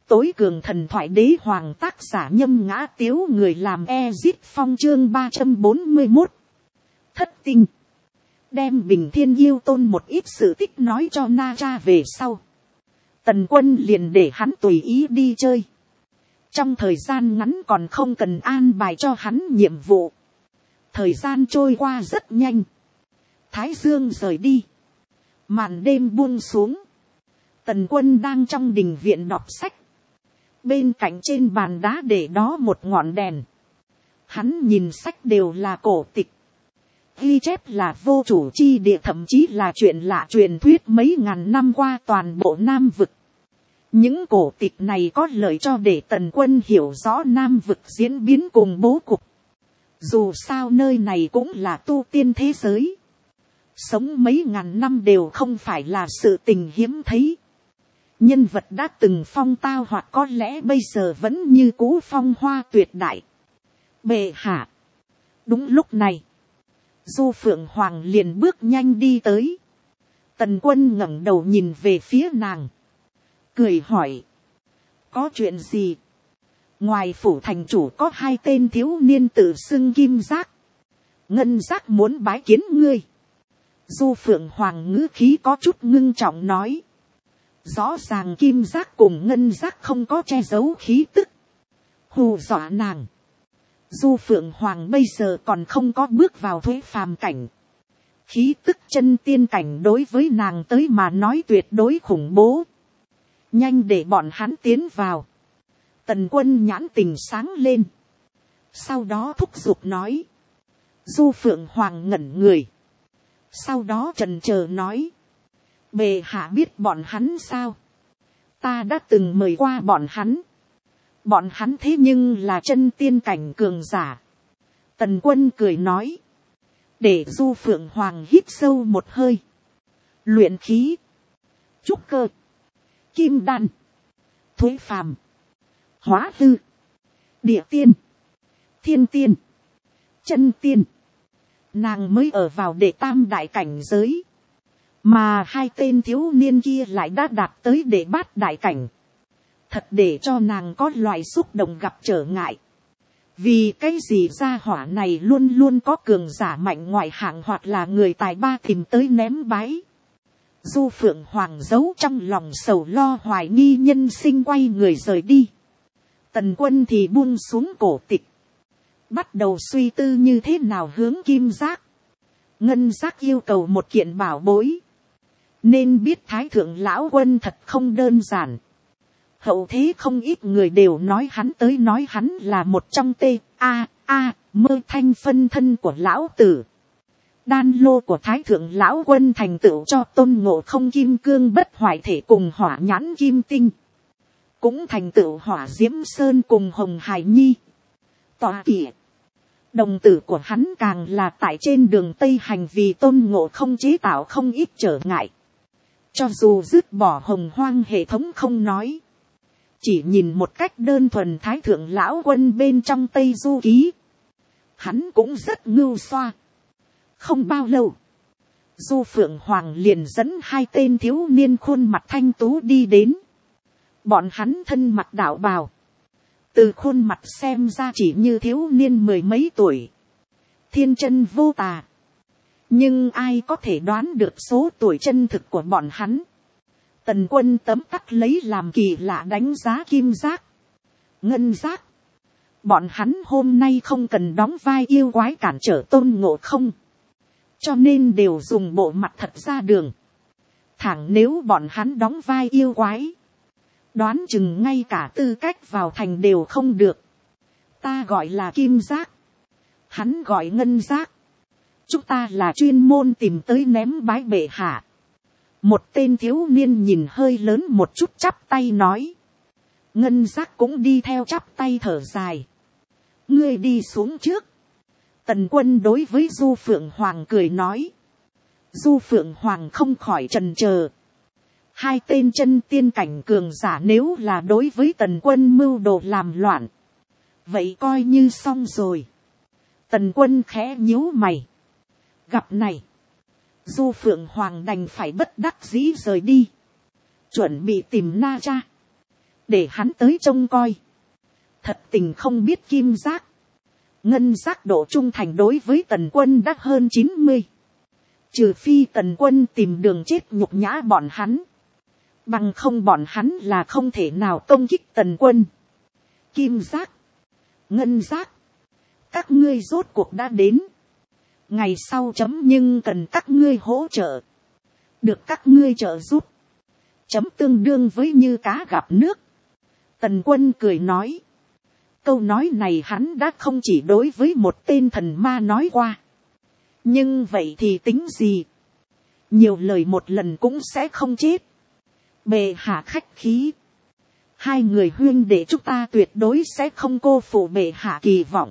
Tối cường thần thoại đế hoàng, tác giả Nhâm Ngã Tiếu, người làm Ezit Phong, chương 341. Thất tinh. Đem Bình Thiên Yêu Tôn một ít sự tích nói cho Na Tra về sau. Tần Quân liền để hắn tùy ý đi chơi. Trong thời gian ngắn còn không cần an bài cho hắn nhiệm vụ. Thời gian trôi qua rất nhanh. Thái Dương rời đi. Màn đêm buông xuống. Tần Quân đang trong đình viện đọc sách. Bên cạnh trên bàn đá để đó một ngọn đèn. Hắn nhìn sách đều là cổ tịch. Ghi chép là vô chủ chi địa, thậm chí là chuyện lạ truyền thuyết mấy ngàn năm qua toàn bộ Nam Vực. Những cổ tịch này có lợi cho để Tần Quân hiểu rõ Nam Vực diễn biến cùng bố cục. Dù sao nơi này cũng là tu tiên thế giới. Sống mấy ngàn năm đều không phải là sự tình hiếm thấy. Nhân vật đã từng phong tao hoặc có lẽ bây giờ vẫn như cũ phong hoa tuyệt đại. Bệ hạ. Đúng lúc này, Du Phượng Hoàng liền bước nhanh đi tới. Tần Quân ngẩng đầu nhìn về phía nàng. Cười hỏi. Có chuyện gì? Ngoài phủ thành chủ có hai tên thiếu niên tự xưng Kim Giác, Ngân Giác muốn bái kiến ngươi. Du Phượng Hoàng ngữ khí có chút ngưng trọng nói. Rõ ràng Kim Giác cùng Ngân Giác không có che giấu khí tức. Hù dọa nàng. Du Phượng Hoàng bây giờ còn không có bước vào thuế phàm cảnh. Khí tức chân tiên cảnh đối với nàng tới mà nói tuyệt đối khủng bố. Nhanh để bọn hắn tiến vào. Tần Quân nhãn tình sáng lên. Sau đó thúc giục nói. Du Phượng Hoàng ngẩn người. Sau đó trần chờ nói. Bệ hạ biết bọn hắn sao? Ta đã từng mời qua bọn hắn. Bọn hắn thế nhưng là chân tiên cảnh cường giả. Tần Quân cười nói. Để Du Phượng Hoàng hít sâu một hơi. Luyện khí. Trúc cơ. Kim đan. Thuế phàm. Hóa hư. Địa tiên. Thiên tiên. Chân tiên. Nàng mới ở vào đệ tam đại cảnh giới. Mà hai tên thiếu niên kia lại đã đạt tới đệ bát đại cảnh. Thật để cho nàng có loại xúc động gặp trở ngại. Vì cái gì gia hỏa này luôn luôn có cường giả mạnh ngoại hạng hoặc là người tài ba tìm tới ném bái. Du Phượng Hoàng giấu trong lòng sầu lo hoài nghi nhân sinh, quay người rời đi. Tần Quân thì buông xuống cổ tịch. Bắt đầu suy tư như thế nào hướng Kim Giác, Ngân Giác yêu cầu một kiện bảo bối. Nên biết Thái Thượng Lão Quân thật không đơn giản. Hậu thế không ít người đều nói hắn là một trong mơ thanh phân thân của lão tử. Đan lô của Thái Thượng Lão Quân thành tựu cho Tôn Ngộ Không kim cương bất hoại thể cùng hỏa nhãn kim tinh. Cũng thành tựu hỏa diễm sơn cùng hồng hải nhi. Tọa kỵ. Đồng tử của hắn càng là tại trên đường Tây hành vì Tôn Ngộ Không chế tạo không ít trở ngại. Cho dù dứt bỏ hồng hoang hệ thống không nói. Chỉ nhìn một cách đơn thuần Thái Thượng Lão Quân bên trong Tây Du Ký. Hắn cũng rất ngưu xoa. Không bao lâu. Du Phượng Hoàng liền dẫn hai tên thiếu niên khuôn mặt thanh tú đi đến. Bọn hắn thân mặc đạo bào. Từ khuôn mặt xem ra chỉ như thiếu niên mười mấy tuổi. Thiên chân vô tà. Nhưng ai có thể đoán được số tuổi chân thực của bọn hắn. Tần Quân tấm tắc lấy làm kỳ lạ đánh giá Kim Giác, Ngân Giác. Bọn hắn hôm nay không cần đóng vai yêu quái cản trở Tôn Ngộ Không. Cho nên đều dùng bộ mặt thật ra đường. Thẳng nếu bọn hắn đóng vai yêu quái. Đoán chừng ngay cả tư cách vào thành đều không được. Ta gọi là Kim Giác. Hắn gọi Ngân Giác. Chúng ta là chuyên môn tìm tới ném bái bệ hạ. Một tên thiếu niên nhìn hơi lớn một chút chắp tay nói. Ngân Giác cũng đi theo chắp tay thở dài. Ngươi đi xuống trước. Tần Quân đối với Du Phượng Hoàng cười nói. Du Phượng Hoàng không khỏi chần chờ. Hai tên chân tiên cảnh cường giả nếu là đối với Tần Quân mưu đồ làm loạn. Vậy coi như xong rồi. Tần Quân khẽ nhíu mày. Gặp này. Du Phượng Hoàng đành phải bất đắc dĩ rời đi. Chuẩn bị tìm Na Tra. để hắn tới trông coi. Thật tình không biết kim giác, ngân giác độ trung thành đối với tần quân đã hơn 90. Trừ phi tần quân tìm đường chết nhục nhã bọn hắn, bằng không bọn hắn là không thể nào công kích tần quân. Kim giác, ngân giác, các ngươi rốt cuộc đã đến. Ngày sau chấm nhưng cần các ngươi hỗ trợ. Được các ngươi trợ giúp, chấm tương đương với như cá gặp nước. Tần quân cười nói. Câu nói này hắn đã không chỉ đối với một tên thần ma nói qua. Nhưng vậy thì tính gì? Nhiều lời một lần cũng sẽ không chết. Bệ hạ khách khí. Hai người huyên để chúng ta tuyệt đối sẽ không cô phụ bệ hạ kỳ vọng.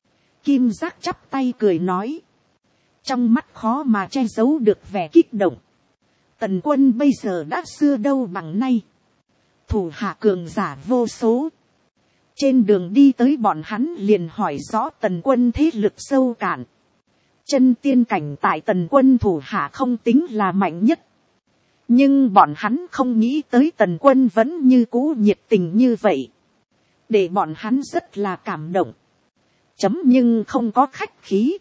Kim giác chắp tay cười nói. Trong mắt khó mà che giấu được vẻ kích động. Tần quân bây giờ đã xưa đâu bằng nay. Thủ hạ cường giả vô số. Trên đường đi tới bọn hắn liền hỏi rõ tần quân thế lực sâu cạn. Chân tiên cảnh tại tần quân thủ hạ không tính là mạnh nhất. Nhưng bọn hắn không nghĩ tới tần quân vẫn như cũ nhiệt tình như vậy. Để bọn hắn rất là cảm động. Chấm nhưng không có khách khí.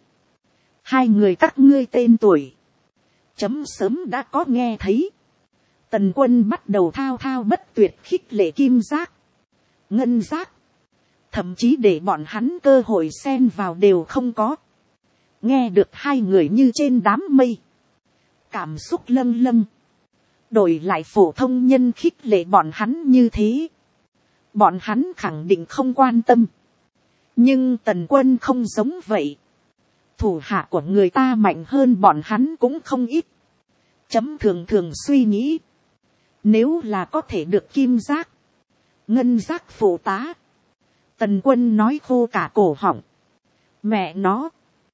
Hai người các ngươi tên tuổi. Chấm sớm đã có nghe thấy. Tần quân bắt đầu thao thao bất tuyệt khích lệ kim giác, ngân giác. Thậm chí để bọn hắn cơ hội xen vào đều không có. Nghe được hai người như trên đám mây. Cảm xúc lâng lâng. Đổi lại phổ thông nhân khích lệ bọn hắn như thế. Bọn hắn khẳng định không quan tâm. Nhưng tần quân không giống vậy. Thủ hạ của người ta mạnh hơn bọn hắn cũng không ít. Chấm thường thường suy nghĩ. Nếu là có thể được kim giác, ngân giác phụ tá. Tần quân nói khô cả cổ họng. Mẹ nó.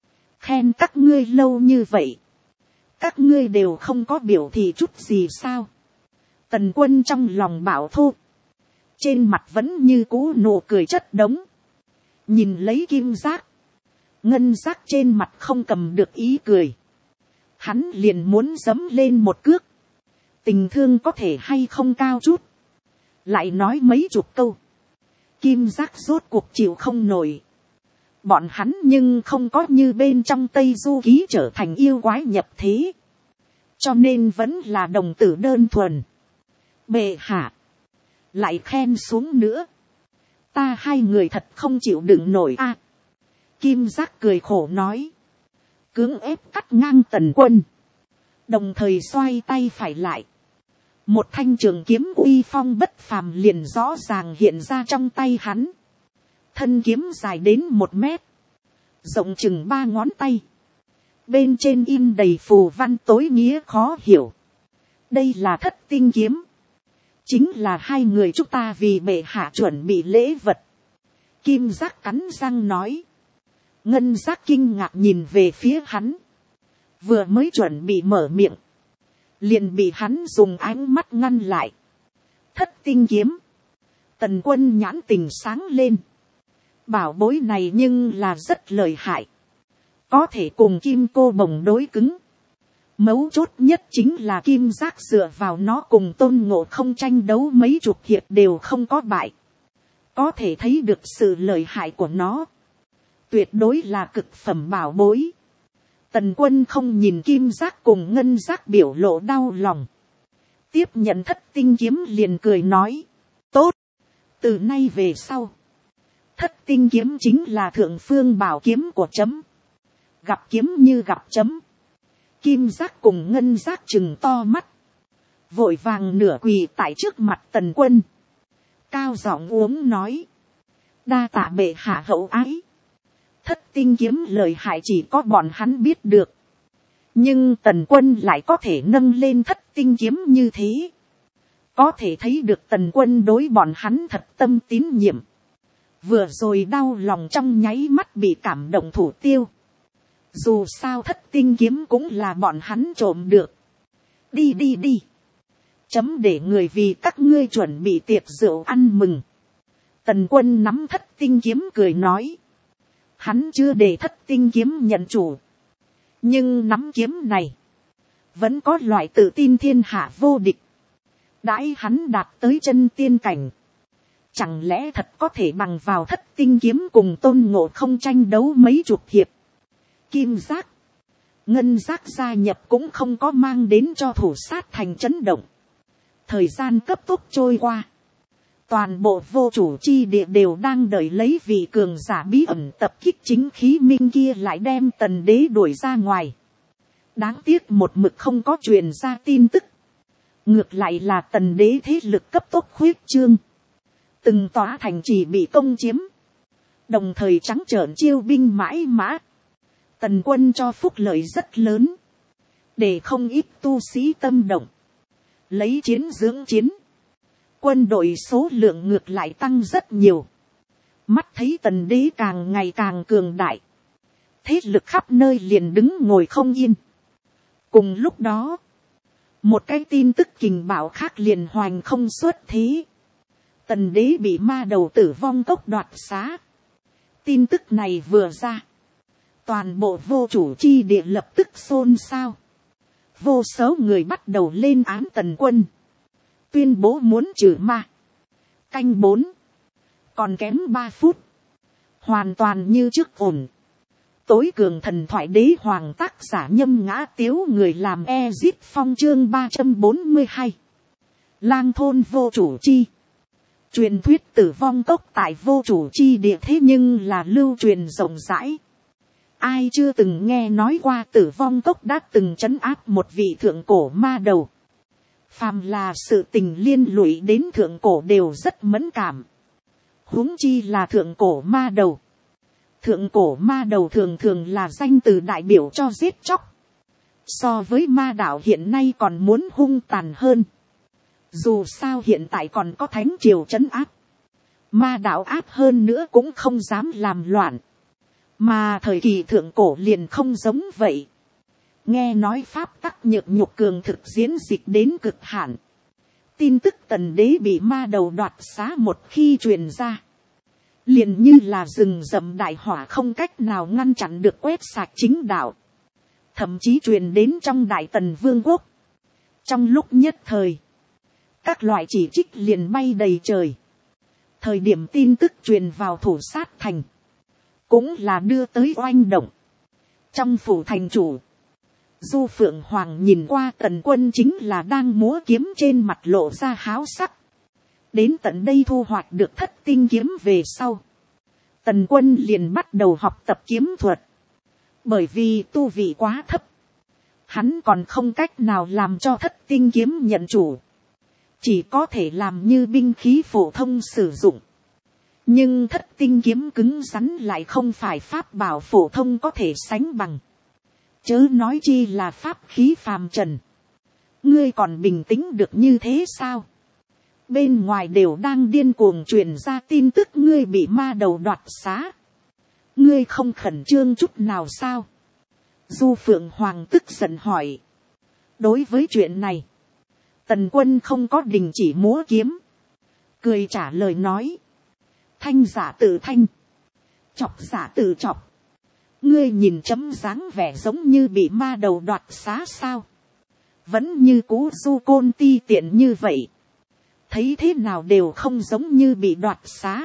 Khen các ngươi lâu như vậy. Các ngươi đều không có biểu thị chút gì sao. Tần quân trong lòng bảo thô. Trên mặt vẫn như cũ nụ cười chất đống. Nhìn lấy kim giác, ngân giác trên mặt không cầm được ý cười. Hắn liền muốn giẫm lên một cước. Tình thương có thể hay không cao chút. Lại nói mấy chục câu. Kim giác rốt cuộc chịu không nổi. Bọn hắn nhưng không có như bên trong Tây Du Ký trở thành yêu quái nhập thế. Cho nên vẫn là đồng tử đơn thuần. Bệ hạ. Lại khen xuống nữa. Ta hai người thật không chịu đựng nổi a. Kim giác cười khổ nói. Cưỡng ép cắt ngang tần quân. Đồng thời xoay tay phải lại. Một thanh trường kiếm uy phong bất phàm liền rõ ràng hiện ra trong tay hắn. Thân kiếm dài đến 1 mét. Rộng chừng 3 ngón tay. Bên trên in đầy phù văn tối nghĩa khó hiểu. Đây là Thất Tinh kiếm. Chính là hai người chúng ta vì bệ hạ chuẩn bị lễ vật. Kim giác cắn răng nói. Ngân giác kinh ngạc nhìn về phía hắn. Vừa mới chuẩn bị mở miệng. Liền bị hắn dùng ánh mắt ngăn lại. Thất Tinh kiếm. Tần quân nhãn tình sáng lên. Bảo bối này nhưng là rất lợi hại. Có thể cùng kim cô bồng đối cứng. Mấu chốt nhất chính là kim giác dựa vào nó cùng Tôn Ngộ Không tranh đấu mấy chục hiệp đều không có bại. Có thể thấy được sự lợi hại của nó. Tuyệt đối là cực phẩm bảo bối. Tần quân không nhìn kim giác cùng ngân giác biểu lộ đau lòng. Tiếp nhận Thất Tinh kiếm liền cười nói. Tốt. Từ nay về sau. Thất Tinh kiếm chính là thượng phương bảo kiếm của chấm. Gặp kiếm như gặp chấm. Kim giác cùng ngân giác trừng to mắt. Vội vàng nửa quỳ tại trước mặt tần quân. Cao giọng uống nói. Đa tạ bệ hạ hậu ái. Thất Tinh kiếm lời hại chỉ có bọn hắn biết được. Nhưng tần quân lại có thể nâng lên Thất Tinh kiếm như thế. Có thể thấy được tần quân đối bọn hắn thật tâm tín nhiệm. Vừa rồi đau lòng trong nháy mắt bị cảm động thủ tiêu. Dù sao Thất Tinh kiếm cũng là bọn hắn trộm được. Đi đi đi. Chấm để người vì các ngươi chuẩn bị tiệc rượu ăn mừng. Tần quân nắm Thất Tinh kiếm cười nói. Hắn chưa để Thất Tinh kiếm nhận chủ. Nhưng nắm kiếm này. Vẫn có loại tự tin thiên hạ vô địch. Đãi hắn đạt tới chân tiên cảnh. Chẳng lẽ thật có thể bằng vào thất tinh kiếm cùng Tôn Ngộ Không tranh đấu mấy chục hiệp. Kim giác, ngân giác gia nhập cũng không có mang đến cho thủ sát thành chấn động. Thời gian cấp tốc trôi qua. Toàn bộ vô chủ chi địa đều đang đợi lấy vị cường giả bí ẩn tập kích chính khí minh kia lại đem Tần Đế đuổi ra ngoài. Đáng tiếc một mực không có truyền ra tin tức. Ngược lại là Tần Đế thế lực cấp tốc khuyết trương. Từng tòa thành trì bị công chiếm. Đồng thời trắng trợn chiêu binh mãi mã. Tần quân cho phúc lợi rất lớn. Để không ít tu sĩ tâm động. Lấy chiến dưỡng chiến. Quân đội số lượng ngược lại tăng rất nhiều. Mắt thấy Tần Đế càng ngày càng cường đại. Thế lực khắp nơi liền đứng ngồi không yên. Cùng lúc đó. Một cái tin tức kình bạo khác liền hoành không xuất thế. Tần Đế bị ma đầu tử vong cốc đoạt xá. Tin tức này vừa ra. Toàn bộ vô chủ chi địa lập tức xôn xao. Vô số người bắt đầu lên án Tần quân. Tuyên bố muốn trừ ma. Canh 4. Còn kém 3 phút. Hoàn toàn như trước ổn. Tối cường thần thoại đế hoàng tác giả Nhâm Ngã Tiếu người làm Ezit Phong chương 342. Lang thôn vô chủ chi. Truyền thuyết tử vong cốc tại vô chủ chi địa thế nhưng là lưu truyền rộng rãi. Ai chưa từng nghe nói qua tử vong cốc đã từng trấn áp một vị thượng cổ ma đầu. Phàm là sự tình liên lụy đến thượng cổ đều rất mẫn cảm. Huống chi là thượng cổ ma đầu. Thượng cổ ma đầu thường thường là danh từ đại biểu cho giết chóc. So với ma đạo hiện nay còn muốn hung tàn hơn. Dù sao hiện tại còn có thánh triều trấn áp. Ma đạo áp hơn nữa cũng không dám làm loạn. Mà thời kỳ thượng cổ liền không giống vậy. Nghe nói pháp tắc nhược nhục cường thực diễn dịch đến cực hạn. Tin tức Tần Đế bị ma đầu đoạt xá một khi truyền ra. Liền như là rừng rậm đại hỏa không cách nào ngăn chặn được quét sạch chính đạo. Thậm chí truyền đến trong Đại Tần Vương quốc. Trong lúc nhất thời. Các loại chỉ trích liền bay đầy trời. Thời điểm tin tức truyền vào thủ sát thành. Cũng là đưa tới oanh động. Trong phủ thành chủ. Du Phượng Hoàng nhìn qua Tần quân chính là đang múa kiếm trên mặt lộ ra háo sắc. Đến tận đây thu hoạch được thất tinh kiếm về sau. Tần quân liền bắt đầu học tập kiếm thuật. Bởi vì tu vị quá thấp. Hắn còn không cách nào làm cho thất tinh kiếm nhận chủ. Chỉ có thể làm như binh khí phổ thông sử dụng. Nhưng thất tinh kiếm cứng rắn lại không phải pháp bảo phổ thông có thể sánh bằng. Chớ nói chi là pháp khí phàm trần. Ngươi còn bình tĩnh được như thế sao? Bên ngoài đều đang điên cuồng truyền ra tin tức ngươi bị ma đầu đoạt xá. Ngươi không khẩn trương chút nào sao? Du Phượng Hoàng tức giận hỏi. Đối với chuyện này. Tần quân không có đình chỉ múa kiếm. Cười trả lời nói. Thanh giả tự thanh. Chọc giả tự chọc. Ngươi nhìn chấm dáng vẻ giống như bị ma đầu đoạt xá sao. Vẫn như cũ du côn ti tiện như vậy. Thấy thế nào đều không giống như bị đoạt xá.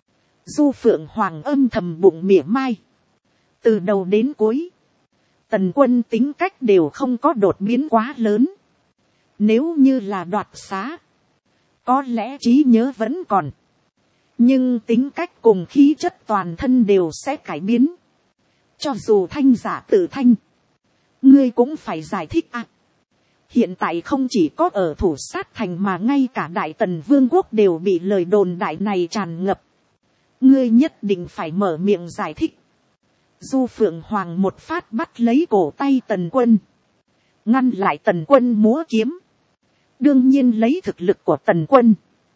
Du Phượng Hoàng âm thầm bụng mỉa mai. Từ đầu đến cuối. Tần quân tính cách đều không có đột biến quá lớn. Nếu như là đoạt xá. Có lẽ trí nhớ vẫn còn. Nhưng tính cách cùng khí chất toàn thân đều sẽ cải biến. Cho dù thanh giả tự thanh. Ngươi cũng phải giải thích à. Hiện tại không chỉ có ở thủ sát thành mà ngay cả Đại Tần Vương quốc đều bị lời đồn đại này tràn ngập. Ngươi nhất định phải mở miệng giải thích. Du Phượng Hoàng một phát bắt lấy cổ tay Tần quân. Ngăn lại Tần quân múa kiếm. Đương nhiên lấy thực lực của Tần quân.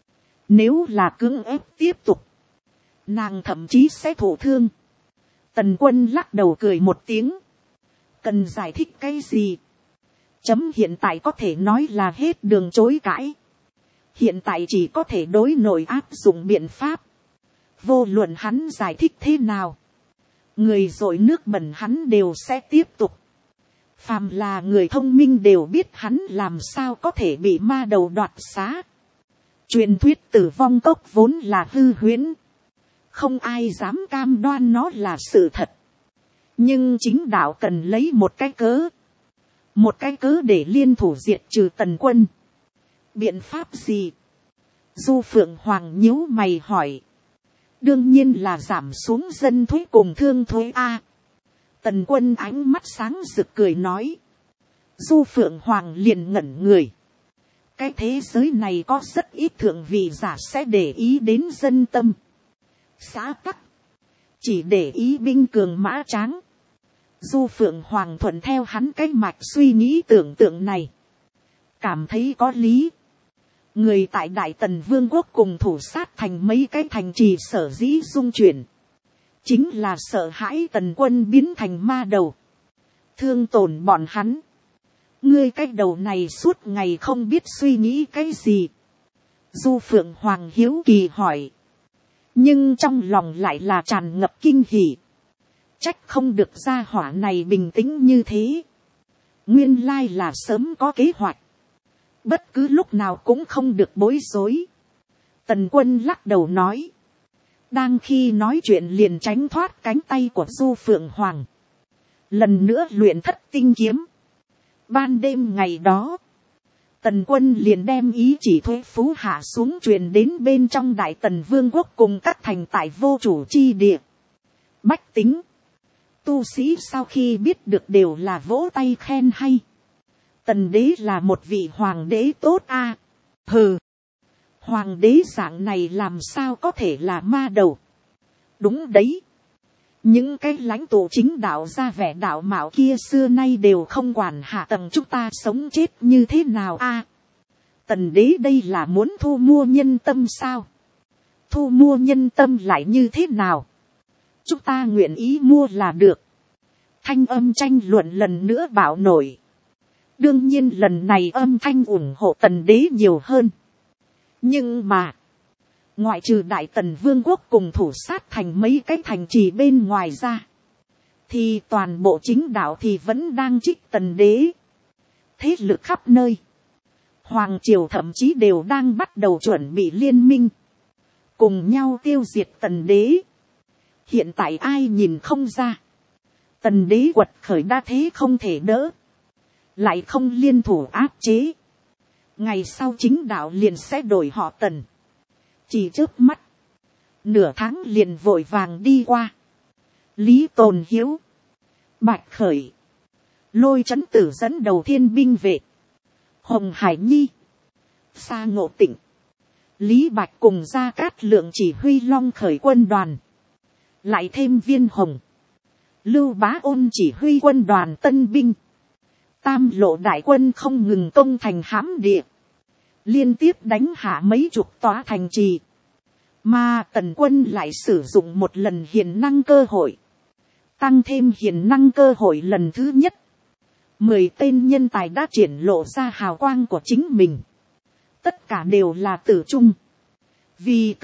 Nếu là cưỡng ép tiếp tục. Nàng thậm chí sẽ thụ thương. Tần quân lắc đầu cười một tiếng. Cần giải thích cái gì? Chấm hiện tại có thể nói là hết đường chối cãi. Hiện tại chỉ có thể đối nội áp dụng biện pháp. Vô luận hắn giải thích thế nào. Người dội nước bẩn hắn đều sẽ tiếp tục. Phàm là người thông minh đều biết hắn làm sao có thể bị ma đầu đoạt xá. Truyền thuyết tử vong cốc vốn là hư huyễn, không ai dám cam đoan nó là sự thật. Nhưng chính đạo cần lấy một cái cớ để liên thủ diệt trừ Tần Quân. Biện pháp gì? Du Phượng Hoàng nhíu mày hỏi. Đương nhiên là giảm xuống dân thuế cùng thương thuế a. Tần Quân ánh mắt sáng rực cười nói. Du Phượng Hoàng liền ngẩn người. Cái thế giới này có rất ít thượng vị giả sẽ để ý đến dân tâm xã tắc, chỉ để ý binh cường mã tráng. Du Phượng Hoàng thuận theo hắn cái mạch suy nghĩ tưởng tượng này, cảm thấy có lý. Người tại Đại Tần Vương quốc cùng thủ sát thành mấy cái thành trì sở dĩ dung chuyển, chính là sợ hãi Tần Quân biến thành ma đầu, thương tổn bọn hắn. Ngươi cái đầu này suốt ngày không biết suy nghĩ cái gì? Du Phượng Hoàng hiếu kỳ hỏi. Nhưng trong lòng lại là tràn ngập kinh hỉ. Trách không được gia hỏa này bình tĩnh như thế. Nguyên lai là sớm có kế hoạch. Bất cứ lúc nào cũng không được bối rối. Tần Quân lắc đầu nói. Đang khi nói chuyện liền tránh thoát cánh tay của Du Phượng Hoàng. Lần nữa luyện Thất Tinh kiếm. Ban đêm ngày đó, Tần Quân liền đem ý chỉ thuế phú hạ xuống truyền đến bên trong Đại Tần Vương quốc cùng các thành tại vô chủ chi địa. Bách tính, tu sĩ sau khi biết được đều là vỗ tay khen hay. Tần đế là một vị hoàng đế tốt a. Hừ, hoàng đế dạng này làm sao có thể là ma đầu? Đúng đấy. Những cái lãnh tụ chính đạo ra vẻ đạo mạo kia xưa nay đều không quản hạ tầng chúng ta sống chết như thế nào a. Tần đế đây là muốn thu mua nhân tâm sao? Thu mua nhân tâm lại như thế nào? Chúng ta nguyện ý mua là được. Thanh âm tranh luận lần nữa bạo nổi. Đương nhiên lần này âm thanh ủng hộ Tần đế nhiều hơn. Nhưng mà, ngoại trừ Đại Tần Vương quốc cùng thủ sát thành mấy cái thành trì bên ngoài ra, thì toàn bộ chính đạo thì vẫn đang trích Tần đế. Thế lực khắp nơi, hoàng triều thậm chí đều đang bắt đầu chuẩn bị liên minh, cùng nhau tiêu diệt Tần đế. Hiện tại ai nhìn không ra, Tần đế quật khởi đa thế không thể đỡ, lại không liên thủ áp chế, ngày sau chính đạo liền sẽ đổi họ Tần. Chỉ chớp mắt, nửa tháng liền vội vàng đi qua. Lý Tồn Hiếu, Bạch Khởi, Lôi Chấn Tử dẫn đầu thiên binh vệ, Hồng Hải Nhi, Sa Ngộ Tịnh, Lý Bạch cùng Gia Cát Lượng chỉ huy Long Khởi quân đoàn, lại thêm Viên Hồng, Lưu Bá Ôn chỉ huy quân đoàn tân binh. Tam lộ đại quân không ngừng công thành hãm địa, liên tiếp đánh hạ mấy chục tòa thành trì. Mà Tần Quân lại sử dụng một lần hiền năng cơ hội, tăng thêm hiền năng cơ hội lần thứ nhất. 10 tên nhân tài đã triển lộ ra hào quang của chính mình. Tất cả đều là tử trung. Vì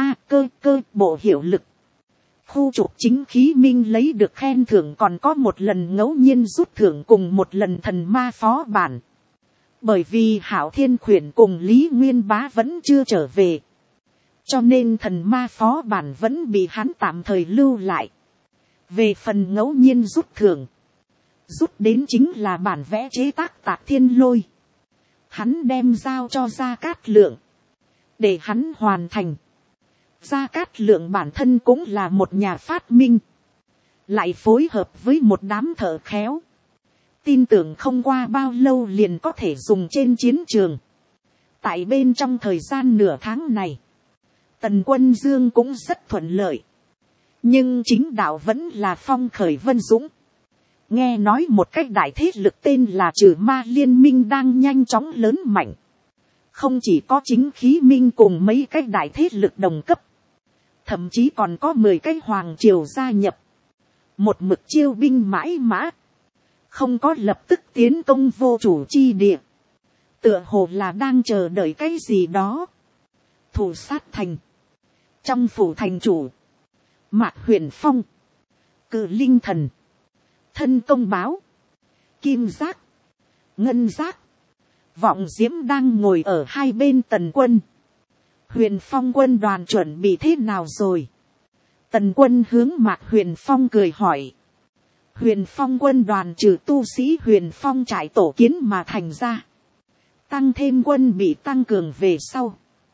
cơ bộ hiệu lực. Khu trục chính khí minh lấy được khen thưởng, còn có một lần ngẫu nhiên rút thưởng cùng một lần thần ma phó bản. Bởi vì Hạo Thiên Khuyển cùng Lý Nguyên Bá vẫn chưa trở về, cho nên thần ma phó bản vẫn bị hắn tạm thời lưu lại. Về phần ngẫu nhiên rút thưởng, rút đến chính là bản vẽ chế tác Tạc Thiên Lôi. Hắn đem giao cho Gia Cát Lượng, để hắn hoàn thành. Gia Cát Lượng bản thân cũng là một nhà phát minh, lại phối hợp với một đám thợ khéo. Tin tưởng không qua bao lâu liền có thể dùng trên chiến trường. Tại bên trong thời gian nửa tháng này, Tần Quân Dương cũng rất thuận lợi. Nhưng chính đạo vẫn là phong khởi vân dũng. Nghe nói một cách đại thế lực tên là Trừ Ma Liên Minh đang nhanh chóng lớn mạnh. Không chỉ có chính khí minh cùng mấy cái đại thế lực đồng cấp, thậm chí còn có 10 cái hoàng triều gia nhập. Một mực chiêu binh mãi mã, không có lập tức tiến công vô chủ chi địa. Tựa hồ là đang chờ đợi cái gì đó. Thủ sát thành, trong phủ thành chủ, Mạc Huyền Phong, Cự Linh Thần, Thân Công Báo, Kim Giác, Ngân Giác, Vọng Diễm đang ngồi ở hai bên Tần Quân. Huyền Phong quân đoàn chuẩn bị thế nào rồi? Tần Quân hướng Mạc Huyền Phong cười hỏi. Huyền Phong quân đoàn trừ tu sĩ Huyền Phong trại tổ kiến mà thành ra. Tăng thêm quân bị tăng cường về sau.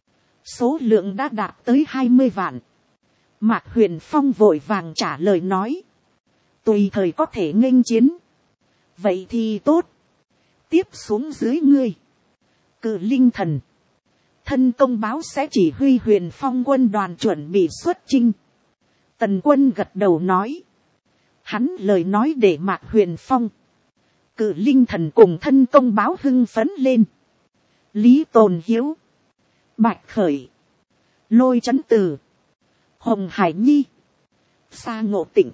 Số lượng đã đạt tới 20 vạn. Mạc Huyền Phong vội vàng trả lời nói. Tùy thời có thể nghênh chiến. Vậy thì tốt. Tiếp xuống dưới ngươi. Cự Linh Thần. Thân công báo sẽ chỉ huy Huyền Phong quân đoàn chuẩn bị xuất chinh. Tần Quân gật đầu nói. Hắn lời nói để Mạc Huyền Phong. Cự Linh Thần cùng thân công báo hưng phấn lên. Lý Tồn Hiếu. Bạch Khởi. Lôi Chấn Từ. Hồng Hải Nhi. Sa Ngộ Tịnh.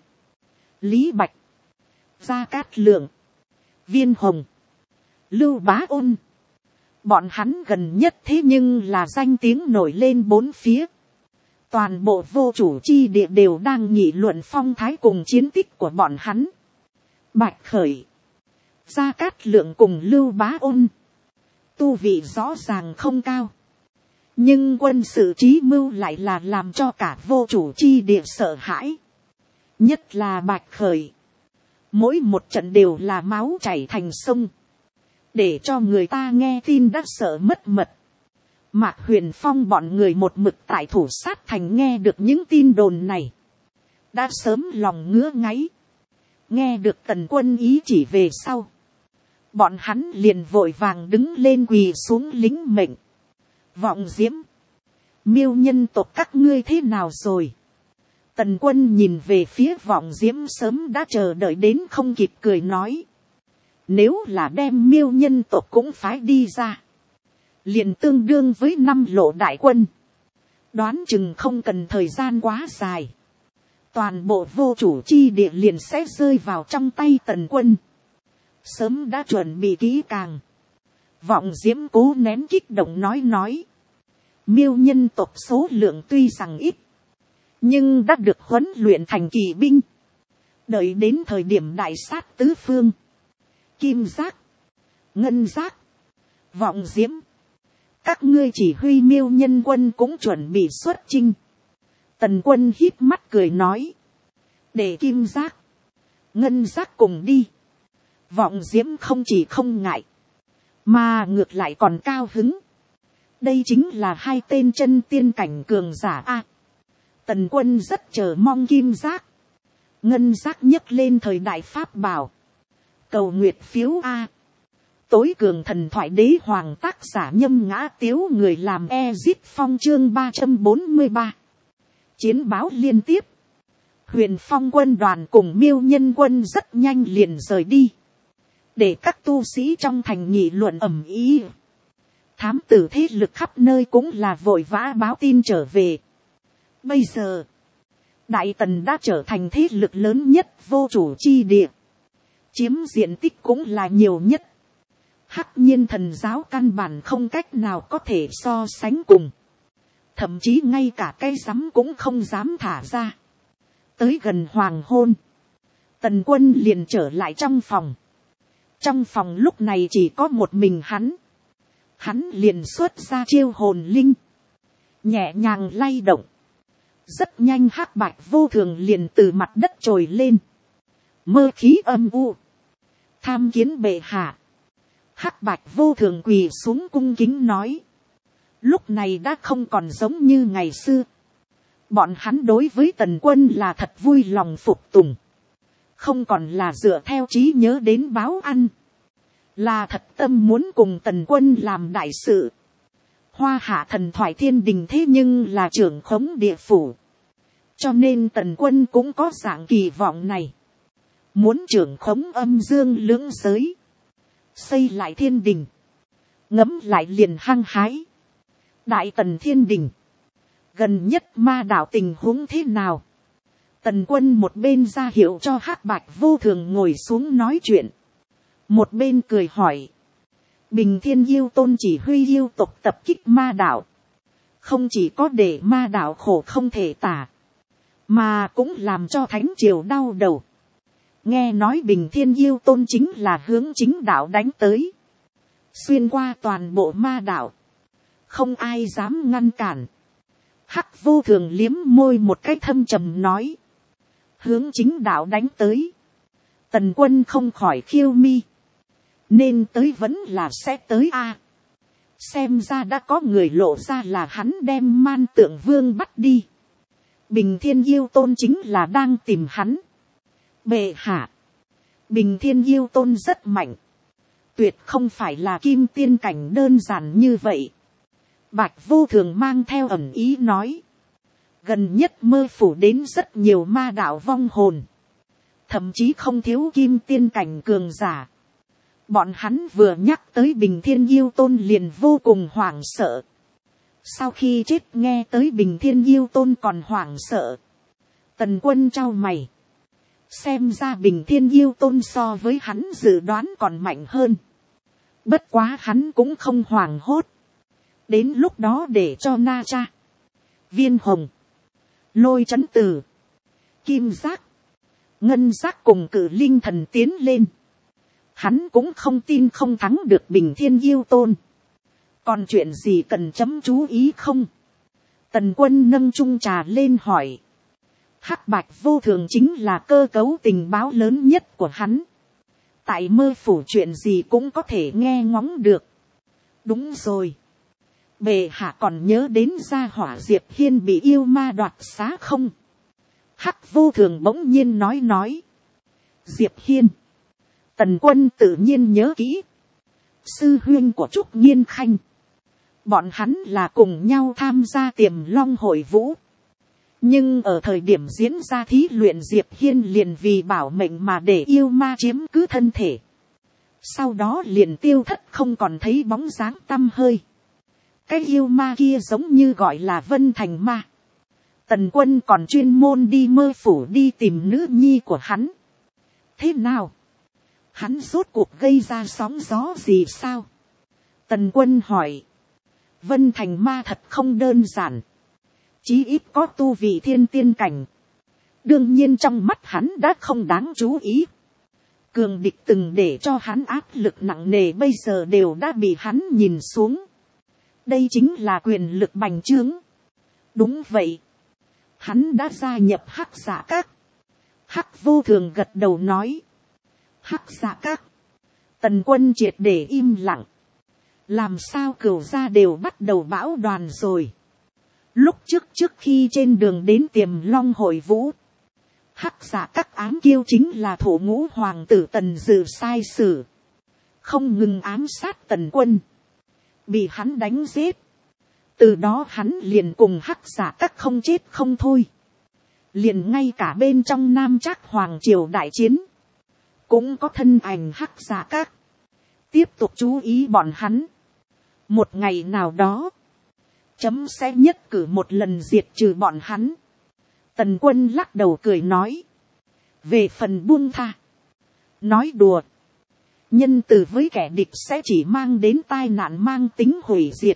Lý Bạch. Gia Cát Lượng. Viên Hồng. Lưu Bá Ôn. Bọn hắn gần nhất thế nhưng là danh tiếng nổi lên bốn phía. Toàn bộ vô chủ chi địa đều đang nghị luận phong thái cùng chiến tích của bọn hắn. Bạch Khởi. Gia Cát Lượng cùng Lưu Bá Ôn. Tu vị rõ ràng không cao. Nhưng quân sự trí mưu lại là làm cho cả vô chủ chi địa sợ hãi. Nhất là Bạch Khởi. Mỗi một trận đều là máu chảy thành sông. Để cho người ta nghe tin đã sợ mất mật. Mạc Huyền Phong bọn người một mực tại thủ sát thành nghe được những tin đồn này. Đã sớm lòng ngứa ngáy. Nghe được Tần Quân ý chỉ về sau. Bọn hắn liền vội vàng đứng lên quỳ xuống lính mệnh. Vọng Diễm. Miêu nhân tộc các ngươi thế nào rồi? Tần Quân nhìn về phía Vọng Diễm sớm đã chờ đợi đến không kịp cười nói. Nếu là đem miêu nhân tộc cũng phái đi ra. Liền tương đương với 5 lộ đại quân. Đoán chừng không cần thời gian quá dài. Toàn bộ vô chủ chi địa liền sẽ rơi vào trong tay Tần Quân. Sớm đã chuẩn bị kỹ càng. Vọng Diễm cố nén kích động nói. Miêu nhân tộc số lượng tuy rằng ít. Nhưng đã được huấn luyện thành kỵ binh. Đợi đến thời điểm đại sát tứ phương. Kim Giác. Ngân Giác. Vọng Diễm. Các ngươi chỉ huy miêu nhân quân cũng chuẩn bị xuất chinh. Tần Quân híp mắt cười nói. Để Kim Giác. Ngân Giác cùng đi. Vọng Diễm không chỉ không ngại. Mà ngược lại còn cao hứng. Đây chính là 2 tên chân tiên cảnh cường giả a. Tần Quân rất chờ mong Kim Giác. Ngân Giác nhấc lên thời đại pháp bảo. Cầu nguyệt phiếu a. Tối cường thần thoại đế hoàng tác giả Nhâm Ngã Tiếu, người làm Ezit Phong chương 343. Chiến báo liên tiếp. Huyền Phong quân đoàn cùng miêu nhân quân rất nhanh liền rời đi. Để các tu sĩ trong thành nghị luận ầm ĩ. Thám tử thế lực khắp nơi cũng là vội vã báo tin trở về. Bây giờ, Đại Tần đã trở thành thế lực lớn nhất vô chủ chi địa. Chiếm diện tích cũng là nhiều nhất. Hắc Nhiên thần giáo căn bản không cách nào có thể so sánh cùng. Thậm chí ngay cả cây rắm cũng không dám thả ra. Tới gần hoàng hôn. Tần Quân liền trở lại trong phòng. Trong phòng lúc này chỉ có một mình hắn. Hắn liền xuất ra chiêu hồn linh. Nhẹ nhàng lay động. Rất nhanh hắc bạch vô thường liền từ mặt đất trồi lên. Mơ khí âm u. Tham kiến bệ hạ. Hắc bạch vô thường quỳ xuống cung kính nói. Lúc này đã không còn giống như ngày xưa. Bọn hắn đối với Tần Quân là thật vui lòng phục tùng. Không còn là dựa theo trí nhớ đến báo ăn. Là thật tâm muốn cùng Tần Quân làm đại sự. Hoa Hạ thần thoại thiên đình thế nhưng là trưởng khống địa phủ. Cho nên Tần Quân cũng có dạng kỳ vọng này. Muốn trưởng khống âm dương lưỡng giới. Xây lại thiên đình. Ngẫm lại liền hăng hái. Đại Tần thiên đình. Gần nhất ma đạo tình huống thế nào? Tần Quân một bên ra hiệu cho hắc bạch vô thường ngồi xuống nói chuyện. Một bên cười hỏi. Bình Thiên Yêu Tôn chỉ huy yêu tộc tập kích ma đạo. Không chỉ có để ma đạo khổ không thể tả. Mà cũng làm cho Thánh Triều đau đầu. Nghe nói Bình Thiên Yêu Tôn chính là hướng chính đạo đánh tới. Xuyên qua toàn bộ ma đạo. không ai dám ngăn cản. Hắc vô thường liếm môi một cái thâm trầm nói, hướng chính đạo đánh tới. Tần quân không khỏi khiêu mi, nên tới vẫn là sẽ tới a. Xem ra đã có người lộ ra là hắn đem Man Tượng Vương bắt đi. Bình Thiên Yêu Tôn chính là đang tìm hắn. Bệ hạ, Bình Thiên Yêu Tôn rất mạnh, tuyệt không phải là kim tiên cảnh đơn giản như vậy. Bạch vô thường mang theo ẩn ý nói, gần nhất mơ phủ đến rất nhiều ma đạo vong hồn, thậm chí không thiếu kim tiên cảnh cường giả. Bọn hắn vừa nhắc tới Bình Thiên Yêu Tôn liền vô cùng hoảng sợ. Sau khi chết nghe tới Bình Thiên Yêu Tôn còn hoảng sợ. Tần quân trao mày, xem ra Bình Thiên Yêu Tôn so với hắn dự đoán còn mạnh hơn. Bất quá hắn cũng không hoảng hốt. Đến lúc đó để cho Na Cha, Viên Hồng, Lôi Chấn Tử, Kim Giác, Ngân Giác cùng Cử Linh Thần tiến lên. Hắn cũng không tin không thắng được Bình Thiên Yêu Tôn. Còn chuyện gì cần chấm chú ý không? Tần quân nâng chung trà lên hỏi. Hắc Bạch vô thường chính là cơ cấu tình báo lớn nhất của hắn. Tại mơ phủ chuyện gì cũng có thể nghe ngóng được. Đúng rồi. Bệ hạ còn nhớ đến gia hỏa Diệp Hiên bị yêu ma đoạt xá không? Hắc vô thường bỗng nhiên nói. Diệp Hiên. Tần quân tự nhiên nhớ kỹ. Sư huynh của Trúc Nhiên Khanh. Bọn hắn là cùng nhau tham gia Tiềm Long hội vũ. Nhưng ở thời điểm diễn ra thí luyện Diệp Hiên liền vì bảo mệnh mà để yêu ma chiếm cứ thân thể. Sau đó liền tiêu thất không còn thấy bóng dáng tăm hơi. Cái yêu ma kia giống như gọi là Vân Thành Ma. Tần quân còn chuyên môn đi mơ phủ đi tìm nữ nhi của hắn. Thế nào? Hắn rốt cuộc gây ra sóng gió gì sao? Tần quân hỏi. Vân Thành Ma thật không đơn giản. Chí ít có tu vị thiên tiên cảnh. Đương nhiên trong mắt hắn đã không đáng chú ý. Cường địch từng để cho hắn áp lực nặng nề bây giờ đều đã bị hắn nhìn xuống. Đây chính là quyền lực bành trướng. Đúng vậy. Hắn đã gia nhập Hắc Dạ Các. Hắc vô thường gật đầu nói. Hắc Dạ Các. Tần quân triệt để im lặng. Làm sao cửu gia đều bắt đầu bão đoàn rồi. Lúc trước khi trên đường đến Tiềm Long hội vũ. Hắc Dạ Các ám kiêu chính là Thủ Ngũ hoàng tử Tần Dự sai sử. Không ngừng ám sát Tần quân. Bị hắn đánh giết. Từ đó hắn liền cùng Hắc Dạ Các không chết không thôi. Liền ngay cả bên trong Nam Trác hoàng triều đại chiến. Cũng có thân ảnh Hắc Dạ Các. Tiếp tục chú ý bọn hắn. Một ngày nào đó. Chấm sẽ nhất cử một lần diệt trừ bọn hắn. Tần quân lắc đầu cười nói. Về phần buông tha. Nói đùa. Nhân từ với kẻ địch sẽ chỉ mang đến tai nạn mang tính hủy diệt.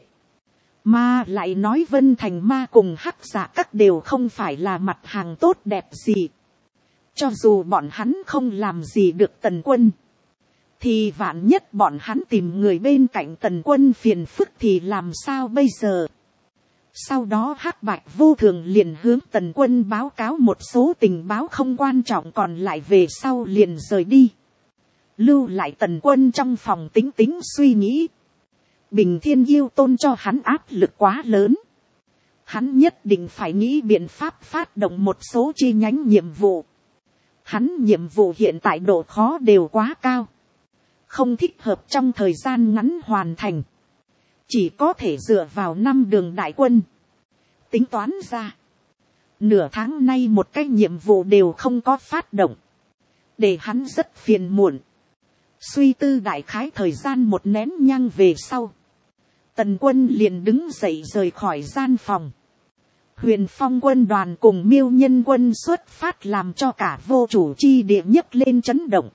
Mà lại nói Vân Thành Ma cùng Hắc Dạ Các đều không phải là mặt hàng tốt đẹp gì. Cho dù bọn hắn không làm gì được Tần quân. Thì vạn nhất bọn hắn tìm người bên cạnh Tần quân phiền phức thì làm sao bây giờ? Sau đó Hắc Bạch vô thường liền hướng Tần quân báo cáo một số tình báo không quan trọng còn lại về sau liền rời đi. Lưu lại Tần quân trong phòng tính suy nghĩ. Bình Thiên Yêu Tôn cho hắn áp lực quá lớn. Hắn nhất định phải nghĩ biện pháp phát động một số chi nhánh nhiệm vụ. Hắn nhiệm vụ hiện tại độ khó đều quá cao. Không thích hợp trong thời gian ngắn hoàn thành. Chỉ có thể dựa vào 5 đường đại quân. Tính toán ra. Nửa tháng nay một cái nhiệm vụ đều không có phát động. Để hắn rất phiền muộn. Suy tư đại khái thời gian một nén nhang về sau. Tần quân liền đứng dậy rời khỏi gian phòng. Huyền Phong quân đoàn cùng Miêu Nhân quân xuất phát làm cho cả vô chủ chi địa nhấc lên chấn động.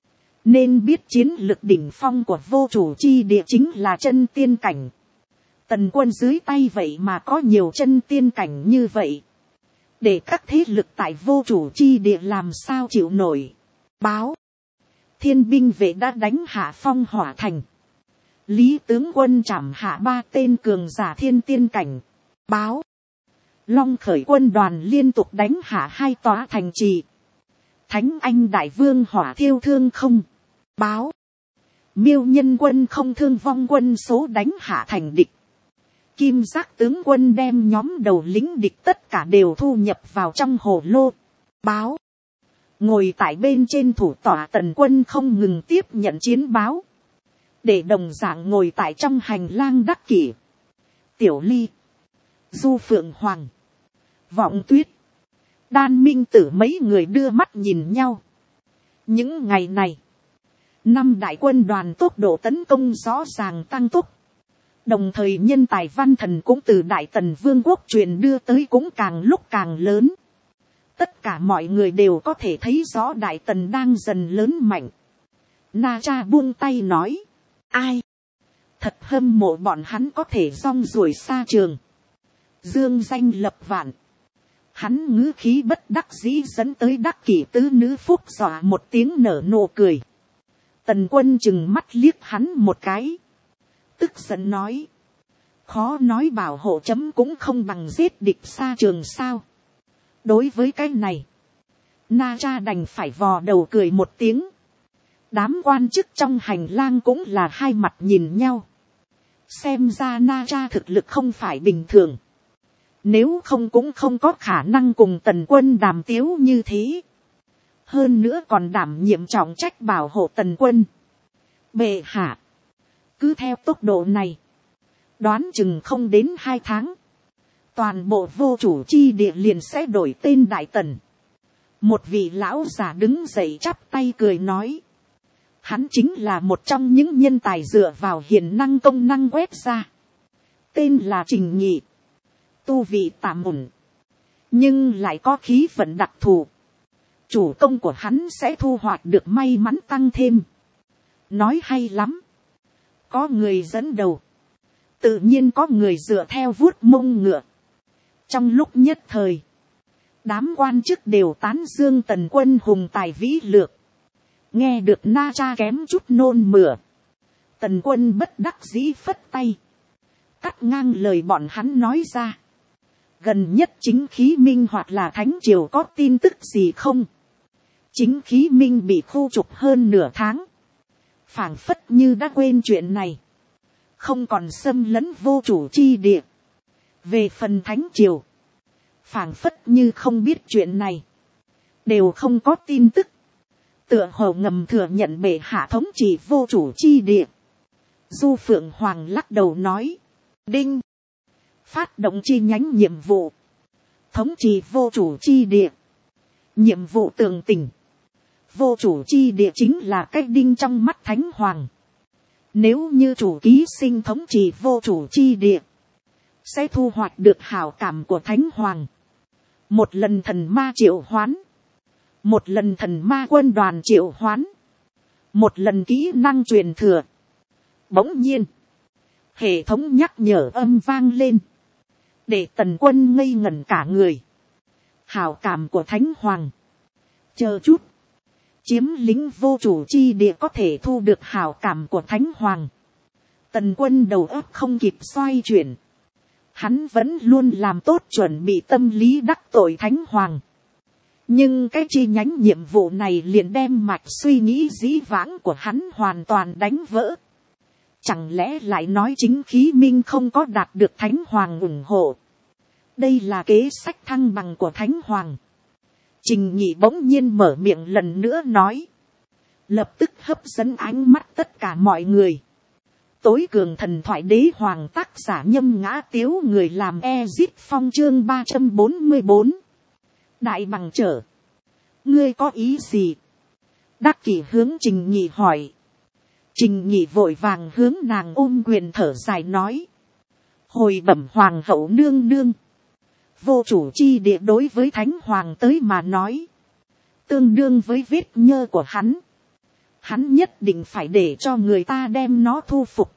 Nên biết chiến lực đỉnh phong của vô chủ chi địa chính là chân tiên cảnh. Tần quân dưới tay vậy mà có nhiều chân tiên cảnh như vậy. Để các thế lực tại vô chủ chi địa làm sao chịu nổi. Báo. Thiên binh vệ đã đánh hạ Phong Hỏa thành. Lý tướng quân trảm hạ 3 tên cường giả thiên tiên cảnh. Báo. Long khởi quân đoàn liên tục đánh hạ 2 tòa thành trì. Thánh Anh đại vương hỏa thiêu thương không. Báo. Miêu nhân quân không thương vong quân số đánh hạ thành địch. Kim giác tướng quân đem nhóm đầu lính địch tất cả đều thu nhập vào trong hồ lô. Báo. Ngồi tại bên trên thủ tọa tần quân không ngừng tiếp nhận chiến báo. Để đồng dạng ngồi tại trong hành lang đắc kỷ. Tiểu Ly. Du Phượng Hoàng. Vọng Tuyết. Đan Minh Tử mấy người đưa mắt nhìn nhau. Những ngày này. 5 đại quân đoàn tốc độ tấn công rõ ràng tăng tốc. Đồng thời nhân tài văn thần cũng từ Đại Tần Vương quốc truyền đưa tới cũng càng lúc càng lớn. Tất cả mọi người đều có thể thấy rõ Đại Tần đang dần lớn mạnh. Na Cha buông tay nói. Ai? Thật hâm mộ bọn hắn có thể rong ruổi xa trường. Dương danh lập vạn. Hắn ngữ khí bất đắc dĩ dẫn tới đắc kỷ tứ nữ phúc dọa một tiếng nở nụ cười. Tần quân chừng mắt liếc hắn một cái. Tức giận nói. Khó nói bảo hộ chấm cũng không bằng giết địch xa trường sao. Đối với cái này. Na Cha đành phải vò đầu cười một tiếng. Đám quan chức trong hành lang cũng là hai mặt nhìn nhau. Xem ra Na Cha thực lực không phải bình thường. Nếu không cũng không có khả năng cùng tần quân đàm tiếu như thế. Hơn nữa còn đảm nhiệm trọng trách bảo hộ tần quân. Bệ hạ. Cứ theo tốc độ này. Đoán chừng không đến 2 tháng. Toàn bộ vô chủ chi địa liền sẽ đổi tên Đại Tần. Một vị lão già đứng dậy chắp tay cười nói. Hắn chính là một trong những nhân tài dựa vào hiền năng công năng quét ra. Tên là Trình Nhị. Tu vị tạm ổn. Nhưng lại có khí vận đặc thù. Chủ công của hắn sẽ thu hoạch được may mắn tăng thêm. Nói hay lắm. Có người dẫn đầu. Tự nhiên có người dựa theo vuốt mông ngựa. Trong lúc nhất thời. Đám quan chức đều tán dương tần quân hùng tài vĩ lược. Nghe được Na Cha kém chút nôn mửa. Tần quân bất đắc dĩ phất tay. Cắt ngang lời bọn hắn nói ra. Gần nhất chính khí minh hoặc là thánh triều có tin tức gì không? Chính khí minh bị khu trục hơn nửa tháng. Phảng phất như đã quên chuyện này. Không còn xâm lấn vô chủ chi địa. Về phần thánh triều. Phảng phất như không biết chuyện này. Đều không có tin tức. Tựa hồ ngầm thừa nhận bệ hạ thống trị vô chủ chi địa. Du Phượng Hoàng lắc đầu nói. Đinh. Phát động chi nhánh nhiệm vụ. Thống trị vô chủ chi địa. Nhiệm vụ tường tình. Vô chủ chi địa chính là cái đinh trong mắt Thánh Hoàng. Nếu như chủ ký sinh thống trị vô chủ chi địa. Sẽ thu hoạch được hảo cảm của Thánh Hoàng. Một lần thần ma triệu hoán. Một lần thần ma quân đoàn triệu hoán. Một lần kỹ năng truyền thừa. Bỗng nhiên. Hệ thống nhắc nhở âm vang lên. Để tần quân ngây ngẩn cả người. Hảo cảm của Thánh Hoàng. Chờ chút. Chiếm lính vô chủ chi địa có thể thu được hảo cảm của Thánh Hoàng. Tần quân đầu óc không kịp xoay chuyển. Hắn vẫn luôn làm tốt chuẩn bị tâm lý đắc tội Thánh Hoàng. Nhưng cái chi nhánh nhiệm vụ này liền đem mạch suy nghĩ dĩ vãng của hắn hoàn toàn đánh vỡ. Chẳng lẽ lại nói chính khí minh không có đạt được Thánh Hoàng ủng hộ. Đây là kế sách thăng bằng của Thánh Hoàng. Trình Nhị bỗng nhiên mở miệng lần nữa nói. Lập tức hấp dẫn ánh mắt tất cả mọi người. Tối cường thần thoại đế hoàng tác giả Nhâm Ngã Tiếu người làm Ezit Phong chương 344. Đại bằng trở. Ngươi có ý gì? Đắc Kỷ hướng Trình Nhị hỏi. Trình Nhị vội vàng hướng nàng ôm quyền thở dài nói. Hồi bẩm hoàng hậu nương nương. Vô chủ chi địa đối với Thánh Hoàng tới mà nói. Tương đương với vết nhơ của hắn. Hắn nhất định phải để cho người ta đem nó thu phục.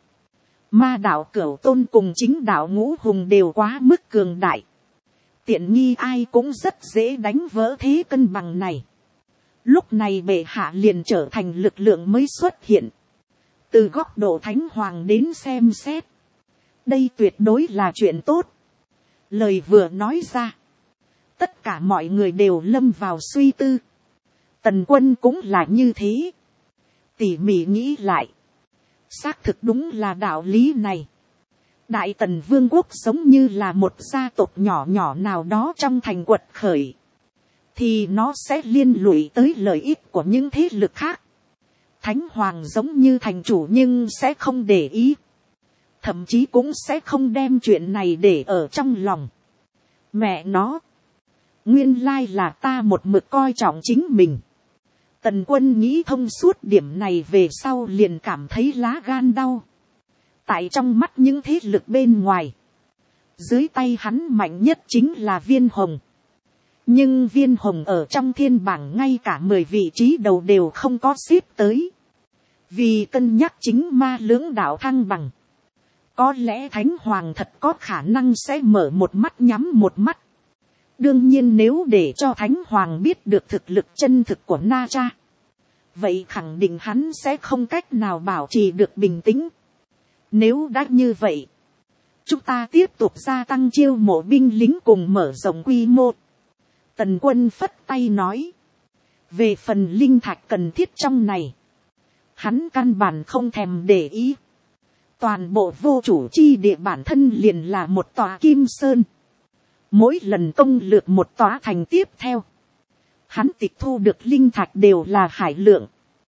Ma đạo Cửu Tôn cùng chính đạo Ngũ Hùng đều quá mức cường đại. Tiện nghi ai cũng rất dễ đánh vỡ thế cân bằng này. Lúc này bệ hạ liền trở thành lực lượng mới xuất hiện. Từ góc độ thánh hoàng đến xem xét, đây tuyệt đối là chuyện tốt. Lời vừa nói ra, tất cả mọi người đều lâm vào suy tư. Tần Quân cũng là như thế. Tỉ mỉ nghĩ lại, xác thực đúng là đạo lý này. Đại Tần Vương quốc giống như là một gia tộc nhỏ nhỏ nào đó trong thành quật khởi, thì nó sẽ liên lụy tới lợi ích của những thế lực khác. Thánh Hoàng giống như thành chủ nhưng sẽ không để ý, thậm chí cũng sẽ không đem chuyện này để ở trong lòng. Mẹ nó, nguyên lai là ta một mực coi trọng chính mình. Tần Quân nghĩ thông suốt điểm này về sau liền cảm thấy lá gan đau. Tại trong mắt những thế lực bên ngoài, dưới tay hắn mạnh nhất chính là Viên Hồng. Nhưng Viên Hồng ở trong thiên bảng ngay cả 10 vị trí đầu đều không có xếp tới. Vì cân nhắc chính ma lưỡng đạo thăng bằng, có lẽ Thánh Hoàng thật có khả năng sẽ mở một mắt nhắm một mắt. Đương nhiên nếu để cho Thánh Hoàng biết được thực lực chân thực của Na Cha, vậy khẳng định hắn sẽ không cách nào bảo trì được bình tĩnh. Nếu đã như vậy, chúng ta tiếp tục gia tăng chiêu mộ binh lính cùng mở rộng quy mô. Tần Quân phất tay nói. Về phần linh thạch cần thiết trong này, hắn căn bản không thèm để ý. Toàn bộ vô chủ chi địa bản thân liền là một tòa kim sơn. Mỗi lần công lược một tòa thành tiếp theo, hắn tịch thu được linh thạch đều là hải lượng.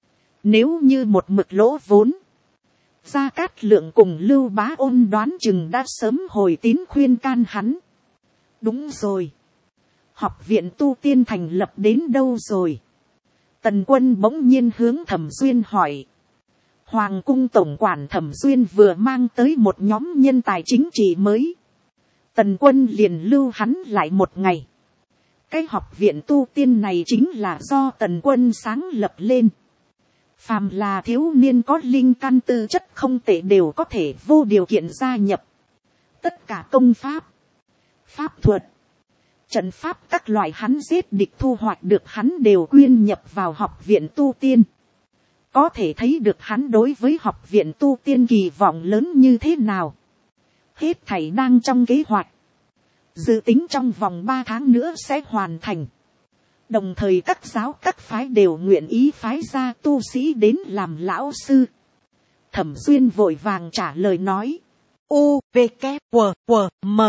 Nếu như một mực lỗ vốn, Gia Cát Lượng cùng Lưu Bá Ôn đoán chừng đã sớm hồi tín khuyên can hắn. Đúng rồi, học viện tu tiên thành lập đến đâu rồi? Tần Quân bỗng nhiên hướng Thẩm Duyên hỏi. Hoàng cung tổng quản Thẩm Duyên vừa mang tới một nhóm nhân tài chính trị mới. Tần Quân liền lưu hắn lại một ngày. Cái học viện tu tiên này chính là do Tần Quân sáng lập lên. Phàm là thiếu niên có linh căn tư chất không tệ đều có thể vô điều kiện gia nhập. Tất cả công pháp, pháp thuật, trận pháp các loại hắn giết địch thu hoạch được hắn đều quyên nhập vào học viện tu tiên. Có thể thấy được hắn đối với học viện tu tiên kỳ vọng lớn như thế nào. Hết thảy đang trong kế hoạch. Dự tính trong vòng 3 tháng nữa sẽ hoàn thành. Đồng thời các giáo các phái đều nguyện ý phái ra tu sĩ đến làm lão sư. Thẩm Duyên vội vàng trả lời nói. U, V, K, W, W, M.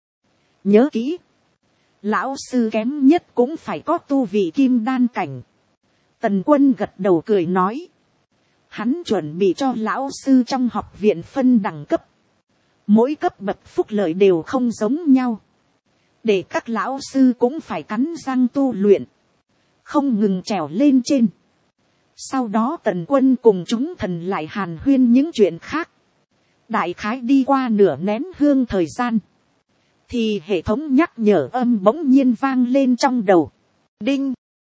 Nhớ kỹ. Lão sư kém nhất cũng phải có tu vị kim đan cảnh. Tần Quân gật đầu cười nói. Hắn chuẩn bị cho lão sư trong học viện phân đẳng cấp. Mỗi cấp bậc phúc lợi đều không giống nhau. Để các lão sư cũng phải cắn răng tu luyện, không ngừng trèo lên trên. Sau đó Tần Quân cùng chúng thần lại hàn huyên những chuyện khác. Đại khái đi qua nửa nén hương thời gian, thì hệ thống nhắc nhở âm bỗng nhiên vang lên trong đầu. Đinh!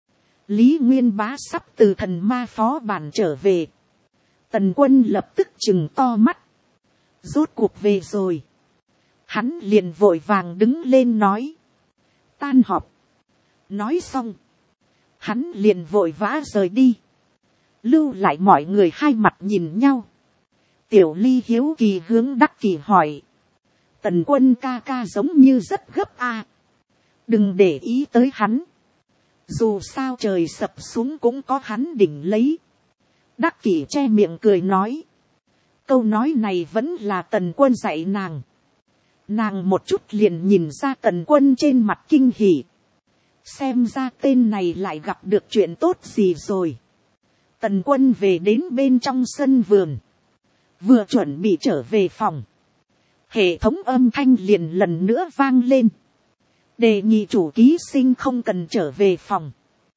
Lý Nguyên Bá sắp từ thần ma phó bản trở về. Tần Quân lập tức trừng to mắt. Rốt cuộc về rồi. Hắn liền vội vàng đứng lên nói. Tan họp. Nói xong, hắn liền vội vã rời đi. Lưu lại mọi người hai mặt nhìn nhau. Tiểu Ly hiếu kỳ hướng Đắc Kỷ hỏi. Tần Quân ca ca giống như rất gấp a. Đừng để ý tới hắn. Dù sao trời sập xuống cũng có hắn đỉnh lấy. Đắc Kỷ che miệng cười nói. Câu nói này vẫn là Tần Quân dạy nàng. Nàng một chút liền nhìn ra Tần Quân trên mặt kinh hỉ. Xem ra tên này lại gặp được chuyện tốt gì rồi. Tần Quân về đến bên trong sân vườn. Vừa chuẩn bị trở về phòng, hệ thống âm thanh liền lần nữa vang lên. Đề nghị chủ ký sinh không cần trở về phòng.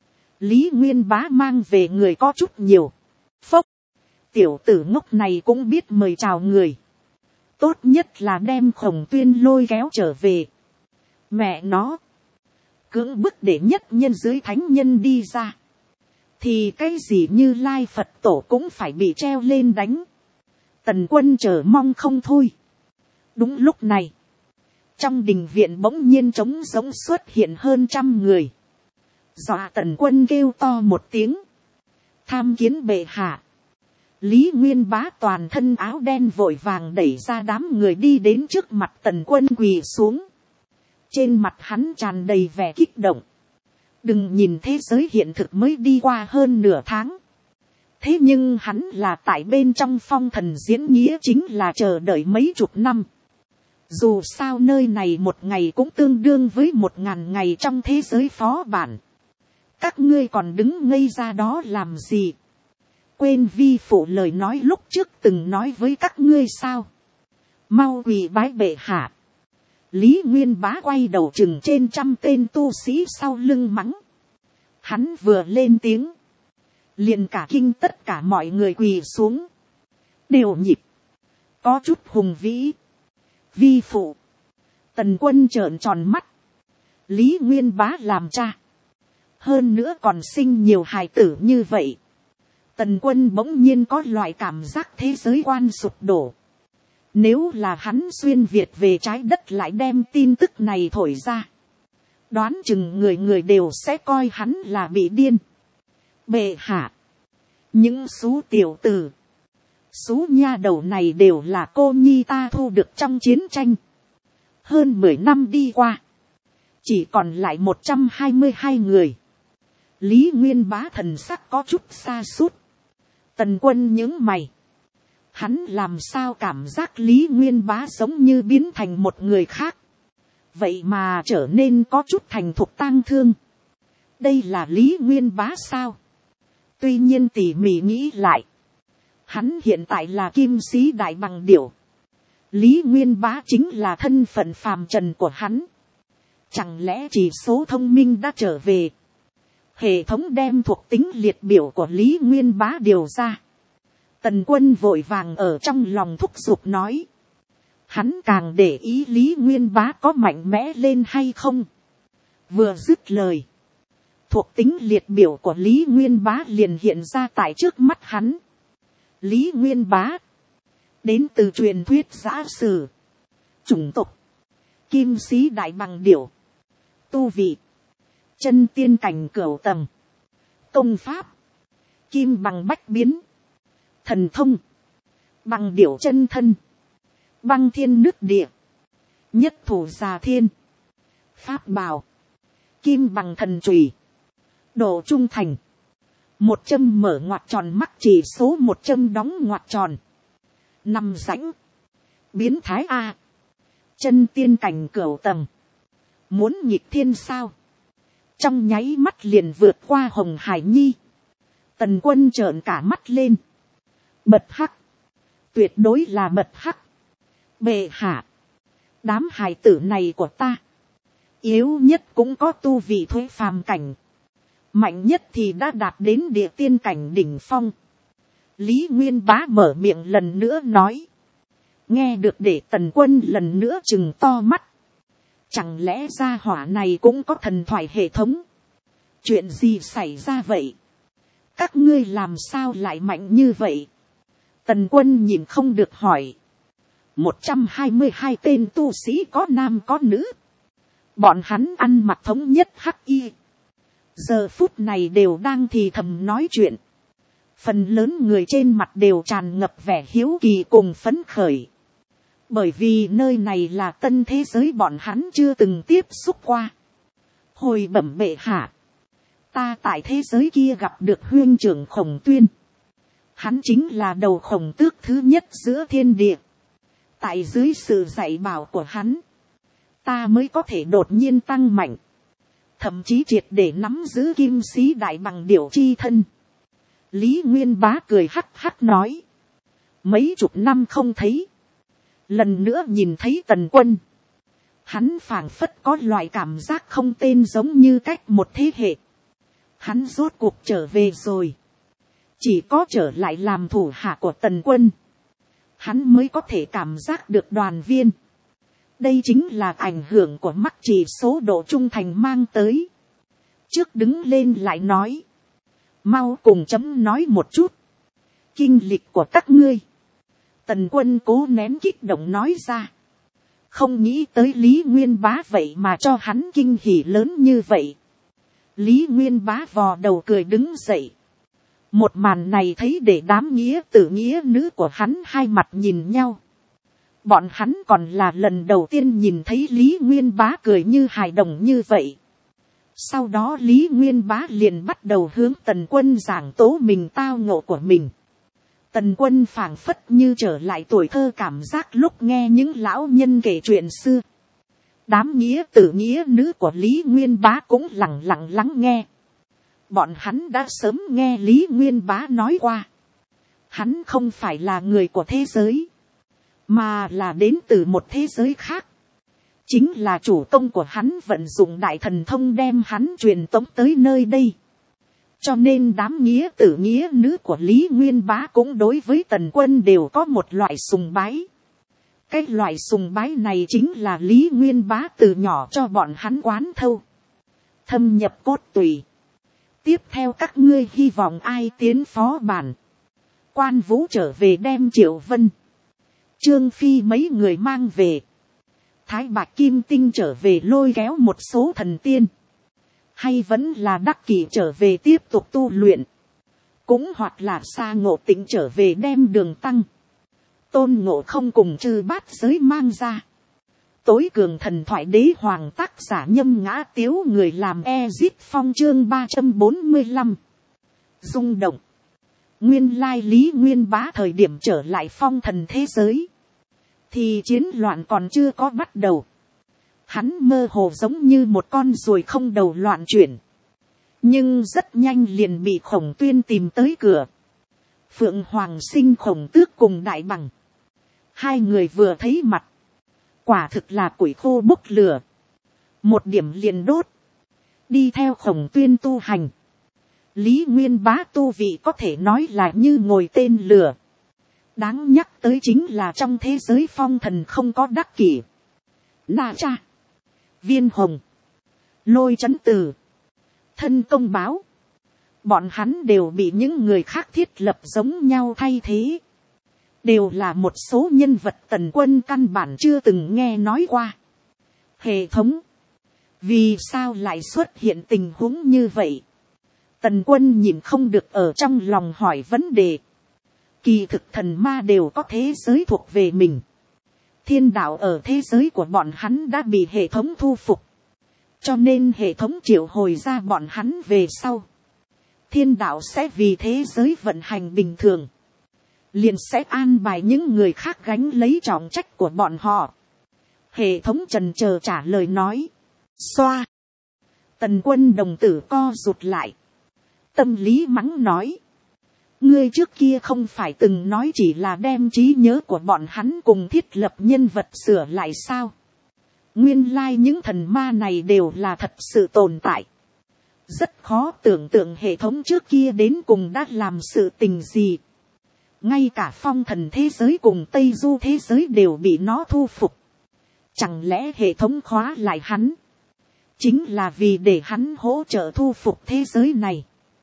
Lý Nguyên Bá mang về người có chút nhiều. Phốc! Tiểu tử ngốc này cũng biết mời chào người. Tốt nhất là đem Khổng Tuyên lôi kéo trở về. Mẹ nó! Cưỡng bức để nhất nhân dưới thánh nhân đi ra. Thì cái gì Như Lai Phật tổ cũng phải bị treo lên đánh. Tần Quân chờ mong không thôi. Đúng lúc này, trong đình viện bỗng nhiên trống rỗng xuất hiện hơn 100 người. Dọa Tần Quân kêu to một tiếng. Tham kiến bệ hạ. Lý Nguyên Bá toàn thân áo đen vội vàng đẩy ra đám người đi đến trước mặt Tần Quân quỳ xuống. Trên mặt hắn tràn đầy vẻ kích động. Đừng nhìn thế giới hiện thực mới đi qua hơn nửa tháng. Thế nhưng hắn là tại bên trong phong thần diễn nghĩa chính là chờ đợi mấy chục năm. Dù sao nơi này một ngày cũng tương đương với 1000 ngày trong thế giới phó bản. Các ngươi còn đứng ngây ra đó làm gì? Quên vi phụ lời nói lúc trước từng nói với các ngươi sao? Mau quỳ bái bệ hạ. Lý Nguyên Bá quay đầu chừng trên 100 tên tu sĩ sau lưng mắng. Hắn vừa lên tiếng. Liền cả kinh tất cả mọi người quỳ xuống. Đều nhịp. Có chút hùng vĩ. Vi phụ. Tần Quân trợn tròn mắt. Lý Nguyên Bá làm cha. Hơn nữa còn sinh nhiều hài tử như vậy. Tần Quân bỗng nhiên có loại cảm giác thế giới quan sụp đổ. Nếu là hắn xuyên Việt về trái đất lại đem tin tức này thổi ra. Đoán chừng người người đều sẽ coi hắn là bị điên. Bệ hạ. Những xú tiểu tử. Xú nha đầu này đều là cô nhi ta thu được trong chiến tranh. Hơn 10 năm đi qua. Chỉ còn lại 122 người. Lý Nguyên Bá thần sắc có chút xa sút. Tần Quân nhướng mày. Hắn làm sao cảm giác Lý Nguyên Bá giống như biến thành một người khác. Vậy mà trở nên có chút thành thục tang thương. Đây là Lý Nguyên Bá sao? Tuy nhiên tỉ mỉ nghĩ lại. Hắn hiện tại là kim sĩ đại bằng điểu. Lý Nguyên Bá chính là thân phận phàm trần của hắn. Chẳng lẽ chỉ số thông minh đã trở về? Hệ thống đem thuộc tính liệt biểu của Lý Nguyên Bá điều ra. Tần Quân vội vàng ở trong lòng thúc giục nói. Hắn càng để ý Lý Nguyên Bá có mạnh mẽ lên hay không. Vừa dứt lời. Thuộc tính liệt biểu của Lý Nguyên Bá liền hiện ra tại trước mắt hắn. Lý Nguyên Bá. Đến từ truyền thuyết giã sử. Chủng tộc. Kim sĩ đại bằng điểu. Tu vị. Chân tiên cảnh cửu tầng. Công pháp. Kim bằng bách biến. Thần thông. Bằng điểu chân thân. Băng thiên nước địa. Nhất thủ già thiên. Pháp bảo. Kim bằng thần chùy. Độ trung thành. 1 châm mở ngoặc tròn mắc chỉ số 1 châm đóng ngoặc tròn. Nằm rãnh. Biến thái A. Chân tiên cảnh cửu tầng. Muốn nhịp thiên sao? Trong nháy mắt liền vượt qua Hồng Hải Nhi. Tần Quân trợn cả mắt lên. Bật hắc. Tuyệt đối là bật hắc. Bệ hạ. Đám hài tử này của ta. Yếu nhất cũng có tu vị thuế phàm cảnh. Mạnh nhất thì đã đạt đến địa tiên cảnh đỉnh phong. Lý Nguyên Bá mở miệng lần nữa nói. Nghe được để Tần Quân lần nữa trừng to mắt. Chẳng lẽ gia hỏa này cũng có thần thoại hệ thống? Chuyện gì xảy ra vậy? Các ngươi làm sao lại mạnh như vậy? Tần Quân nhìn không được hỏi. 122 tên tu sĩ có nam có nữ. Bọn hắn ăn mặc thống nhất hắc y. Giờ phút này đều đang thì thầm nói chuyện. Phần lớn người trên mặt đều tràn ngập vẻ hiếu kỳ cùng phấn khởi. Bởi vì nơi này là tân thế giới bọn hắn chưa từng tiếp xúc qua. Hồi bẩm bệ hạ. Ta tại thế giới kia gặp được huynh trưởng Khổng Tuyên. Hắn chính là đầu khổng tước thứ nhất giữa thiên địa. Tại dưới sự dạy bảo của hắn. Ta mới có thể đột nhiên tăng mạnh. Thậm chí triệt để nắm giữ kim sĩ đại bằng điểu chi thân. Lý Nguyên Bá cười hắc hắc nói. Mấy chục năm không thấy. Lần nữa nhìn thấy Tần Quân. Hắn phảng phất có loại cảm giác không tên giống như cách một thế hệ. Hắn rốt cuộc trở về rồi. Chỉ có trở lại làm thủ hạ của Tần Quân. Hắn mới có thể cảm giác được đoàn viên. Đây chính là ảnh hưởng của mắc chỉ số độ trung thành mang tới. Trước đứng lên lại nói. Mau cùng chấm nói một chút. Kinh lịch của các ngươi. Tần Quân cố nén kích động nói ra. Không nghĩ tới Lý Nguyên Bá vậy mà cho hắn kinh hỉ lớn như vậy. Lý Nguyên Bá vò đầu cười đứng dậy. Một màn này thấy để đám nghĩa tử nghĩa nữ của hắn hai mặt nhìn nhau. Bọn hắn còn là lần đầu tiên nhìn thấy Lý Nguyên Bá cười như hài đồng như vậy. Sau đó Lý Nguyên Bá liền bắt đầu hướng Tần Quân giảng tố mình tao ngộ của mình. Tần Quân phảng phất như trở lại tuổi thơ cảm giác lúc nghe những lão nhân kể chuyện xưa. Đám nghĩa tử nghĩa nữ của Lý Nguyên Bá cũng lặng lặng lắng nghe. Bọn hắn đã sớm nghe Lý Nguyên Bá nói qua. Hắn không phải là người của thế giới, mà là đến từ một thế giới khác. Chính là chủ công của hắn vận dụng đại thần thông đem hắn truyền tống tới nơi đây. Cho nên đám nghĩa tử nghĩa nữ của Lý Nguyên Bá cũng đối với Tần Quân đều có một loại sùng bái. Cái loại sùng bái này chính là Lý Nguyên Bá từ nhỏ cho bọn hắn quán thâu, thâm nhập cốt tủy. Tiếp theo các ngươi hy vọng ai tiến phó bản? Quan Vũ trở về đem Triệu Vân, Trương Phi mấy người mang về. Thái Bạch Kim Tinh trở về lôi kéo một số thần tiên. Hay vẫn là Đắc Kỷ trở về tiếp tục tu luyện. Cũng hoặc là Sa Ngộ Tĩnh trở về đem đường tăng, Tôn Ngộ Không cùng Chư Bát Giới mang ra. Tối cường thần thoại đế hoàng tác giả Nhâm Ngã Tiếu, người làm Ezit Phong chương 345. Rung động. Nguyên lai Lý Nguyên Bá thời điểm trở lại phong thần thế giới, thì chiến loạn còn chưa có bắt đầu. Hắn mơ hồ giống như một con ruồi không đầu loạn chuyển. Nhưng rất nhanh liền bị Khổng Tuyên tìm tới cửa. Phượng Hoàng Sinh Khổng Tước cùng Đại Bằng. Hai người vừa thấy mặt, quả thực là củi khô bốc lửa. Một điểm liền đốt. Đi theo Khổng Tuyên tu hành. Lý Nguyên Bá tu vị có thể nói là như ngồi tên lửa. Đáng nhắc tới chính là trong thế giới phong thần không có Đắc Kỷ, Na Cha, Viên Hồng, Lôi Chấn Từ, Thân Công Báo. Bọn hắn đều bị những người khác thiết lập giống nhau thay thế. Đều là một số nhân vật Tần Quân căn bản chưa từng nghe nói qua. Hệ thống, vì sao lại xuất hiện tình huống như vậy? Tần Quân nhìn không được ở trong lòng hỏi vấn đề. Kỳ thực thần ma đều có thế giới thuộc về mình. Thiên đạo ở thế giới của bọn hắn đã bị hệ thống thu phục. Cho nên hệ thống triệu hồi ra bọn hắn về sau. Thiên đạo sẽ vì thế giới vận hành bình thường. Liền sẽ an bài những người khác gánh lấy trọng trách của bọn họ. Hệ thống chần chờ trả lời nói. Xoa. Tần Quân đồng tử co rụt lại. Tâm lý mắng nói. Ngươi trước kia không phải từng nói chỉ là đem trí nhớ của bọn hắn cùng thiết lập nhân vật sửa lại sao? Nguyên lai những thần ma này đều là thật sự tồn tại. Rất khó tưởng tượng hệ thống trước kia đến cùng đã làm sự tình gì. Ngay cả phong thần thế giới cùng Tây Du thế giới đều bị nó thu phục. Chẳng lẽ hệ thống khóa lại hắn? Chính là vì để hắn hỗ trợ thu phục thế giới này.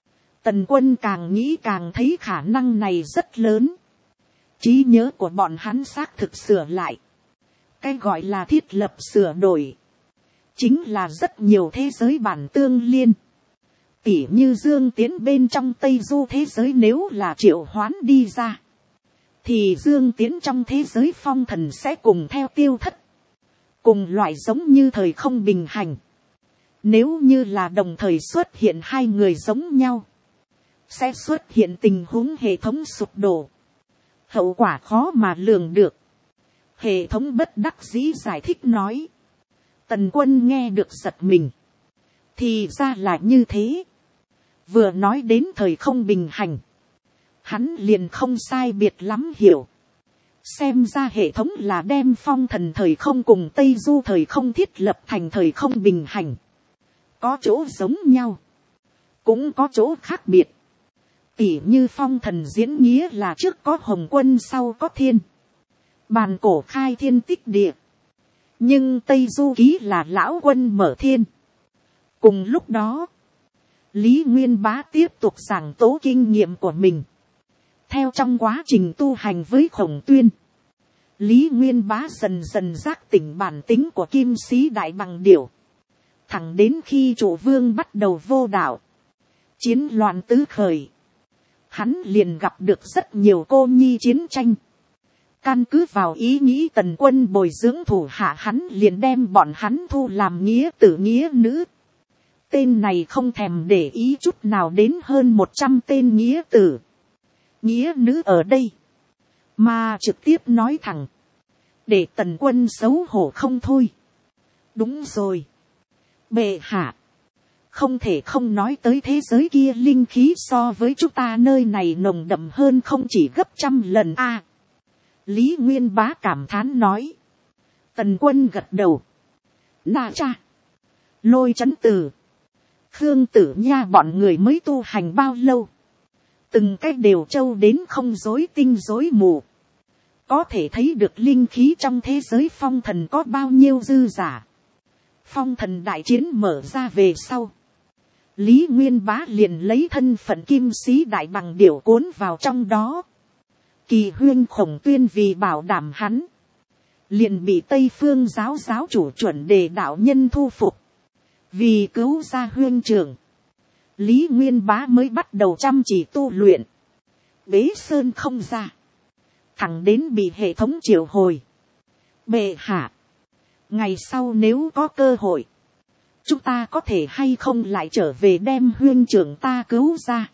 Tần Quân càng nghĩ càng thấy khả năng này rất lớn. Trí nhớ của bọn hắn xác thực sửa lại. Cái gọi là thiết lập sửa đổi, chính là rất nhiều thế giới bản tương liên. Tỉ như Dương Tiến bên trong Tây Du thế giới nếu là triệu hoán đi ra, thì Dương Tiến trong thế giới phong thần sẽ cùng theo tiêu thất. Cùng loại giống như thời không bình hành. Nếu như là đồng thời xuất hiện hai người giống nhau, sẽ xuất hiện tình huống hệ thống sụp đổ. Hậu quả khó mà lường được. Hệ thống bất đắc dĩ giải thích nói. Tần Quân nghe được giật mình. Thì ra là như thế. Vừa nói đến thời không bình hành, hắn liền không sai biệt lắm hiểu. Xem ra hệ thống là đem phong thần thời không cùng Tây Du thời không thiết lập thành thời không bình hành. Có chỗ giống nhau, cũng có chỗ khác biệt. Tỉ như phong thần diễn nghĩa là trước có Hồng Quân sau có thiên. Bàn cổ khai thiên tích địa. Nhưng Tây Du ký là lão quân mở thiên. Cùng lúc đó, Lý Nguyên Bá tiếp tục giảng tố kinh nghiệm của mình. Theo trong quá trình tu hành với Khổng Tuyên, Lý Nguyên Bá dần dần giác tỉnh bản tính của Kim Sĩ Đại Bằng Điểu. Thẳng đến khi Trụ Vương bắt đầu vô đạo, chiến loạn tứ khởi, hắn liền gặp được rất nhiều cô nhi chiến tranh. Căn cứ vào ý nghĩ Tần Quân bồi dưỡng thủ hạ, hắn liền đem bọn hắn thu làm nghĩa tử nghĩa nữ. Tên này không thèm để ý chút nào đến hơn 100 tên nghĩa tử, nghĩa nữ ở đây, mà trực tiếp nói thẳng, để Tần Quân xấu hổ không thôi. Đúng rồi, bệ hạ, không thể không nói tới thế giới kia linh khí so với chúng ta nơi này nồng đậm hơn không chỉ gấp 100 lần a. Lý Nguyên Bá cảm thán nói. Tần Quân gật đầu. Na cha, Lôi Chấn Tử, Khương Tử Nha bọn người mới tu hành bao lâu, từng cách đều trâu đến không rối tinh rối mù, có thể thấy được linh khí trong thế giới phong thần có bao nhiêu dư giả. Phong thần đại chiến mở ra về sau, Lý Nguyên Bá liền lấy thân phận kim sĩ đại bằng điểu cuốn vào trong đó. Kỳ Huyên Khổng Tuyên vì bảo đảm hắn, liền bị Tây Phương giáo giáo chủ Chuẩn Đề đạo nhân thu phục. Vì cứu ra huyên trưởng, Lý Nguyên Bá mới bắt đầu chăm chỉ tu luyện, bế sơn không ra, thẳng đến bị hệ thống triệu hồi. Bệ hạ, ngày sau nếu có cơ hội, chúng ta có thể hay không lại trở về đem huyên trưởng ta cứu ra.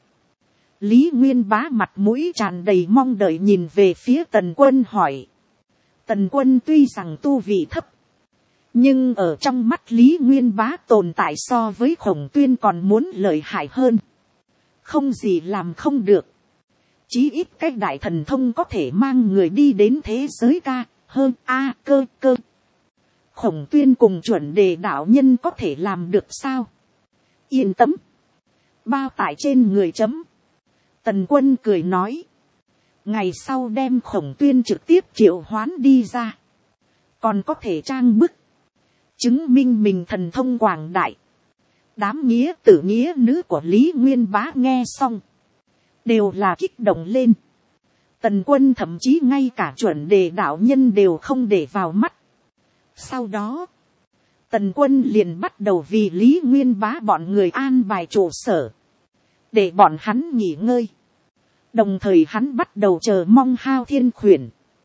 Lý Nguyên Bá mặt mũi tràn đầy mong đợi nhìn về phía Tần Quân hỏi. Tần Quân tuy rằng tu vị thấp, nhưng ở trong mắt Lý Nguyên Bá tồn tại so với Khổng Tuyên còn muốn lợi hại hơn. Không gì làm không được. Chí ít cách đại thần thông có thể mang người đi đến thế giới ca, hơn a cơ cơ. Khổng Tuyên cùng Chuẩn Đề đạo nhân có thể làm được sao? Yên tâm. Bao tải trên người chấm. Tần Quân cười nói. Ngày sau đem Khổng Tuyên trực tiếp triệu hoán đi ra. Còn có thể trang bức, chứng minh mình thần thông quảng đại. Đám nghĩa tử nghĩa nữ của Lý Nguyên Bá nghe xong, đều là kích động lên. Tần Quân thậm chí ngay cả Chuẩn Đề đạo nhân đều không để vào mắt. Sau đó, Tần Quân liền bắt đầu vì Lý Nguyên Bá bọn người an bài trụ sở, để bọn hắn nghỉ ngơi. Đồng thời hắn bắt đầu chờ mong Hao Thiên Khuyển.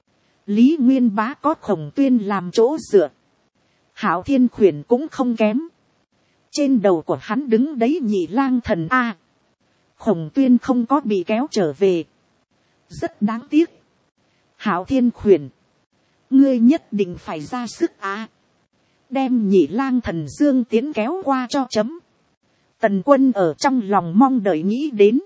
Lý Nguyên Bá có Khổng Tuyên làm chỗ dựa, Hạo Thiên Khuyển cũng không kém. Trên đầu của hắn đứng đấy Nhị Lang Thần a. Khổng Tuyên không có bị kéo trở về, rất đáng tiếc. Hạo Thiên Khuyển, ngươi nhất định phải ra sức a, đem Nhị Lang Thần Dương Tiến kéo qua cho chấm. Tần Quân ở trong lòng mong đợi nghĩ đến.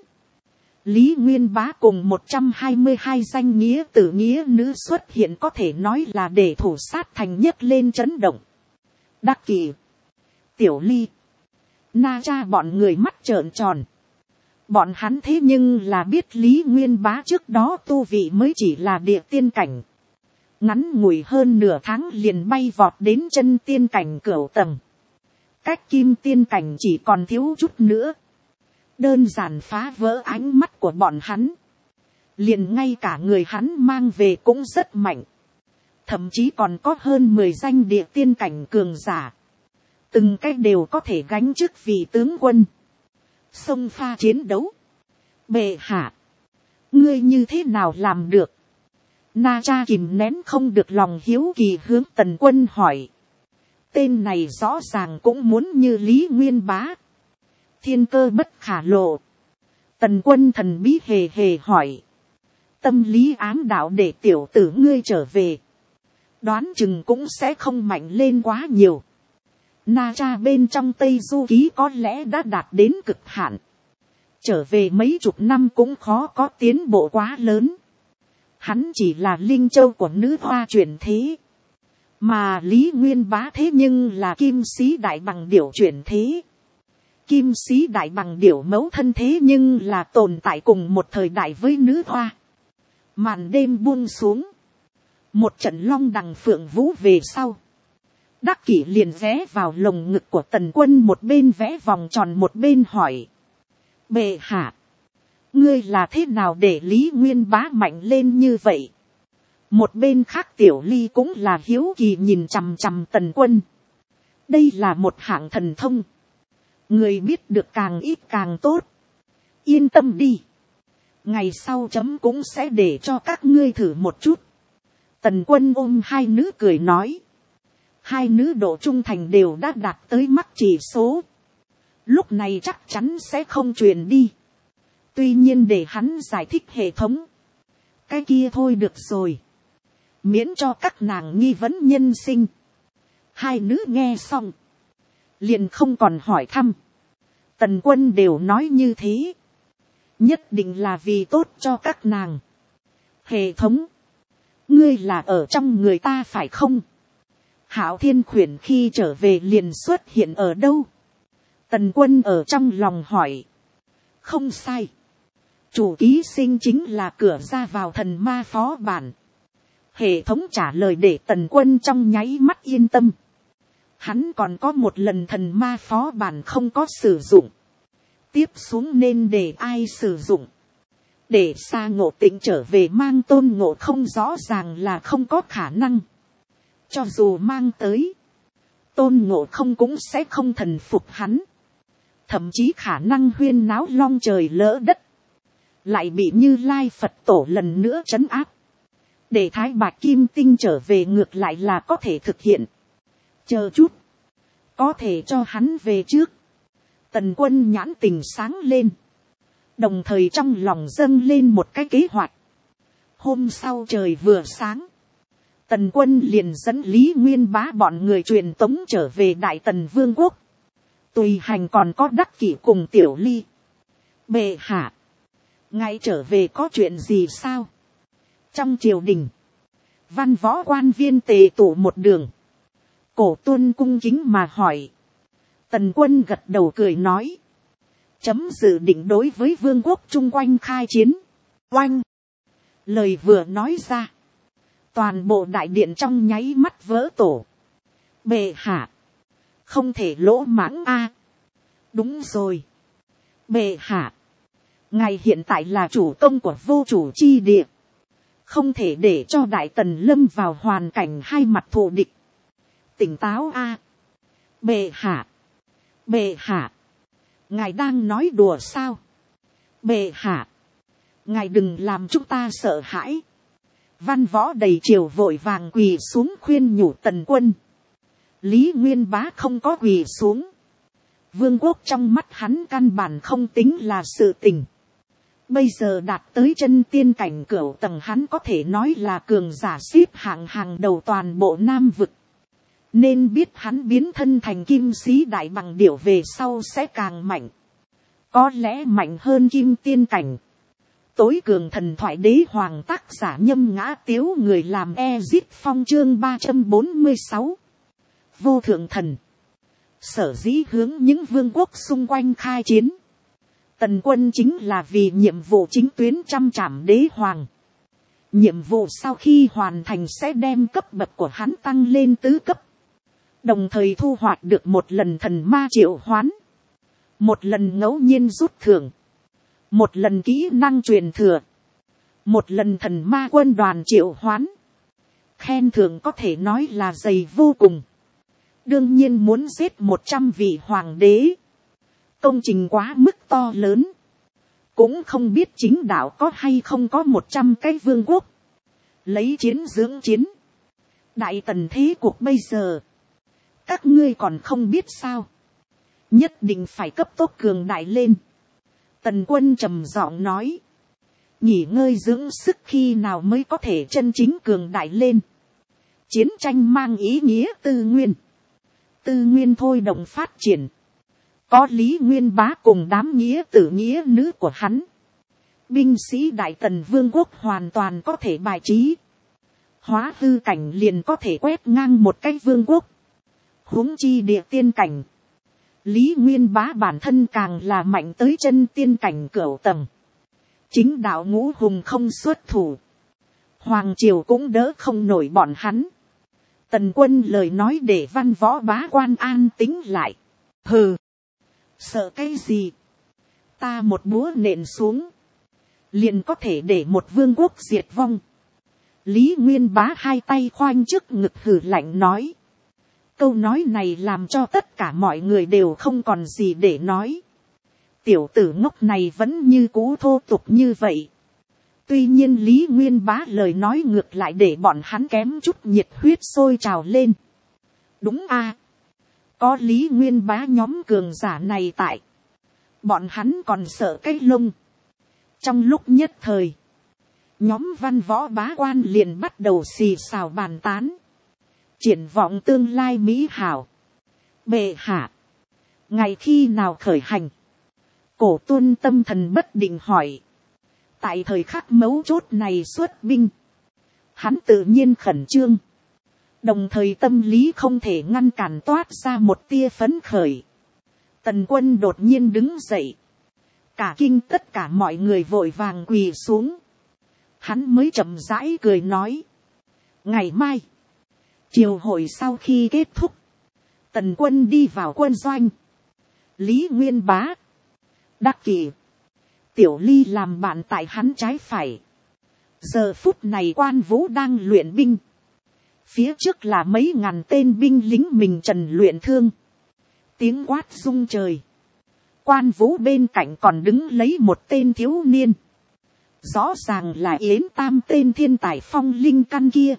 Lý Nguyên Bá cùng 122 danh nghĩa tử nghĩa nữ xuất hiện có thể nói là để thủ sát thành nhất lên chấn động. Đắc Kỳ, Tiểu Ly, Na Cha bọn người mắt trợn tròn. Bọn hắn thế nhưng là biết Lý Nguyên Bá trước đó tu vị mới chỉ là địa tiên cảnh. Ngắn ngủi hơn nửa tháng liền bay vọt đến chân tiên cảnh cửu tầng. Cách kim tiên cảnh chỉ còn thiếu chút nữa. Đơn giản phá vỡ ánh mắt của bọn hắn. Liền ngay cả người hắn mang về cũng rất mạnh. Thậm chí còn có hơn 10 danh địa tiên cảnh cường giả. Từng cách đều có thể gánh chức vị tướng quân. Xông pha chiến đấu. Bệ hạ, ngươi như thế nào làm được? Na Cha kìm nén không được lòng hiếu kỳ hướng Tần Quân hỏi. Tên này rõ ràng cũng muốn như Lý Nguyên Bá. Thiên cơ bất khả lộ. Tần Quân thần bí hề hề hỏi. Tâm lý ám đạo để tiểu tử ngươi trở về, đoán chừng cũng sẽ không mạnh lên quá nhiều. Na Cha bên trong Tây Du Ký có lẽ đã đạt đến cực hạn. Trở về mấy chục năm cũng khó có tiến bộ quá lớn. Hắn chỉ là linh châu của nữ hoa chuyển thế. Mà Lý Nguyên Bá thế nhưng là kim sĩ đại bằng điểu chuyển thế. Kim sĩ đại bằng điểu mẫu thân thế nhưng là tồn tại cùng một thời đại với nữ hoa. Màn đêm buông xuống. Một trận long đằng phượng vũ về sau. Đắc Kỷ liền ghé vào lồng ngực của Tần Quân, một bên vẽ vòng tròn một bên hỏi. Bệ hạ, ngươi là thế nào để Lý Nguyên Bá mạnh lên như vậy? Một bên khác Tiểu Ly cũng là hiếu kỳ nhìn chằm chằm Tần Quân. Đây là một hạng thần thông. Người biết được càng ít càng tốt. Yên tâm đi. ngày sau chấm cũng sẽ để cho các ngươi thử một chút. Tần Quân ôm hai nữ cười nói. Hai nữ độ trung thành đều đã đạt tới mắc chỉ số. Lúc này chắc chắn sẽ không truyền đi. Tuy nhiên để hắn giải thích hệ thống. Cái kia thôi được rồi. Miễn cho các nàng nghi vấn nhân sinh. Hai nữ nghe xong. Liền không còn hỏi thăm. Tần Quân đều nói như thế. Nhất định là vì tốt cho các nàng. Hệ thống. Ngươi là ở trong người ta phải không? Hạo Thiên Khuyển khi trở về liền xuất hiện ở đâu? Tần Quân ở trong lòng hỏi. Không sai. Chủ ký sinh chính là cửa ra vào thần ma phó bản. Hệ thống trả lời để Tần Quân trong nháy mắt yên tâm. Hắn còn có một lần thần ma phó bản không có sử dụng. Tiếp xuống nên để ai sử dụng? Để Sa Ngộ Tĩnh trở về mang Tôn Ngộ không rõ ràng là không có khả năng. Cho dù mang tới, Tôn Ngộ không cũng sẽ không thần phục hắn. Thậm chí khả năng huyên náo long trời lỡ đất. Lại bị Như Lai Phật Tổ lần nữa trấn áp. Để Thái Bạch Kim Tinh trở về ngược lại là có thể thực hiện. Chờ chút. Có thể cho hắn về trước. Tần Quân nhãn tình sáng lên. Đồng thời trong lòng dâng lên một cái kế hoạch. Hôm sau trời vừa sáng. Tần Quân liền dẫn Lý Nguyên Bá bọn người truyền tống trở về Đại Tần Vương quốc. Tùy hành còn có Đắc Kỷ cùng Tiểu Ly. Bệ hạ. Ngay trở về có chuyện gì sao? Trong triều đình. Văn võ quan viên tề tụ một đường. Cổ Tuân cung kính mà hỏi. Tần Quân gật đầu cười nói. Chấm dự định đối với vương quốc chung quanh khai chiến. Oanh. Lời vừa nói ra. Toàn bộ đại điện trong nháy mắt vỡ tổ. Bệ hạ. Không thể lỗ mãng a. Đúng rồi. Bệ hạ. Ngài hiện tại là chủ công của vô chủ chi địa. Không thể để cho Đại Tần lâm vào hoàn cảnh hai mặt thù địch. Tỉnh táo a. Bệ hạ. Bệ hạ. Ngài đang nói đùa sao? Bệ hạ. Ngài đừng làm chúng ta sợ hãi. Văn võ đầy triều vội vàng quỳ xuống khuyên nhủ Tần Quân. Lý Nguyên Bá không có quỳ xuống. Vương quốc trong mắt hắn căn bản không tính là sự tình. Bây giờ đạt tới chân tiên cảnh cửu tầng hắn có thể nói là cường giả xếp hạng hàng đầu toàn bộ Nam vực. Nên biết hắn biến thân thành kim sĩ đại bằng điểu về sau sẽ càng mạnh. Có lẽ mạnh hơn kim tiên cảnh. Tối cường thần thoại đế hoàng tác giả Nhâm Ngã Tiếu người làm Ezit Phong chương 346. Vô thượng thần. Sở dĩ hướng những vương quốc xung quanh khai chiến. Tần Quân chính là vì nhiệm vụ chính tuyến chăm chảm đế hoàng. Nhiệm vụ sau khi hoàn thành sẽ đem cấp bậc của hắn tăng lên tứ cấp. Đồng thời thu hoạch được một lần thần ma triệu hoán. Một lần ngẫu nhiên rút thưởng. Một lần kỹ năng truyền thừa. Một lần thần ma quân đoàn triệu hoán. Khen thưởng có thể nói là dày vô cùng. Đương nhiên muốn giết 100 vị hoàng đế. Công trình quá mức to lớn. Cũng không biết chính đạo có hay không có 100 cái vương quốc. Lấy chiến dưỡng chiến. Đại Tần thế cuộc bây giờ. Các ngươi còn không biết sao. Nhất định phải cấp tốc cường đại lên. Tần Quân trầm giọng nói. Nghỉ ngơi dưỡng sức khi nào mới có thể chân chính cường đại lên. Chiến tranh mang ý nghĩa tư nguyên. Tư nguyên thôi động phát triển. Có Lý Nguyên Bá cùng đám nghĩa tử nghĩa nữ của hắn. Binh sĩ Đại Tần Vương quốc hoàn toàn có thể bài trí. Hóa hư cảnh liền có thể quét ngang một cái vương quốc. Huống chi địa tiên cảnh. Lý Nguyên Bá bản thân càng là mạnh tới chân tiên cảnh cửu tầng. Chính đạo ngũ hùng không xuất thủ. Hoàng triều cũng đỡ không nổi bọn hắn. Tần Quân lời nói để văn võ bá quan an tính lại. Hừ. Sợ cái gì? Ta một búa nện xuống. Liền có thể để một vương quốc diệt vong. Lý Nguyên Bá hai tay khoanh trước ngực hừ lạnh nói. Câu nói này làm cho tất cả mọi người đều không còn gì để nói. Tiểu tử ngốc này vẫn như cũ thô tục như vậy. Tuy nhiên Lý Nguyên Bá lời nói ngược lại để bọn hắn kém chút nhiệt huyết sôi trào lên. Đúng a, có Lý Nguyên Bá nhóm cường giả này tại, bọn hắn còn sợ cái lông. Trong lúc nhất thời, nhóm văn võ bá quan liền bắt đầu xì xào bàn tán, triển vọng tương lai mỹ hảo. Bệ hạ, ngày khi nào khởi hành? Cổ Tuân tâm thần bất định hỏi. Tại thời khắc mấu chốt này xuất binh, hắn tự nhiên khẩn trương, đồng thời tâm lý không thể ngăn cản toát ra một tia phấn khởi. Tần Quân đột nhiên đứng dậy, cả kinh tất cả mọi người vội vàng quỳ xuống. Hắn mới chậm rãi cười nói, ngày mai, triều hội sau khi kết thúc, Tần Quân đi vào quân doanh. Lý Nguyên Bá, Đắc Kỷ, Tiểu Ly làm bạn tại hắn trái phải. Giờ phút này Quan Vũ đang luyện binh, phía trước là mấy ngàn tên binh lính mình trần luyện thương. Tiếng quát rung trời. Quan Vũ bên cạnh còn đứng lấy một tên thiếu niên, rõ ràng là Yến Tam tên thiên tài phong linh căn kia.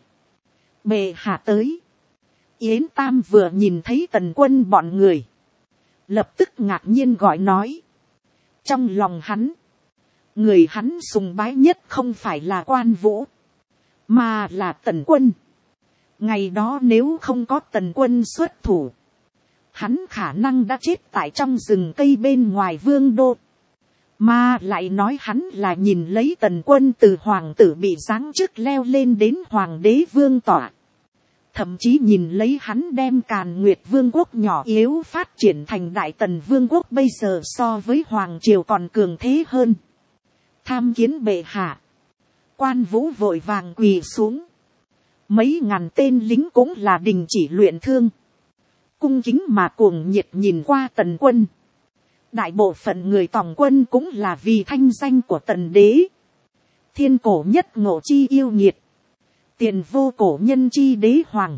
Bệ hạ tới. Yến Tam vừa nhìn thấy Tần Quân bọn người, lập tức ngạc nhiên gọi nói. Trong lòng hắn, người hắn sùng bái nhất không phải là Quan Vũ, mà là Tần Quân. Ngày đó nếu không có Tần Quân xuất thủ, hắn khả năng đã chết tại trong rừng cây bên ngoài vương đô. Mà lại nói hắn là nhìn lấy Tần Quân từ hoàng tử bị giáng chức leo lên đến hoàng đế vương tọa. Thậm chí nhìn lấy hắn đem Càn Nguyệt vương quốc nhỏ yếu phát triển thành Đại Tần vương quốc bây giờ so với hoàng triều còn cường thế hơn. Tham kiến bệ hạ. Quan Vũ vội vàng quỳ xuống. Mấy ngàn tên lính cũng là đình chỉ luyện thương, cung kính mà cuồng nhiệt nhìn qua Tần Quân. Đại bộ phận người tòng quân cũng là vì thanh danh của Tần đế. Thiên cổ nhất ngộ chi yêu nghiệt, tiền vô cổ nhân chi đế hoàng.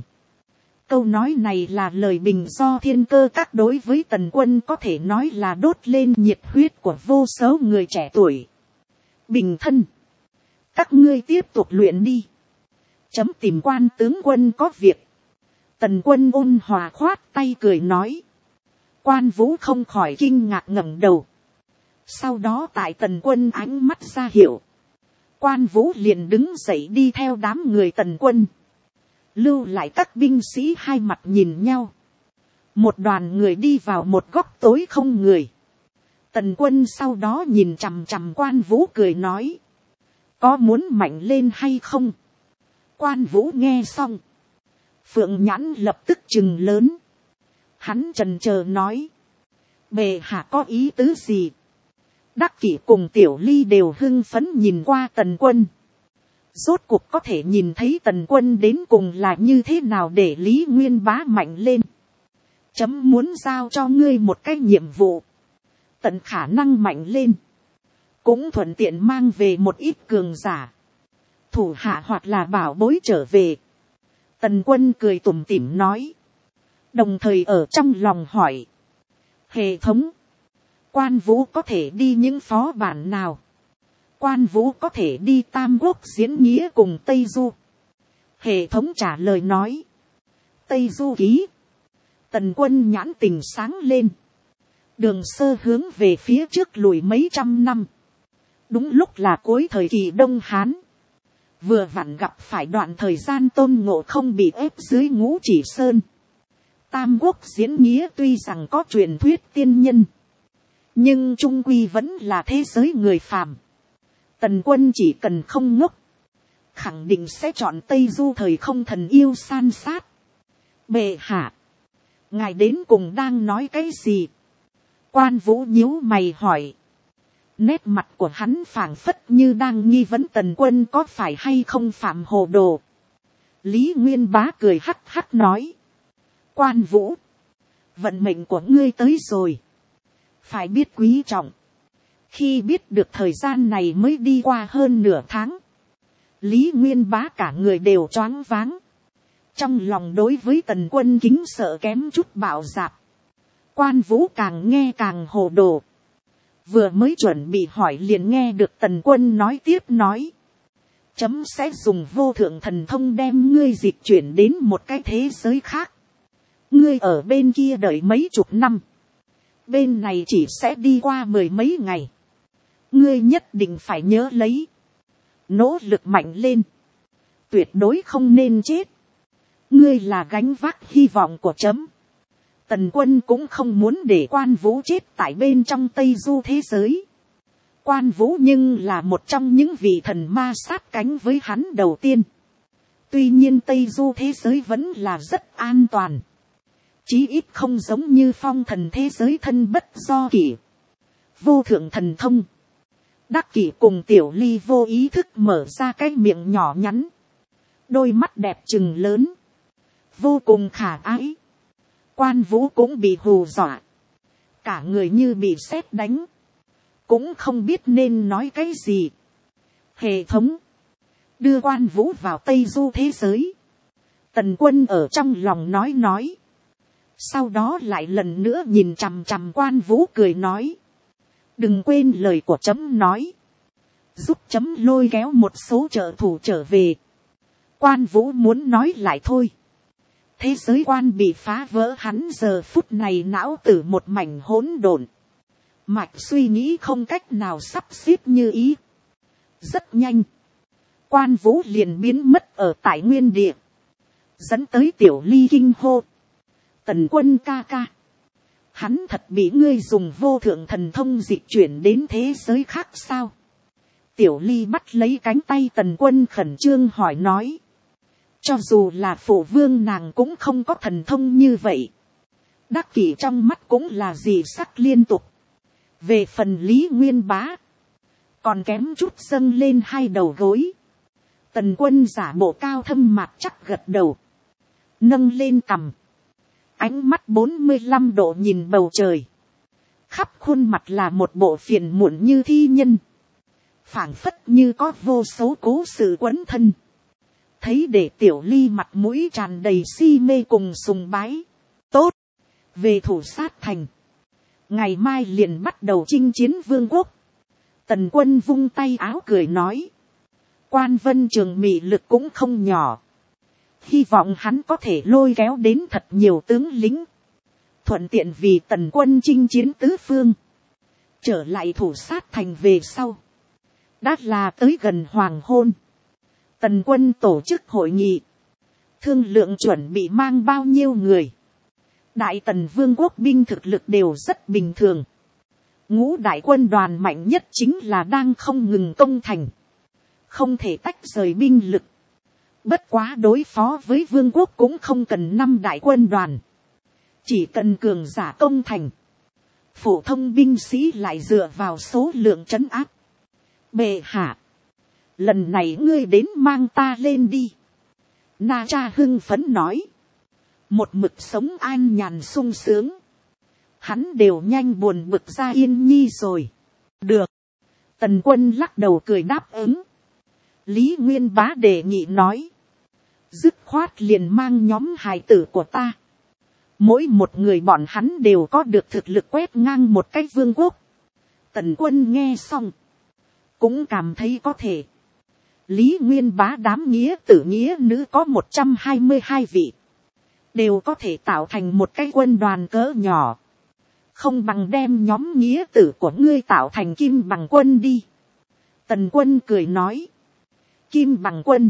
Câu nói này là lời bình do Thiên Cơ Các đối với Tần Quân có thể nói là đốt lên nhiệt huyết của vô số người trẻ tuổi. Bình thân, các ngươi tiếp tục luyện đi. Chấm tìm Quan tướng quân có việc. Tần Quân ôn hòa khoát tay cười nói. Quan Vũ không khỏi kinh ngạc ngẩng đầu. Sau đó tại Tần Quân ánh mắt ra hiệu, Quan Vũ liền đứng dậy đi theo đám người Tần Quân. Lưu lại các binh sĩ hai mặt nhìn nhau. Một đoàn người đi vào một góc tối không người. Tần Quân sau đó nhìn chằm chằm Quan Vũ cười nói. Có muốn mạnh lên hay không? Quan Vũ nghe xong, phượng nhãn lập tức trừng lớn. Hắn chần chờ nói. Bệ hạ có ý tứ gì? Đắc Kỷ cùng Tiểu Ly đều hưng phấn nhìn qua Tần Quân. Rốt cuộc có thể nhìn thấy Tần Quân đến cùng là như thế nào để Lý Nguyên Bá mạnh lên. Chấm muốn giao cho ngươi một cái nhiệm vụ. Tận khả năng mạnh lên. Cũng thuận tiện mang về một ít cường giả, thủ hạ hoặc là bảo bối trở về. Tần Quân cười tủm tỉm nói. Đồng thời ở trong lòng hỏi. Hệ thống, Quan Vũ có thể đi những phó bản nào? Quan Vũ có thể đi Tam Quốc Diễn Nghĩa cùng Tây Du. Hệ thống trả lời nói. Tây Du ký. Tần Quân nhãn tình sáng lên. Đường sơ hướng về phía trước lùi mấy trăm năm. Đúng lúc là cuối thời kỳ Đông Hán. Vừa vặn gặp phải đoạn thời gian Tôn Ngộ Không bị ép dưới Ngũ Chỉ Sơn. Tam Quốc Diễn Nghĩa tuy rằng có truyền thuyết tiên nhân, nhưng trung quy vẫn là thế giới người phàm. Tần Quân chỉ cần không ngốc, khẳng định sẽ chọn Tây Du thời không thần yêu san sát. Bệ hạ, ngài đến cùng đang nói cái gì? Quan Vũ nhíu mày hỏi. Nét mặt của hắn phảng phất như đang nghi vấn Tần Quân có phải hay không phạm hồ đồ. Lý Nguyên Bá cười hắc hắc nói. Quan Vũ, vận mệnh của ngươi tới rồi, phải biết quý trọng. Khi biết được thời gian này mới đi qua hơn nửa tháng, Lý Nguyên Bá cả người đều choáng váng. Trong lòng đối với Tần Quân kính sợ kém chút bạo dạp. Quan Vũ càng nghe càng hồ đồ. Vừa mới chuẩn bị hỏi liền nghe được Tần Quân nói tiếp nói. chấm sẽ dùng vô thượng thần thông đem ngươi dịch chuyển đến một cái thế giới khác. Ngươi ở bên kia đợi mấy chục năm, bên này chỉ sẽ đi qua 10 mấy ngày. Ngươi nhất định phải nhớ lấy, nỗ lực mạnh lên, tuyệt đối không nên chết. Ngươi là gánh vác hy vọng của chấm. Tần Quân cũng không muốn để Quan Vũ chết tại bên trong Tây Du thế giới. Quan Vũ nhưng là một trong những vị thần ma sát cánh với hắn đầu tiên. Tuy nhiên Tây Du thế giới vẫn là rất an toàn. Chí ít không giống như Phong Thần thế giới thân bất do kỷ. Vô thượng thần thông. Đắc Kỷ cùng Tiểu Ly vô ý thức mở ra cái miệng nhỏ nhắn. Đôi mắt đẹp trừng lớn. Vô cùng khả ái. Quan Vũ cũng bị hù dọa. Cả người như bị sét đánh. Cũng không biết nên nói cái gì. Hệ thống. Đưa Quan Vũ vào Tây Du thế giới. Tần Quân ở trong lòng nói. Sau đó lại lần nữa nhìn chằm chằm Quan Vũ cười nói. Đừng quên lời của chấm nói. Giúp chấm lôi kéo một số trợ thủ trở về. Quan Vũ muốn nói lại thôi. Thế giới quan bị phá vỡ, hắn giờ phút này não tử một mảnh hỗn độn. Mạch suy nghĩ không cách nào sắp xếp như ý. Rất nhanh. Quan Vũ liền biến mất ở tại nguyên địa. Dẫn tới Tiểu Ly kinh hô. Tần Quân ca ca. Hắn thật bị ngươi dùng vô thượng thần thông dịch chuyển đến thế giới khác sao? Tiểu Ly bắt lấy cánh tay Tần Quân khẩn trương hỏi nói. Cho dù là phụ vương nàng cũng không có thần thông như vậy. Đắc Kỷ trong mắt cũng là dị sắc liên tục. Về phần Lý Nguyên Bá. Còn kém chút dâng lên hai đầu gối. Tần Quân giả bộ cao thâm mặt chắc gật đầu. Nâng lên cằm. Ánh mắt 45 độ nhìn bầu trời. Khắp khuôn mặt là một bộ phiền muộn như thi nhân. Phảng phất như có vô số cố sự quấn thân. Thấy để Tiểu Ly mặt mũi tràn đầy si mê cùng sùng bái. Tốt. Về Thủ Sát Thành. Ngày mai liền bắt đầu chinh chiến vương quốc. Tần Quân vung tay áo cười nói. Quan Vân Trường mị lực cũng không nhỏ. Hy vọng hắn có thể lôi kéo đến thật nhiều tướng lính. Thuận tiện vì Tần Quân chinh chiến tứ phương. Trở lại Thủ Sát Thành về sau. Đã là tới gần hoàng hôn. Tần Quân tổ chức hội nghị. Thương lượng chuẩn bị mang bao nhiêu người. Đại Tần Vương quốc binh thực lực đều rất bình thường. Ngũ đại quân đoàn mạnh nhất chính là đang không ngừng công thành. Không thể tách rời binh lực. Bất quá đối phó với Vương quốc cũng không cần 5 đại quân đoàn. Chỉ cần cường giả công thành. Phổ thông binh sĩ lại dựa vào số lượng trấn áp. Bệ hạ. Lần này ngươi đến mang ta lên đi. Na Cha hưng phấn nói. Một mực sống an nhàn sung sướng. Hắn đều nhanh buồn bực ra Yên Nhi rồi. Được. Tần Quân lắc đầu cười đáp ứng. Lý Nguyên Bá đề nghị nói. Dứt khoát liền mang nhóm hài tử của ta. Mỗi một người bọn hắn đều có được thực lực quét ngang một cái vương quốc. Tần Quân nghe xong. Cũng cảm thấy có thể. Lý Nguyên Bá đám nghĩa tử nghĩa nữ có 122 vị. Đều có thể tạo thành một cái quân đoàn cỡ nhỏ. Không bằng đem nhóm nghĩa tử của ngươi tạo thành Kim Bằng Quân đi. Tần Quân cười nói. Kim Bằng Quân.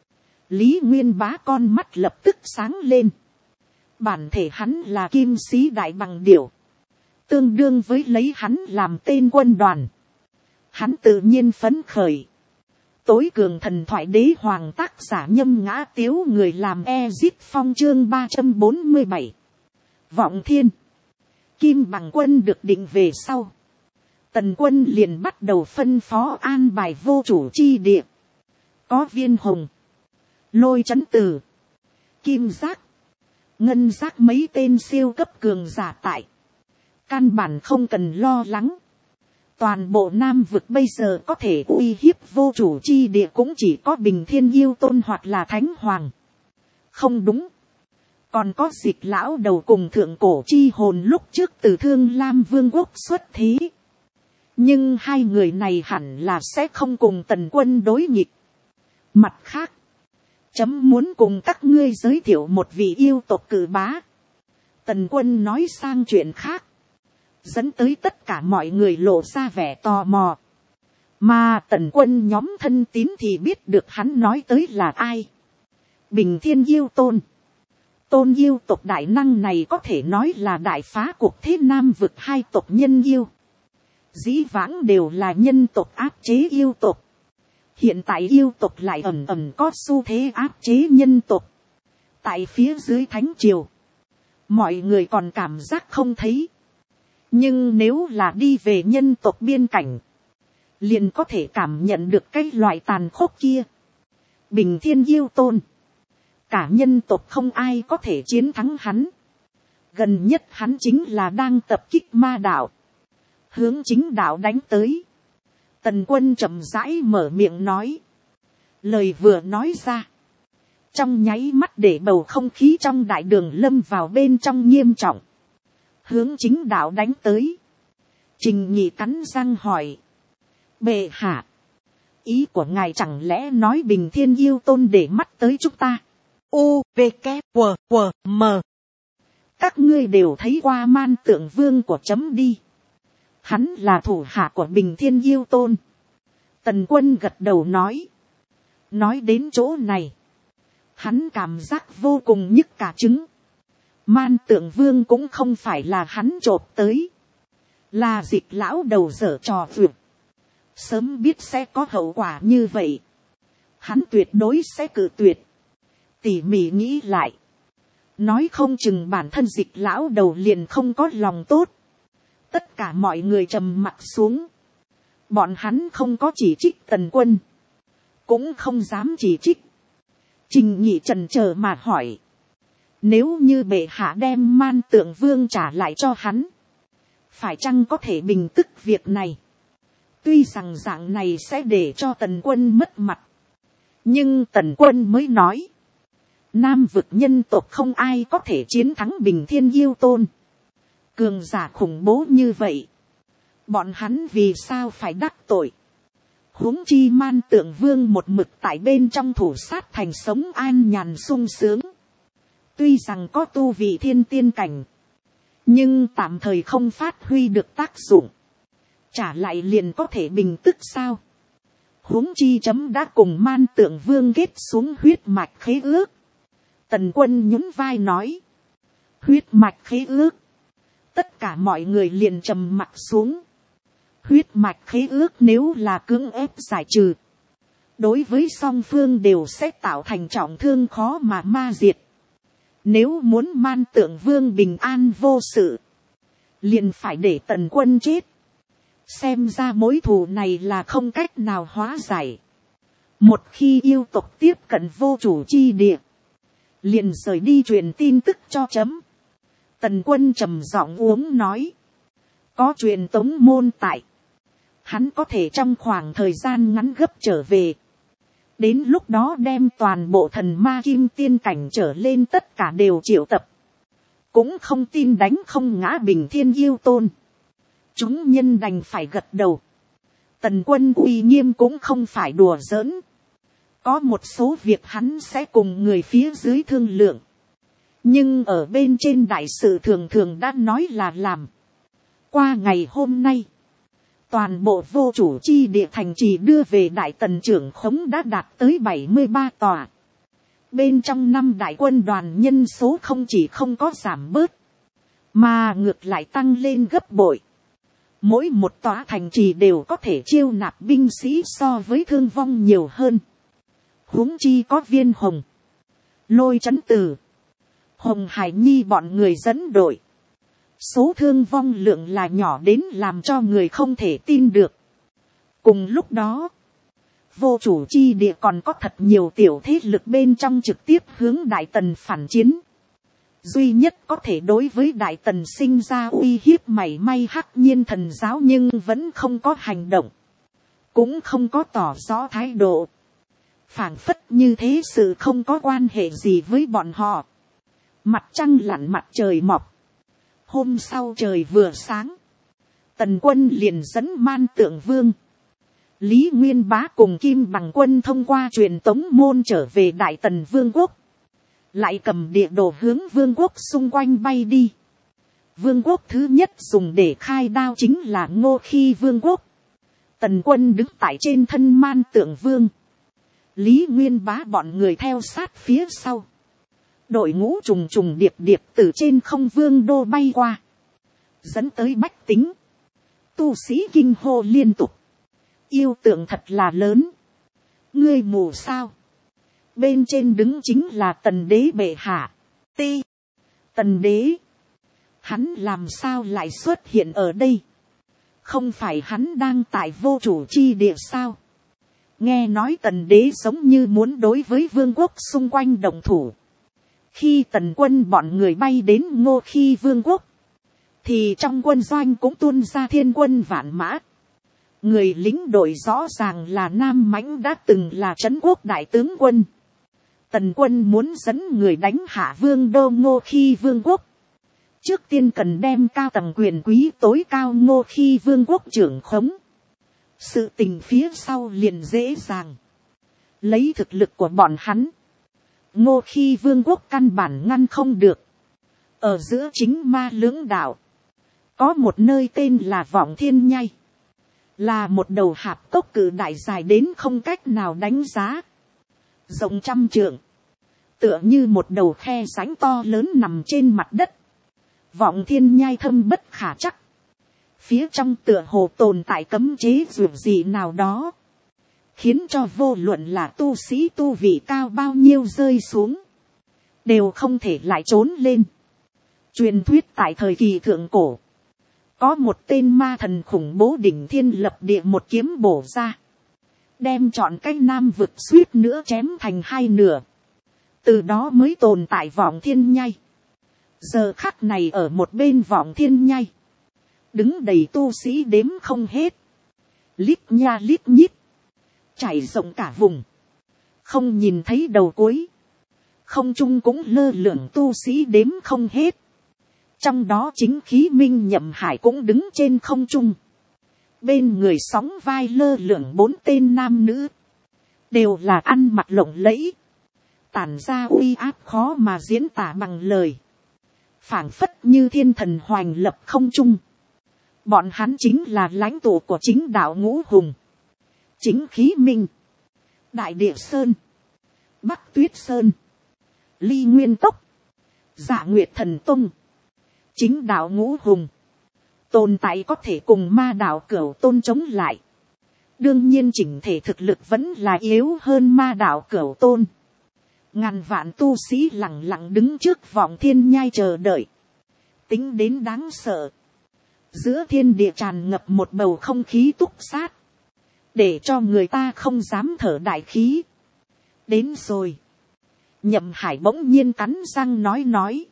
Lý Nguyên Bá con mắt lập tức sáng lên. Bản thể hắn là Kim Sĩ Đại Bằng Điểu. Tương đương với lấy hắn làm tên quân đoàn. Hắn tự nhiên phấn khởi. Tối cường thần thoại đế hoàng tác giả Nhâm Ngã Tiếu người làm Ezit Phong chương 347. Vọng Thiên. Kim Bằng Quân được định về sau. Tần Quân liền bắt đầu phân phó an bài vô chủ chi địa. Có Viên Hồng. Lôi Chấn Tử. Kim Giác. Ngân Giác mấy tên siêu cấp cường giả tại. Căn bản không cần lo lắng. Toàn bộ Nam vực bây giờ có thể uy hiếp vô chủ chi địa cũng chỉ có Bình Thiên Yêu Tôn hoặc là Thánh Hoàng. Không đúng. Còn có Dịch Lão Đầu cùng Thượng Cổ Chi Hồn lúc trước từ Thương Lam Vương quốc xuất thí. Nhưng hai người này hẳn là sẽ không cùng Tần Quân đối nghịch. Mặt khác, chấm muốn cùng các ngươi giới thiệu một vị yêu tộc cử bá. Tần Quân nói sang chuyện khác, dẫn tới tất cả mọi người lộ ra vẻ tò mò. Mà Tần Quân nhóm thân tín thì biết được hắn nói tới là ai. Bình Thiên Yêu Tôn. Tôn yêu tộc đại năng này có thể nói là đại phá cuộc thế Nam vực hai tộc nhân yêu. Dĩ vãng đều là nhân tộc áp chế yêu tộc. Hiện tại yêu tộc lại ẩn ẩn có xu thế áp chế nhân tộc. Tại phía dưới thánh triều, mọi người còn cảm giác không thấy. Nhưng nếu là đi về nhân tộc biên cảnh, liền có thể cảm nhận được cái loại tàn khốc kia. Bình Thiên Yêu Tôn. Cả nhân tộc không ai có thể chiến thắng hắn. Gần nhất hắn chính là đang tập kích ma đạo, hướng chính đạo đánh tới. Tần Quân chậm rãi mở miệng nói. Lời vừa nói ra, trong nháy mắt để bầu không khí trong đại đường lâm vào bên trong nghiêm trọng. Hướng chính đạo đánh tới. Trình Nhị cắn răng hỏi. Bệ hạ, ý của ngài chẳng lẽ nói Bình Thiên Yêu Tôn để mắt tới chúng ta? U, V, K, W, W, M. Các ngươi đều thấy qua Man Tượng Vương của chấm đi. Hắn là thủ hạ của Bình Thiên Yêu Tôn. Tần Quân gật đầu nói. Nói đến chỗ này, hắn cảm giác vô cùng nhức cả trứng. Man Tượng Vương cũng không phải là hắn chộp tới, là Dịch lão đầu dở trò vượt. Sớm biết sẽ có hậu quả như vậy, hắn tuyệt đối sẽ cự tuyệt. Tỉ mỉ nghĩ lại, nói không chừng bản thân Dịch lão đầu liền không có lòng tốt. Tất cả mọi người trầm mặt xuống. Bọn hắn không có chỉ trích Tần Quân, cũng không dám chỉ trích. Trình Nhị chần chờ mà hỏi. Nếu như bệ hạ đem Man Tượng Vương trả lại cho hắn, phải chăng có thể bình tức việc này? Tuy rằng dạng này sẽ để cho Tần Quân mất mặt, nhưng Tần Quân mới nói. Nam vực nhân tộc không ai có thể chiến thắng Bình Thiên Yêu Tôn. Cường giả khủng bố như vậy, bọn hắn vì sao phải đắc tội? Huống chi Man Tượng Vương một mực tại bên trong thủ sát thành sống an nhàn sung sướng. Tuy rằng có tu vị thiên tiên cảnh, nhưng tạm thời không phát huy được tác dụng. Trả lại liền có thể bình tức sao? Huống chi chấm đã cùng Man Tượng Vương kết xuống huyết mạch khế ước. Tần Quân nhún vai nói. Huyết mạch khế ước. Tất cả mọi người liền trầm mặt xuống. Huyết mạch khế ước nếu là cưỡng ép giải trừ, đối với song phương đều sẽ tạo thành trọng thương khó mà ma diệt. Nếu muốn Man Tượng Vương bình an vô sự, liền phải để Tần Quân chết. Xem ra mối thù này là không cách nào hóa giải. Một khi yêu tộc tiếp cận vô chủ chi địa, liền rời đi truyền tin tức cho chấm. Tần Quân trầm giọng uống nói. Có truyền tống môn tại, hắn có thể trong khoảng thời gian ngắn gấp trở về. Đến lúc đó đem toàn bộ thần ma kim tiên cảnh trở lên tất cả đều triệu tập. Cũng không tin đánh không ngã Bình Thiên Yêu Tôn. Chúng nhân đành phải gật đầu. Tần Quân uy nghiêm cũng không phải đùa giỡn. Có một số việc hắn sẽ cùng người phía dưới thương lượng. Nhưng ở bên trên đại sự thường thường đã nói là làm. Qua ngày hôm nay, toàn bộ vô chủ chi địa thành trì đưa về đại tần trưởng khống đã đạt tới 73 tòa. Bên trong 5 đại quân đoàn nhân số không chỉ không có giảm bớt, mà ngược lại tăng lên gấp bội. Mỗi một tòa thành trì đều có thể chiêu nạp binh sĩ so với thương vong nhiều hơn. Huống chi có Viên Hồng, Lôi Chấn Từ, Hồng Hải Nhi bọn người dẫn đội. Số thương vong lượng là nhỏ đến làm cho người không thể tin được. Cùng lúc đó, vô chủ chi địa còn có thật nhiều tiểu thế lực bên trong trực tiếp hướng Đại Tần phản chiến. Duy nhất có thể đối với Đại Tần sinh ra uy hiếp mảy may Hắc Nhiên Thần giáo, nhưng vẫn không có hành động, cũng không có tỏ rõ thái độ. Phảng phất như thế sự không có quan hệ gì với bọn họ. Mặt trăng lặn mặt trời mọc. Hôm sau trời vừa sáng, Tần Quân liền dẫn Man Tượng Vương Lý Nguyên Bá cùng Kim Bằng Quân thông qua truyền tống môn trở về Đại Tần Vương quốc. Lại cầm địa đồ hướng vương quốc xung quanh bay đi. Vương quốc thứ nhất dùng để khai đao chính là Ngô Khi Vương quốc. Tần quân đứng tại trên thân man tượng vương. Lý Nguyên Bá bọn người theo sát phía sau. Đội ngũ trùng trùng điệp điệp từ trên không vương đô bay qua. Dẫn tới bách tính. Tu sĩ kinh hô liên tục. Yêu tượng thật là lớn. Ngươi mù sao? Bên trên đứng chính là tần đế bệ hạ. Ti. Tần đế. Hắn làm sao lại xuất hiện ở đây? Không phải hắn đang tại vô chủ chi địa sao? Nghe nói tần đế giống như muốn đối với vương quốc xung quanh động thủ. Khi tần quân bọn người bay đến Ngô Khi Vương quốc, thì trong quân doanh cũng tuôn ra thiên quân vạn mã. Người lính đội rõ ràng là Nam Mãnh đã từng là trấn quốc đại tướng quân. Tần quân muốn dẫn người đánh hạ vương đô Ngô Khi Vương quốc. Trước tiên cần đem cao tầng quyền quý tối cao Ngô Khi Vương quốc trưởng khống. Sự tình phía sau liền dễ dàng. Lấy thực lực của bọn hắn, Ngô Khi Vương quốc căn bản ngăn không được. Ở giữa chính ma lưỡng đạo, có một nơi tên là Vọng Thiên Nhai. Là một đầu hạp cốc cử đại dài đến không cách nào đánh giá. Rộng 100 trượng. Tựa như một đầu khe rãnh to lớn nằm trên mặt đất. Vọng Thiên Nhai thâm bất khả chắc. Phía trong tựa hồ tồn tại cấm chế dù gì nào đó. Khiến cho vô luận là tu sĩ tu vị cao bao nhiêu rơi xuống. Đều không thể lại trốn lên. Truyền thuyết tại thời kỳ thượng cổ. Có một tên ma thần khủng bố đỉnh thiên lập địa một kiếm bổ ra. Đem chọn cái nam vực suýt nữa chém thành hai nửa. Từ đó mới tồn tại Vọng Thiên Nhai. Giờ khắc này ở một bên Vọng Thiên Nhai. Đứng đầy tu sĩ đếm không hết. Lít nha lít nhít. Trải rộng cả vùng. Không nhìn thấy đầu cuối. Không trung cũng lơ lửng tu sĩ đếm không hết. Trong đó chính khí Minh Nhậm Hải cũng đứng trên không trung. Bên người sóng vai lơ lửng 4 tên nam nữ. Đều là ăn mặc lộng lẫy. Tản ra uy áp khó mà diễn tả bằng lời. Phảng phất như thiên thần hoành lập không trung. Bọn hắn chính là lãnh tụ của chính đạo Ngũ Hùng. Chính khí Minh. Đại Địa Sơn. Bắc Tuyết Sơn. Ly Nguyên Tốc. Dạ Nguyệt Thần Tông. Chính đạo Ngũ Hùng. Tồn tại có thể cùng ma đạo Cửu Tôn chống lại. Đương nhiên chỉnh thể thực lực vẫn là yếu hơn ma đạo Cửu Tôn. Ngàn vạn tu sĩ lặng lặng đứng trước Vọng Thiên Nhai chờ đợi. Tính đến đáng sợ. Giữa thiên địa tràn ngập một bầu không khí túc sát. Để cho người ta không dám thở đại khí. Đến rồi. Nhậm Hải bỗng nhiên cắn răng nói.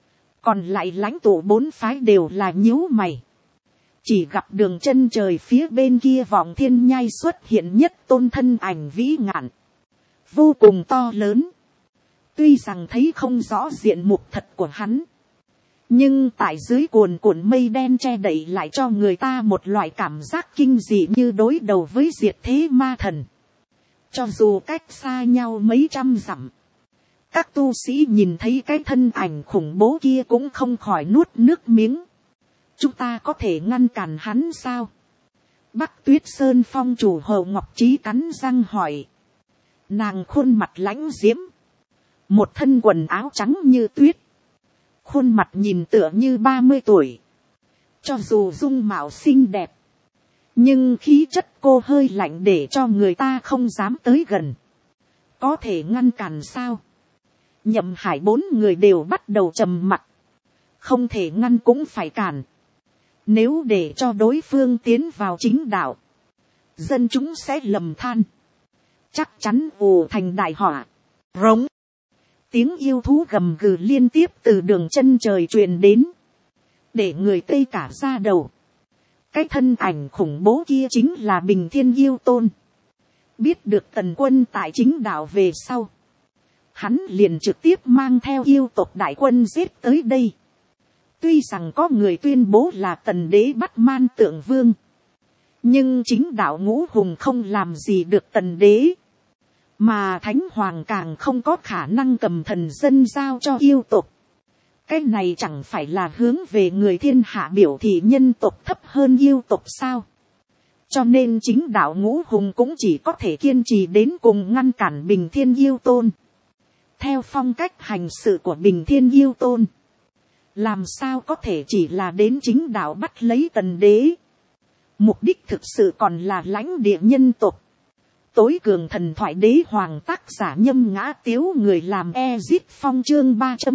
Còn lại lãnh tụ 4 phái đều là nhíu mày. Chỉ gặp đường chân trời phía bên kia Vọng Thiên Nhai xuất hiện nhất tôn thân ảnh vĩ ngạn. Vô cùng to lớn. Tuy rằng thấy không rõ diện mục thật của hắn. Nhưng tại dưới cuồn cuộn mây đen che đậy lại cho người ta một loại cảm giác kinh dị như đối đầu với diệt thế ma thần. Cho dù cách xa nhau mấy trăm dặm. Các tu sĩ nhìn thấy cái thân ảnh khủng bố kia cũng không khỏi nuốt nước miếng. Chúng ta có thể ngăn cản hắn sao? Bắc Tuyết Sơn phong chủ Hồ Ngọc Trí cắn răng hỏi. Nàng khuôn mặt lãnh diễm. Một thân quần áo trắng như tuyết. Khuôn mặt nhìn tựa như 30 tuổi. Cho dù dung mạo xinh đẹp. Nhưng khí chất cô hơi lạnh để cho người ta không dám tới gần. Có thể ngăn cản sao? Nhậm Hải 4 người đều bắt đầu trầm mặc. Không thể ngăn cũng phải cản. Nếu để cho đối phương tiến vào chính đạo. Dân chúng sẽ lầm than. Chắc chắn ù thành đại họa. Rống. Tiếng yêu thú gầm gừ liên tiếp từ đường chân trời truyền đến. Để người tê cả da đầu. Cái thân ảnh khủng bố kia chính là Bình Thiên Yêu Tôn. Biết được Tần quân tại chính đạo về sau. Hắn liền trực tiếp mang theo yêu tộc đại quân giết tới đây. Tuy rằng có người tuyên bố là Tần đế bắt man tượng vương. Nhưng chính đạo ngũ hùng không làm gì được tần đế. Mà thánh hoàng càng không có khả năng cầm thần dân giao cho yêu tộc. Cái này chẳng phải là hướng về người thiên hạ biểu thị nhân tộc thấp hơn yêu tộc sao. Cho nên chính đạo ngũ hùng cũng chỉ có thể kiên trì đến cùng ngăn cản Bình Thiên Yêu Tôn. Theo phong cách hành sự của Bình Thiên Yêu Tôn, làm sao có thể chỉ là đến chính đạo bắt lấy tần đế. Mục đích thực sự còn là lãnh địa nhân tộc. Tối cường thần thoại đế hoàng tác giả Nhâm Ngã Tiếu, người làm Ezit Phong chương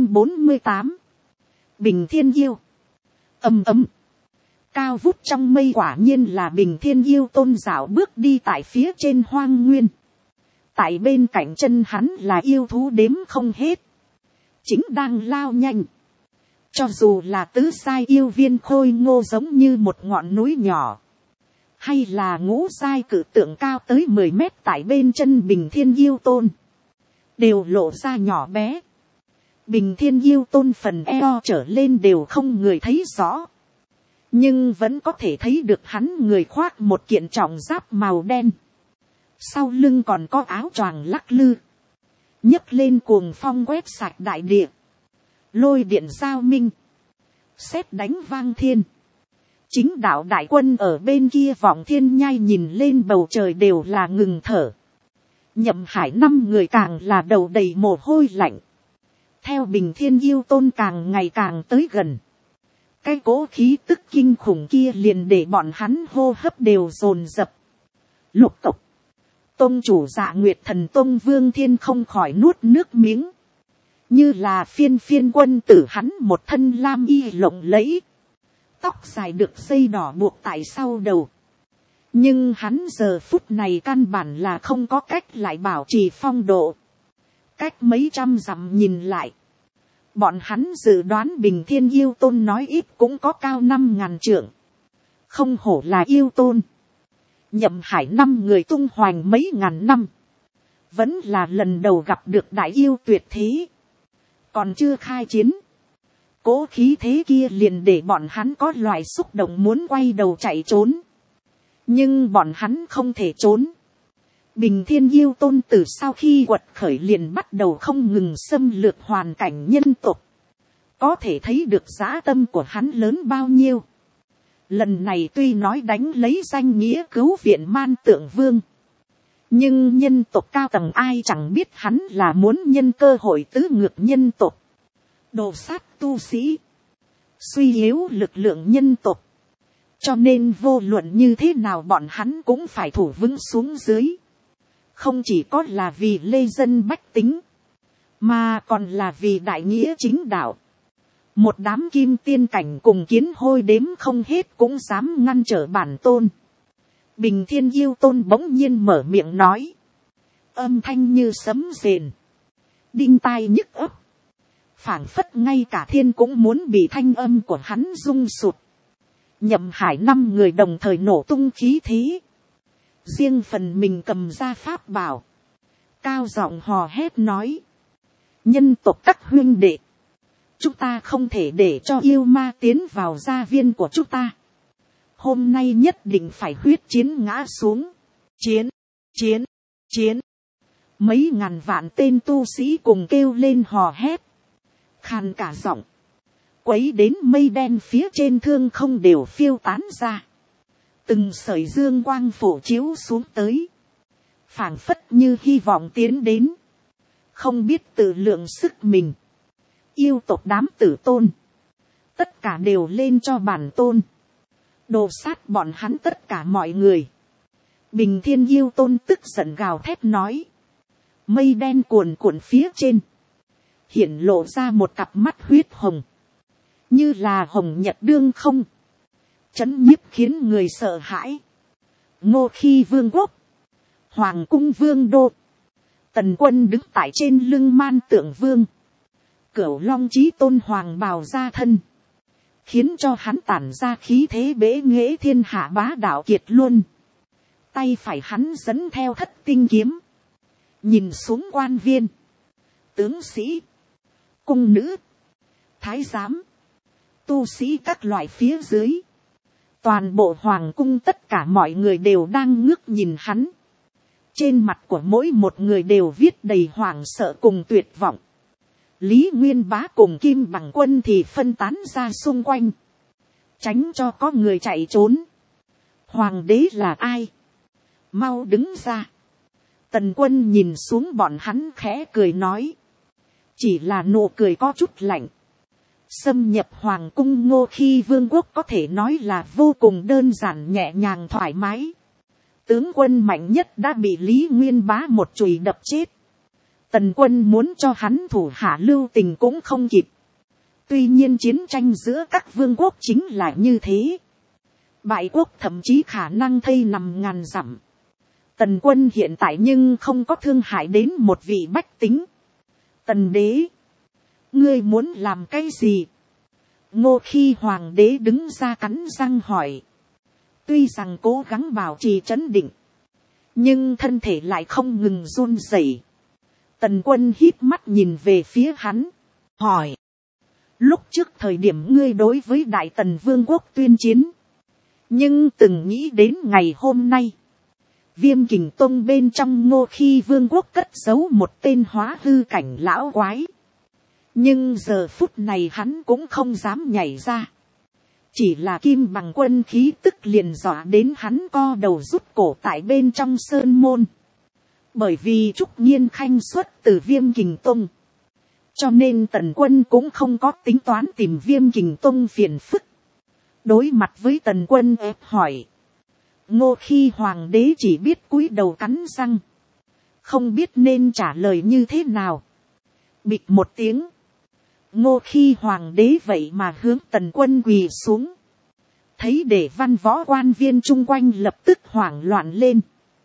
348. Bình Thiên Yêu. Ầm ầm. Cao vút trong mây quả nhiên là Bình Thiên Yêu Tôn dạo bước đi tại phía trên hoang nguyên. Tại bên cạnh chân hắn là yêu thú đếm không hết. Chính đang lao nhanh. Cho dù là tứ sai yêu viên khôi ngô giống như một ngọn núi nhỏ. Hay là ngũ sai cử tượng cao tới 10 mét tại bên chân Bình Thiên Yêu Tôn. Đều lộ ra nhỏ bé. Bình Thiên Yêu Tôn phần eo trở lên đều không người thấy rõ. Nhưng vẫn có thể thấy được hắn người khoác một kiện trọng giáp màu đen. Sau lưng còn có áo choàng lắc lư. Nhấc lên cuồng phong quét sạch đại địa. Lôi điện giao minh. Sét đánh vang thiên. Chính đạo đại quân ở bên kia vọng thiên nhai nhìn lên bầu trời đều là ngừng thở. Nhậm Hải 5 người càng là đầu đầy mồ hôi lạnh. Theo Bình Thiên Yêu Tôn càng ngày càng tới gần. Cái cỗ khí tức kinh khủng kia liền để bọn hắn hô hấp đều dồn dập. Lục tộc. Tông chủ Dạ Nguyệt Thần Tông Vương Thiên không khỏi nuốt nước miếng. Như là phiên quân tử, hắn một thân lam y lộng lẫy. Tóc dài được dây đỏ buộc tại sau đầu. Nhưng hắn giờ phút này căn bản là không có cách lại bảo trì phong độ. Cách mấy trăm dặm nhìn lại. Bọn hắn dự đoán Bình Thiên Yêu Tôn nói ít cũng có cao 5.000 trượng. Không hổ là yêu tôn. Nhậm Hải 5 người tung hoành mấy ngàn năm. Vẫn là lần đầu gặp được đại yêu tuyệt thế. Còn chưa khai chiến. Cố khí thế kia liền để bọn hắn có loại xúc động muốn quay đầu chạy trốn. Nhưng bọn hắn không thể trốn. Bình Thiên Yêu Tôn từ sau khi quật khởi liền bắt đầu không ngừng xâm lược hoàn cảnh nhân tộc. Có thể thấy được dã tâm của hắn lớn bao nhiêu. Lần này tuy nói đánh lấy danh nghĩa cứu viện Man Tượng Vương. Nhưng nhân tộc cao tầng ai chẳng biết hắn là muốn nhân cơ hội tứ ngược nhân tộc. Đồ sát tu sĩ. Suy yếu lực lượng nhân tộc. Cho nên vô luận như thế nào bọn hắn cũng phải thủ vững xuống dưới. Không chỉ có là vì lê dân bách tính. Mà còn là vì đại nghĩa chính đạo. Một đám kim tiên cảnh cùng kiến hôi đếm không hết cũng dám ngăn trở bản tôn. Bình Thiên Yêu Tôn bỗng nhiên mở miệng nói. Âm thanh như sấm rền. Đinh tai nhức ấp. Phảng phất ngay cả thiên cũng muốn bị thanh âm của hắn rung sụt. Nhậm Hải 5 người đồng thời nổ tung khí thế. Riêng phần mình cầm ra pháp bảo. Cao giọng hò hét nói. Nhân tộc các huynh đệ. Chúng ta không thể để cho yêu ma tiến vào gia viên của chúng ta. Hôm nay nhất định phải huyết chiến ngã xuống. Chiến. Mấy ngàn vạn tên tu sĩ cùng kêu lên hò hét. Khàn cả giọng. Quấy đến mây đen phía trên thương không đều phiêu tán ra. Từng sợi dương quang phổ chiếu xuống tới. Phảng phất như hy vọng tiến đến. Không biết tự lượng sức mình. Yêu tộc đám tử tôn. Tất cả đều lên cho bản tôn. Đồ sát bọn hắn tất cả mọi người. Bình Thiên Yêu Tôn tức giận gào thét nói. Mây đen cuồn cuộn phía trên. Hiển lộ ra một cặp mắt huyết hồng. Như là hồng nhật đương không. Chấn nhiếp khiến người sợ hãi. Ngô Khi Vương quốc. Hoàng cung Vương đô. Tần Quân đứng tại trên lưng Man Tượng Vương. Cửu Long Chí Tôn hoàng bào ra thân. Khiến cho hắn tản ra khí thế bế nghệ thiên hạ bá đạo kiệt luân. Tay phải hắn dẫn theo thất tinh kiếm. Nhìn xuống quan viên. Tướng sĩ. Cung nữ. Thái giám. Tu sĩ các loại phía dưới. Toàn bộ hoàng cung tất cả mọi người đều đang ngước nhìn hắn. Trên mặt của mỗi một người đều viết đầy hoảng sợ cùng tuyệt vọng. Lý Nguyên Bá cùng Kim Bằng Quân thì phân tán ra xung quanh, tránh cho có người chạy trốn. Hoàng đế là ai? Mau đứng ra. Tần Quân nhìn xuống bọn hắn khẽ cười nói. Chỉ là nụ cười có chút lạnh. Xâm nhập hoàng cung Ngô Khi Vương quốc có thể nói là vô cùng đơn giản, nhẹ nhàng thoải mái. Tướng quân mạnh nhất đã bị Lý Nguyên Bá một chùy đập chết. Tần Quân muốn cho hắn thủ hạ lưu tình cũng không kịp. Tuy nhiên chiến tranh giữa các vương quốc chính là như thế. Bại quốc thậm chí khả năng thây nằm ngàn dặm. Tần Quân hiện tại nhưng không có thương hại đến một vị bách tính. Tần đế, ngươi muốn làm cái gì? Ngô Khi hoàng đế đứng ra cắn răng hỏi. Tuy rằng cố gắng bảo trì trấn định, nhưng thân thể lại không ngừng run rẩy. Tần Quân híp mắt nhìn về phía hắn, hỏi. Lúc trước thời điểm ngươi đối với Đại Tần Vương quốc tuyên chiến, nhưng từng nghĩ đến ngày hôm nay, Viêm Kình Tông bên trong Ngô Khi Vương quốc cất giấu một tên hóa hư cảnh lão quái. Nhưng giờ phút này hắn cũng không dám nhảy ra. Chỉ là Kim Bằng Quân khí tức liền dọa đến hắn co đầu rút cổ tại bên trong sơn môn. Bởi vì Trúc Nhiên Khanh xuất từ Viêm Kình Tông, cho nên Tần Quân cũng không có tính toán tìm Viêm Kình Tông phiền phức. Đối mặt với Tần Quân ép hỏi, Ngô Khi hoàng đế chỉ biết cúi đầu cắn răng, không biết nên trả lời như thế nào. Bịch một tiếng, Ngô Khi hoàng đế vậy mà hướng Tần Quân quỳ xuống. Thấy để văn võ quan viên chung quanh lập tức hoảng loạn lên.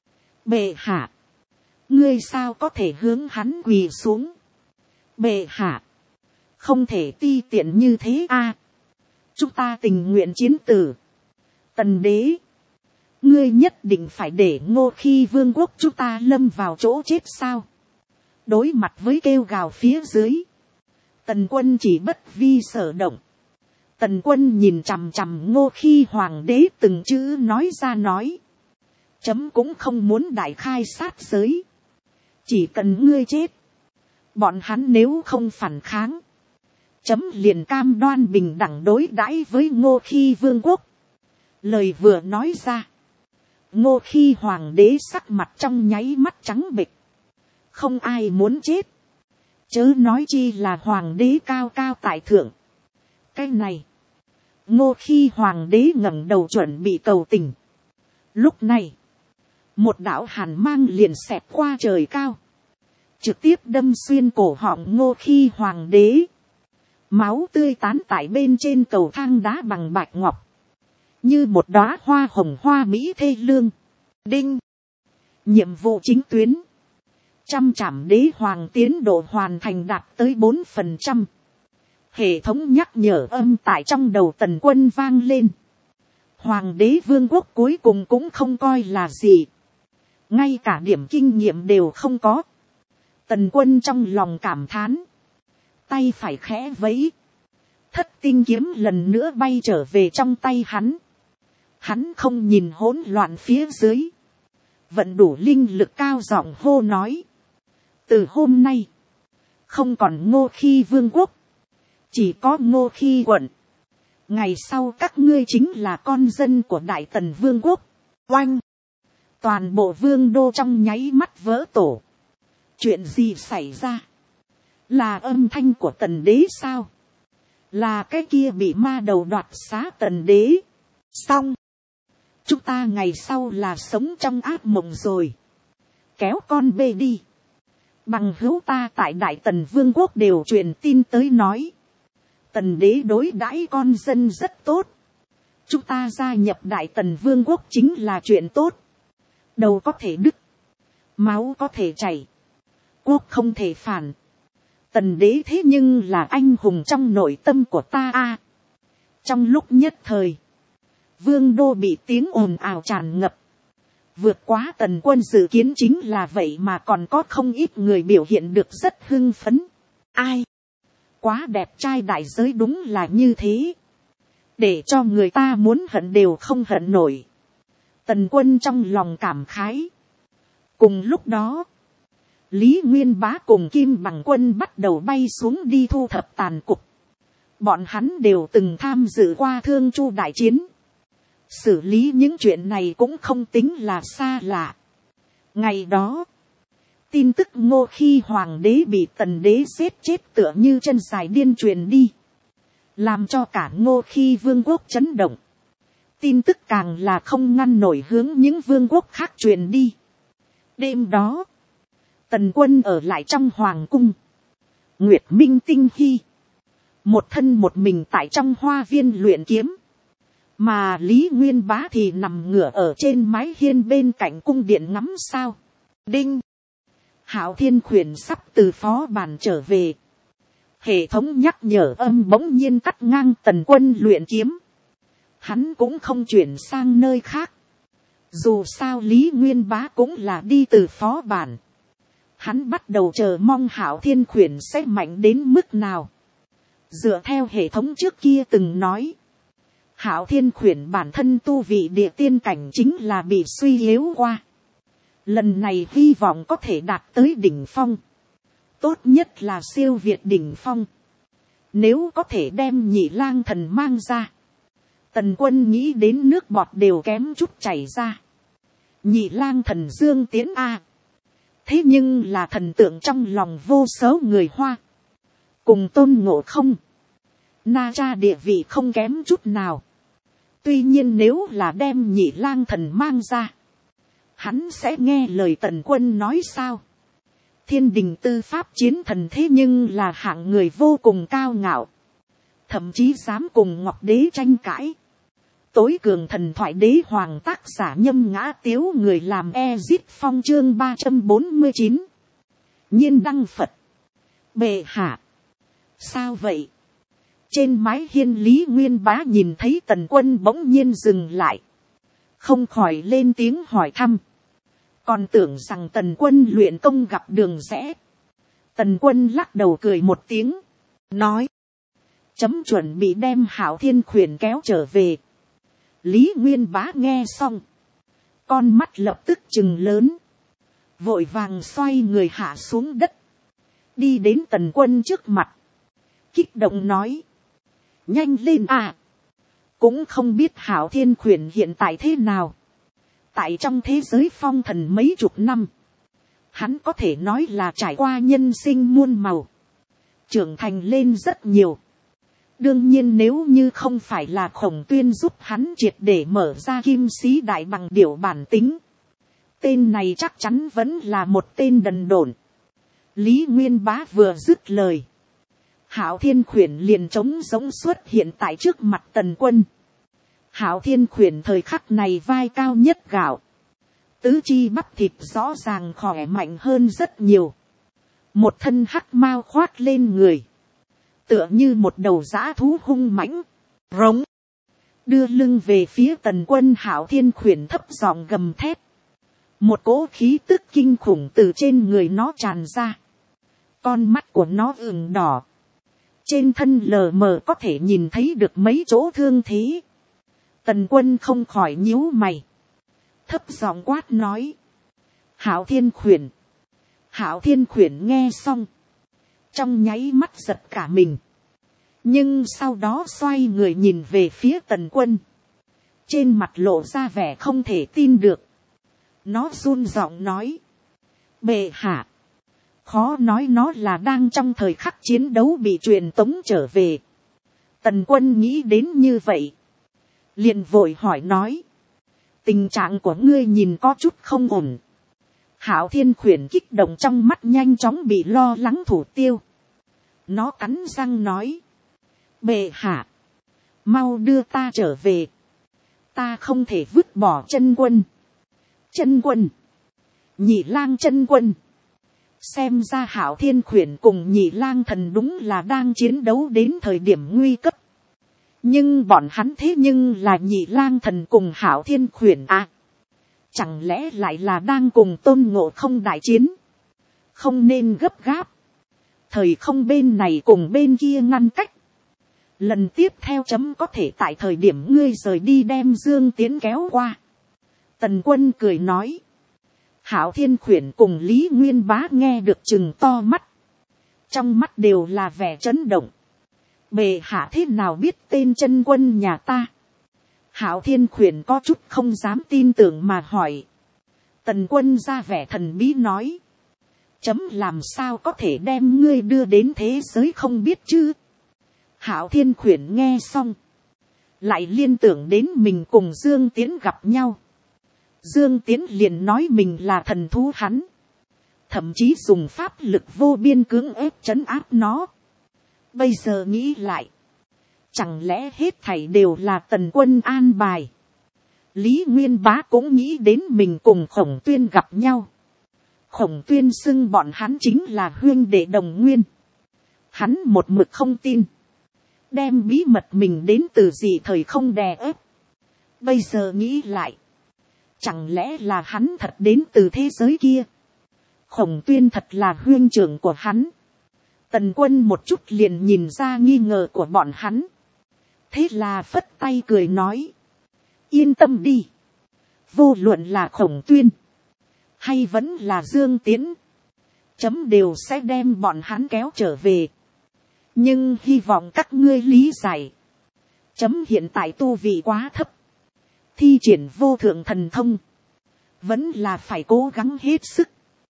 Bệ hạ, ngươi sao có thể hướng hắn quỳ xuống? Bệ hạ, không thể ti tiện như thế a. Chúng ta tình nguyện chiến tử. Tần đế, ngươi nhất định phải để Ngô Khi Vương quốc chúng ta lâm vào chỗ chết sao? Đối mặt với kêu gào phía dưới, Tần Quân chỉ bất vi sở động. Tần Quân nhìn chằm chằm Ngô Khi hoàng đế từng chữ nói ra nói. Chấm cũng không muốn đại khai sát giới. Chỉ cần ngươi chết, bọn hắn nếu không phản kháng, chấm liền cam đoan bình đẳng đối đãi với Ngô Khi Vương quốc. Lời vừa nói ra, Ngô Khi hoàng đế sắc mặt trong nháy mắt trắng bệch. Không ai muốn chết, chớ nói chi là hoàng đế cao cao tại thượng. Cái này, Ngô Khi hoàng đế ngẩng đầu chuẩn bị cầu tình. Lúc này, một đạo hàn mang liền xẹt qua trời cao, trực tiếp đâm xuyên cổ họng Ngô Khi hoàng đế. Máu tươi tán tại bên trên cầu thang đá bằng bạch ngọc, như một đóa hoa hồng hoa mỹ thê lương. Đinh, nhiệm vụ chính tuyến, trăm trảm đế hoàng tiến độ hoàn thành đạt tới 4%. Hệ thống nhắc nhở âm tại trong đầu Tần Quân vang lên. Hoàng đế vương quốc cuối cùng cũng không coi là gì, ngay cả điểm kinh nghiệm đều không có. Tần Quân trong lòng cảm thán, tay phải khẽ vẫy, thất tinh kiếm lần nữa bay trở về trong tay hắn. Hắn không nhìn hỗn loạn phía dưới, vận đủ linh lực cao giọng hô nói. Từ hôm nay, không còn Ngô Khi Vương quốc, chỉ có Ngô Khi quận. Ngày sau các ngươi chính là con dân của Đại Tần Vương quốc. Oanh! Toàn bộ vương đô trong nháy mắt vỡ tổ. Chuyện gì xảy ra? Là âm thanh của Tần đế sao? Là cái kia bị ma đầu đoạt xá Tần đế. Xong! Chúng ta ngày sau là sống trong ác mộng rồi. Kéo con bê đi. Bằng hữu ta tại Đại Tần Vương quốc đều truyền tin tới nói, Tần đế đối đãi con dân rất tốt. Chúng ta gia nhập Đại Tần Vương quốc chính là chuyện tốt. Đầu có thể đứt, máu có thể chảy, quốc không thể phản. Tần đế thế nhưng là anh hùng trong nội tâm của ta a. Trong lúc nhất thời, vương đô bị tiếng ồn ào tràn ngập. Vượt quá Tần Quân dự kiến chính là vậy mà còn có không ít người biểu hiện được rất hưng phấn. Ai? Quá đẹp trai đại giới đúng là như thế. để cho người ta muốn hận đều không hận nổi. Tần Quân trong lòng cảm khái. Cùng lúc đó, Lý Nguyên Bá cùng Kim Bằng Quân bắt đầu bay xuống đi thu thập tàn cục. Bọn hắn đều từng tham dự qua Thương Chu đại chiến. Xử lý những chuyện này cũng không tính là xa lạ. Ngày đó, tin tức Ngô Khi hoàng đế bị Tần đế giết chết tựa như chân dài điên truyền đi, làm cho cả Ngô Khi vương quốc chấn động. Tin tức càng là không ngăn nổi hướng những vương quốc khác truyền đi. Đêm đó, Tần Quân ở lại trong hoàng cung. Nguyệt Minh Tinh Hy một thân một mình tại trong hoa viên luyện kiếm, mà Lý Nguyên Bá thì nằm ngửa ở trên mái hiên bên cạnh cung điện ngắm sao. Đinh, Hạo Thiên Khuyển sắp từ phó bản trở về. Hệ thống nhắc nhở âm bỗng nhiên cắt ngang Tần Quân luyện kiếm. Hắn cũng không chuyển sang nơi khác. Dù sao Lý Nguyên Bá cũng là đi từ phó bản. Hắn bắt đầu chờ mong Hạo Thiên Khuyển sẽ mạnh đến mức nào. Dựa theo hệ thống trước kia từng nói, Hạo Thiên Khuyển bản thân tu vị địa tiên cảnh chính là bị suy yếu qua. Lần này hy vọng có thể đạt tới đỉnh phong. Tốt nhất là siêu việt đỉnh phong. Nếu có thể đem Nhị Lang Thần mang ra, Tần Quân nghĩ đến nước bọt đều kém chút chảy ra. Nhị Lang Thần Dương Tiến A. Thế nhưng là thần tượng trong lòng vô số người Hoa. Cùng Tôn Ngộ Không, Na Cha địa vị không kém chút nào. Tuy nhiên nếu là đem Nhị Lang Thần mang ra, hắn sẽ nghe lời Tần Quân nói sao? Thiên đình tư pháp chiến thần thế nhưng là hạng người vô cùng cao ngạo. Thậm chí dám cùng Ngọc Đế tranh cãi. Tối cường thần thoại đế hoàng tác giả Nhâm Ngã Tiếu người làm Ezit Phong chương 349. Nhiên đăng Phật. Bệ hạ. Sao vậy? Trên mái hiên Lý Nguyên Bá nhìn thấy Tần Quân bỗng nhiên dừng lại. Không khỏi lên tiếng hỏi thăm. Còn tưởng rằng Tần Quân luyện công gặp đường rẽ. Tần Quân lắc đầu cười một tiếng. Nói. Chấm chuẩn bị đem Hạo Thiên Khuyển kéo trở về. Lý Nguyên Bá nghe xong. Con mắt lập tức trừng lớn. Vội vàng xoay người hạ xuống đất. Đi đến Tần Quân trước mặt. Kích động nói. Nhanh lên à. Cũng không biết Hạo Thiên Khuyển hiện tại thế nào. Tại trong thế giới phong thần mấy chục năm. Hắn có thể nói là trải qua nhân sinh muôn màu. Trưởng thành lên rất nhiều. Đương nhiên nếu như không phải là Khổng Tuyên giúp hắn triệt để mở ra kim sĩ đại bằng điểu bản tính. Tên này chắc chắn vẫn là một tên đần độn. Lý Nguyên Bá vừa dứt lời. Hạo Thiên Khuyển liền trống giống xuất hiện tại trước mặt Tần Quân. Hạo Thiên Khuyển thời khắc này vai cao nhất gạo. Tứ chi bắp thịt rõ ràng khỏe mạnh hơn rất nhiều. Một thân hắc mao khoát lên người. Tựa như một đầu dã thú hung mãnh. Rống. Đưa lưng về phía Tần Quân, Hạo Thiên Khuyển thấp giọng gầm thét. Một cỗ khí tức kinh khủng từ trên người nó tràn ra. Con mắt của nó ửng đỏ. Trên thân lờ mờ có thể nhìn thấy được mấy chỗ thương thế. Tần Quân không khỏi nhíu mày. Thấp giọng quát nói. Hạo Thiên Khuyển. Hạo Thiên Khuyển nghe xong. Trong nháy mắt giật cả mình. Nhưng sau đó xoay người nhìn về phía Tần Quân. Trên mặt lộ ra vẻ không thể tin được. Nó run giọng nói. Bệ hạ. Khó nói nó là đang trong thời khắc chiến đấu bị truyền tống trở về. Tần Quân nghĩ đến như vậy. Liền vội hỏi nói. Tình trạng của ngươi nhìn có chút không ổn. Hạo Thiên Khuyển kích động trong mắt nhanh chóng bị lo lắng thủ tiêu. Nó cắn răng nói. Bệ hạ. Mau đưa ta trở về. Ta không thể vứt bỏ Chân Quân. Chân Quân. Nhị Lang Chân Quân. Xem ra Hạo Thiên Khuyển cùng Nhị Lang Thần đúng là đang chiến đấu đến thời điểm nguy cấp. Nhưng bọn hắn thế nhưng là Nhị Lang Thần cùng Hạo Thiên Khuyển à. Chẳng lẽ lại là đang cùng Tôn Ngộ Không đại chiến. Không nên gấp gáp. Thời không bên này cùng bên kia ngăn cách. Lần tiếp theo chấm có thể tại thời điểm ngươi rời đi đem Dương Tiến kéo qua. Tần Quân cười nói. Hạo Thiên Khuyển cùng Lý Nguyên Bá nghe được chừng to mắt. Trong mắt đều là vẻ chấn động. Bệ hạ thế nào biết tên chân quân nhà ta? Hạo Thiên Khuyển có chút không dám tin tưởng mà hỏi. Tần Quân ra vẻ thần bí nói. Chấm làm sao có thể đem ngươi đưa đến thế giới không biết chứ? Hạo Thiên Khuyển nghe xong. Lại liên tưởng đến mình cùng Dương Tiến gặp nhau. Dương Tiến liền nói mình là thần thú hắn. Thậm chí dùng pháp lực vô biên cưỡng ép trấn áp nó. Bây giờ nghĩ lại. Chẳng lẽ hết thảy đều là Tần Quân an bài. Lý Nguyên Bá cũng nghĩ đến mình cùng Khổng Tuyên gặp nhau. Khổng Tuyên xưng bọn hắn chính là huynh đệ đồng nguyên. Hắn một mực không tin. Đem bí mật mình đến từ gì thời không đè ép. Bây giờ nghĩ lại. Chẳng lẽ là hắn thật đến từ thế giới kia. Khổng Tuyên thật là huynh trưởng của hắn. Tần Quân một chút liền nhìn ra nghi ngờ của bọn hắn. Thế là phất tay cười nói. Yên tâm đi. Vô luận là Khổng Tuyên. Hay vẫn là Dương Tiến. Chấm đều sẽ đem bọn hắn kéo trở về. Nhưng hy vọng các ngươi lý giải. Chấm hiện tại tu vị quá thấp. Thi triển vô thượng thần thông. Vẫn là phải cố gắng hết sức.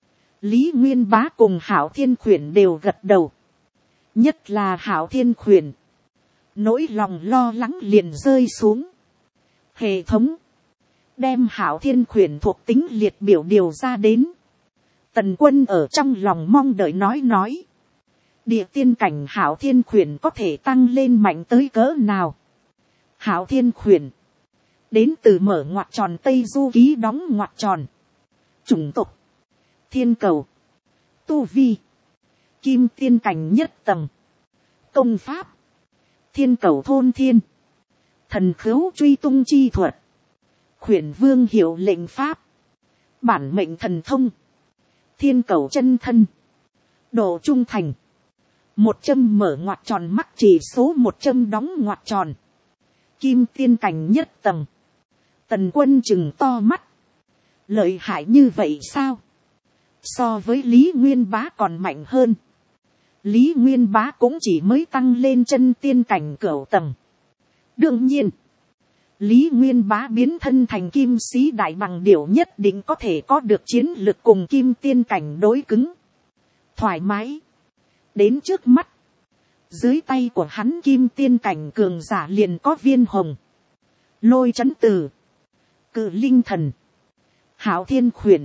Lý Nguyên Bá cùng Hạo Thiên Khuyển đều gật đầu. Nhất là Hạo Thiên Khuyển. Nỗi lòng lo lắng liền rơi xuống. Hệ thống. Đem Hạo Thiên Khuyển thuộc tính liệt biểu điều ra đến. Tần Quân ở trong lòng mong đợi nói. Địa tiên cảnh Hạo Thiên Khuyển có thể tăng lên mạnh tới cỡ nào? Hạo Thiên Khuyển. Đến từ mở ngoặc tròn Tây Du Ký đóng ngoặc tròn. Chủng tộc. Thiên cầu. Tu vi. Kim tiên cảnh nhất tầng. Công pháp. Thiên cầu thôn thiên. Thần khứu truy tung chi thuật. Khuyển vương hiệu lệnh pháp. Bản mệnh thần thông. Thiên cầu chân thân. Độ trung thành. 100 mở ngoặc tròn mắc chỉ số 100 đóng ngoặc tròn. Kim tiên cảnh nhất tầng. Tần Quân chừng to mắt. Lợi hại như vậy sao? So với Lý Nguyên Bá còn mạnh hơn. Lý Nguyên Bá cũng chỉ mới tăng lên chân tiên cảnh cửu tầng. Đương nhiên. Lý Nguyên Bá biến thân thành kim sĩ đại bằng điểu nhất định có thể có được chiến lực cùng kim tiên cảnh đối cứng. Thoải mái. Đến trước mắt. Dưới tay của hắn kim tiên cảnh cường giả liền có Viên Hồng. Lôi Chấn Tử. Cự Linh Thần. Hạo Thiên Khuyển.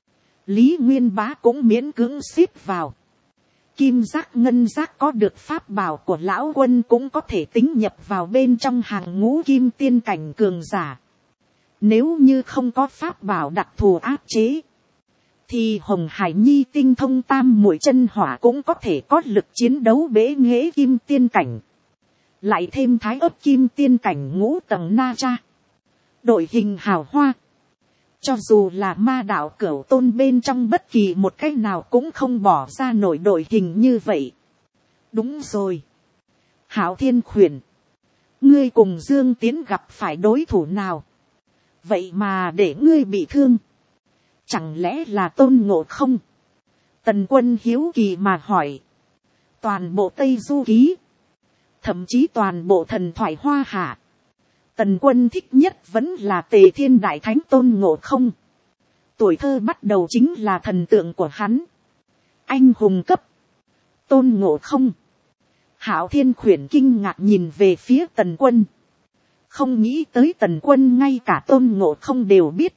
Lý Nguyên Bá cũng miễn cưỡng xếp vào. Kim giác ngân giác có được pháp bảo của lão quân cũng có thể tính nhập vào bên trong hàng ngũ kim tiên cảnh cường giả. Nếu như không có pháp bảo đặc thù áp chế. Thì Hồng Hải Nhi tinh thông tam muội chân hỏa cũng có thể có lực chiến đấu bế nghệ kim tiên cảnh. Lại thêm thái ấp kim tiên cảnh ngũ tầng na cha. Đội hình hào hoa. Cho dù là ma đạo cửu tôn bên trong bất kỳ một cái nào cũng không bỏ ra nổi đội hình như vậy. Đúng rồi. Hạo Thiên Khuyển. Ngươi cùng Dương Tiến gặp phải đối thủ nào? Vậy mà để ngươi bị thương. Chẳng lẽ là Tôn Ngộ Không? Tần Quân hiếu kỳ mà hỏi. Toàn bộ Tây Du Ký. Thậm chí toàn bộ thần thoại Hoa Hạ. Tần Quân thích nhất vẫn là Tề Thiên Đại Thánh Tôn Ngộ Không. Tuổi thơ bắt đầu chính là thần tượng của hắn. Anh hùng cấp. Tôn Ngộ Không. Hạo Thiên Khuyển kinh ngạc nhìn về phía Tần Quân. Không nghĩ tới Tần Quân ngay cả Tôn Ngộ Không đều biết.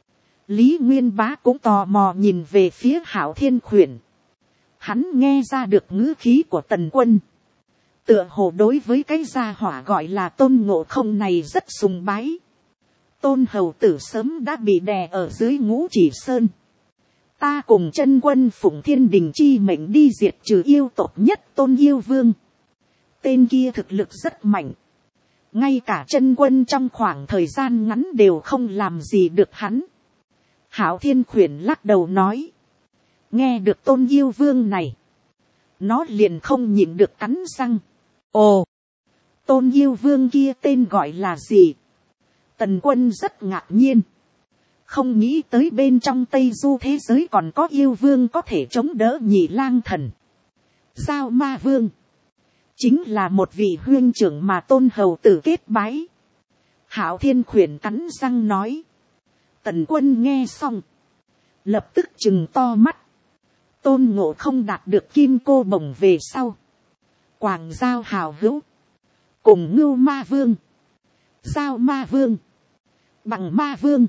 Lý Nguyên Bá cũng tò mò nhìn về phía Hạo Thiên Khuyển. Hắn nghe ra được ngữ khí của Tần Quân. Tựa hồ đối với cái gia hỏa gọi là Tôn Ngộ Không này rất sùng bái. Tôn hầu tử sớm đã bị đè ở dưới Ngũ Chỉ Sơn. Ta cùng chân quân Phụng Thiên Đình chi mệnh đi diệt trừ yêu tộc nhất Tôn Yêu Vương. Tên kia thực lực rất mạnh. Ngay cả chân quân trong khoảng thời gian ngắn đều không làm gì được hắn. Hạo Thiên Khuyển lắc đầu nói. Nghe được Tôn Yêu Vương này. Nó liền không nhịn được cắn răng. Ồ! Tôn yêu vương kia tên gọi là gì? Tần Quân rất ngạc nhiên. Không nghĩ tới bên trong Tây Du thế giới còn có yêu vương có thể chống đỡ Nhị Lang Thần. Giao Ma Vương. Chính là một vị huynh trưởng mà Tôn hầu tử kết bái. Hạo Thiên Khuyển cắn răng nói. Tần Quân nghe xong. Lập tức trừng to mắt. Tôn Ngộ Không đạt được kim cô bổng về sau. Quảng giao hào hữu. Cùng Ngưu Ma Vương. Giao Ma Vương. Bằng Ma Vương.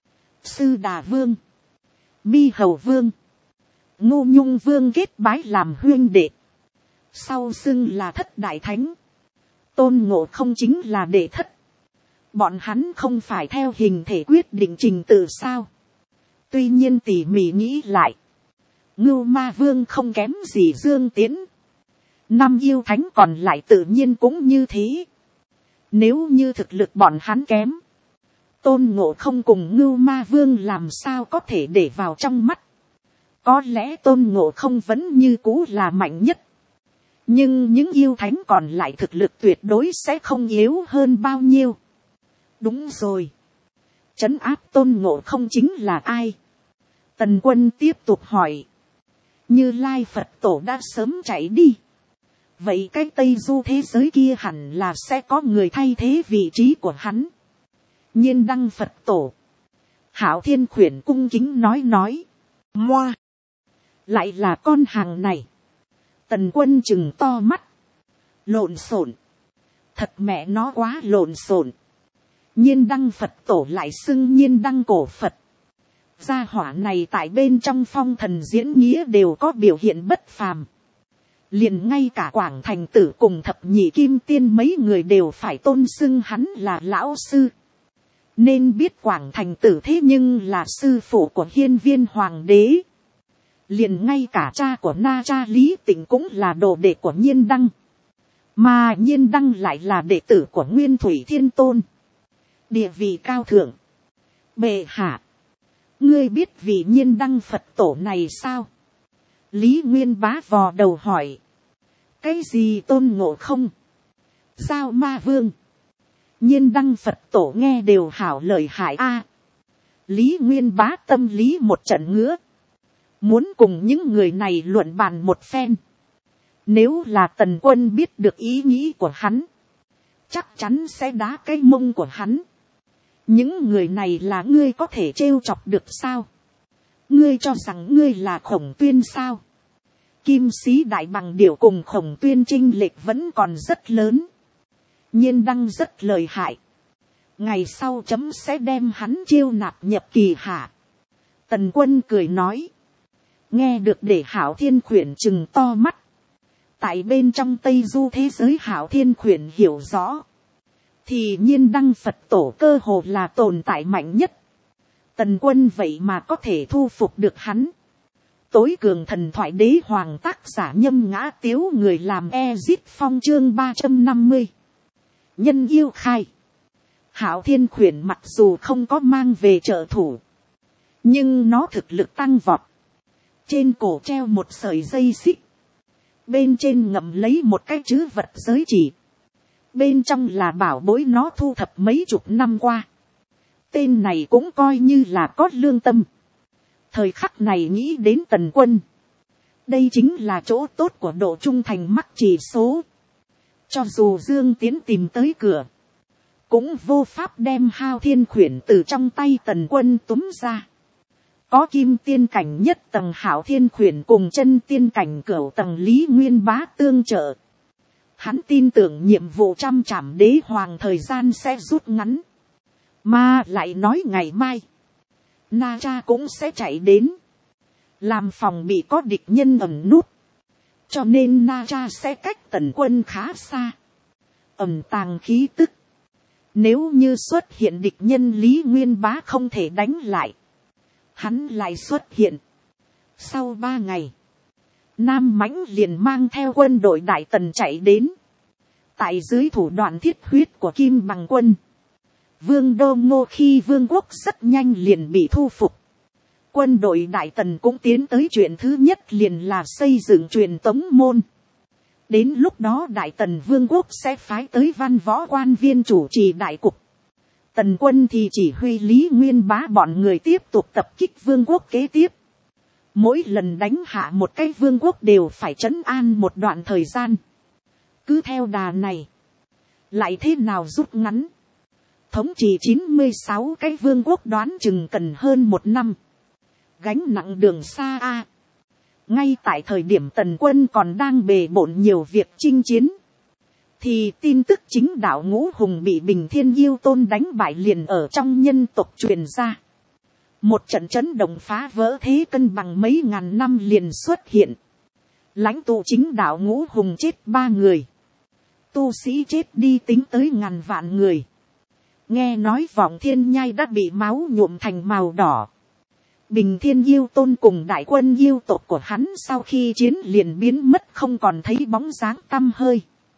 Sư Đà Vương. Mi Hầu Vương. Ngô Nhung Vương kết bái làm huynh đệ. Sau xưng là Thất Đại Thánh. Tôn Ngộ Không chính là đệ thất. Bọn hắn không phải theo hình thể quyết định trình tự sao. Tuy nhiên tỉ mỉ nghĩ lại. Ngưu Ma Vương không kém gì Dương Tiễn. Năm yêu thánh còn lại tự nhiên cũng như thế. Nếu như thực lực bọn hắn kém. Tôn Ngộ Không cùng Ngưu Ma Vương làm sao có thể để vào trong mắt. Có lẽ Tôn Ngộ Không vẫn như cũ là mạnh nhất. Nhưng những yêu thánh còn lại thực lực tuyệt đối sẽ không yếu hơn bao nhiêu. Đúng rồi. Trấn áp Tôn Ngộ Không chính là ai? Tần Quân tiếp tục hỏi. Như Lai Phật Tổ đã sớm chạy đi. Vậy cái Tây Du thế giới kia hẳn là sẽ có người thay thế vị trí của hắn. Nhiên Đăng Phật Tổ. Hạo Thiên Khuyển cung kính nói. Moa. Lại là con hàng này. Tần Quân trừng to mắt. Lộn xộn. Thật mẹ nó quá lộn xộn. Nhiên Đăng Phật Tổ lại xưng Nhiên Đăng Cổ Phật. Gia hỏa này tại bên trong phong thần diễn nghĩa đều có biểu hiện bất phàm. Liền ngay cả Quảng Thành Tử cùng Thập Nhị Kim Tiên mấy người đều phải tôn xưng hắn là lão sư. Nên biết Quảng Thành Tử thế nhưng là sư phụ của Hiên Viên Hoàng đế. Liền ngay cả cha của Na Cha Lý Tịnh cũng là đồ đệ của Nhiên Đăng. Mà Nhiên Đăng lại là đệ tử của Nguyên Thủy Thiên Tôn. Địa vị cao thượng. Bệ hạ. Ngươi biết vị Nhiên Đăng Phật Tổ này sao? Lý Nguyên Bá vò đầu hỏi. Cái gì Tôn Ngộ Không? Giao Ma Vương. Nhiên Đăng Phật Tổ nghe đều hảo lời hại a. Lý Nguyên Bá tâm lý một trận ngứa. Muốn cùng những người này luận bàn một phen. Nếu là Tần Quân biết được ý nghĩ của hắn. Chắc chắn sẽ đá cái mông của hắn. Những người này là ngươi có thể trêu chọc được sao? Ngươi cho rằng ngươi là Khổng Tuyên sao? Kim Sĩ Đại Bằng Điểu cùng Khổng Tuyên chênh lệch vẫn còn rất lớn. Nhiên Đăng rất lợi hại. Ngày sau chấm sẽ đem hắn chiêu nạp nhập kỳ hạ. Tần Quân cười nói. Nghe được để Hạo Thiên Khuyển trừng to mắt. Tại bên trong Tây Du thế giới Hạo Thiên Khuyển hiểu rõ. Thì Nhiên Đăng Phật Tổ cơ hồ là tồn tại mạnh nhất. Tần Quân vậy mà có thể thu phục được hắn. Tối cường thần thoại đế hoàng tác giả Nhâm Ngã Tiếu người làm Ezit Phong chương 350. Nhân yêu khai. Hạo Thiên Khuyển mặc dù không có mang về trợ thủ. Nhưng nó thực lực tăng vọt. Trên cổ treo một sợi dây xích. Bên trên ngậm lấy một cái chữ vật giới chỉ. Bên trong là bảo bối nó thu thập mấy chục năm qua. Tên này cũng coi như là có lương tâm. Thời khắc này nghĩ đến Tần Quân. Đây chính là chỗ tốt của độ trung thành mắc chỉ số. Cho dù Dương Tiến tìm tới cửa. Cũng vô pháp đem Hạo Thiên Khuyển từ trong tay Tần Quân túm ra. Có kim tiên cảnh nhất tầng Hạo Thiên Khuyển cùng chân tiên cảnh cửu tầng Lý Nguyên Bá tương trợ. Hắn tin tưởng nhiệm vụ trăm trảm đế hoàng thời gian sẽ rút ngắn. Mà lại nói ngày mai. Na Cha cũng sẽ chạy đến. Làm phòng bị có địch nhân ẩn nút. Cho nên Na Cha sẽ cách Tần Quân khá xa. Ẩn tàng khí tức. Nếu như xuất hiện địch nhân Lý Nguyên Bá không thể đánh lại. Hắn lại xuất hiện. Sau 3 ngày. Nam Mãnh liền mang theo quân đội Đại Tần chạy đến. Tại dưới thủ đoạn thiết huyết của Kim Bằng Quân. Vương Đô Ngô khi vương quốc rất nhanh liền bị thu phục. Quân đội Đại Tần cũng tiến tới chuyện thứ nhất liền là xây dựng truyền tống môn. Đến lúc đó đại tần vương quốc sẽ phái tới văn võ quan viên chủ trì đại cục. Tần quân thì chỉ huy Lý Nguyên Bá bọn người tiếp tục tập kích vương quốc kế tiếp. Mỗi lần đánh hạ một cái vương quốc đều phải trấn an một đoạn thời gian. Cứ theo đà này, lại thế nào rút ngắn. Thống trị 96 cái vương quốc đoán chừng cần hơn 1 năm. Gánh nặng đường xa a. Ngay tại thời điểm tần quân còn đang bề bộn nhiều việc chinh chiến, thì tin tức chính đạo Ngũ Hùng bị Bình Thiên Yêu Tôn đánh bại liền ở trong nhân tộc truyền ra. Một trận chấn động phá vỡ thế cân bằng mấy ngàn năm liền xuất hiện. Lãnh tụ chính đạo Ngũ Hùng chết 3 người. Tu sĩ chết đi tính tới ngàn vạn người. Nghe nói Vọng Thiên Nhai đã bị máu nhuộm thành màu đỏ. Bình Thiên Yêu Tôn cùng đại quân yêu tộc của hắn sau khi chiến liền biến mất không còn thấy bóng dáng tăm hơi.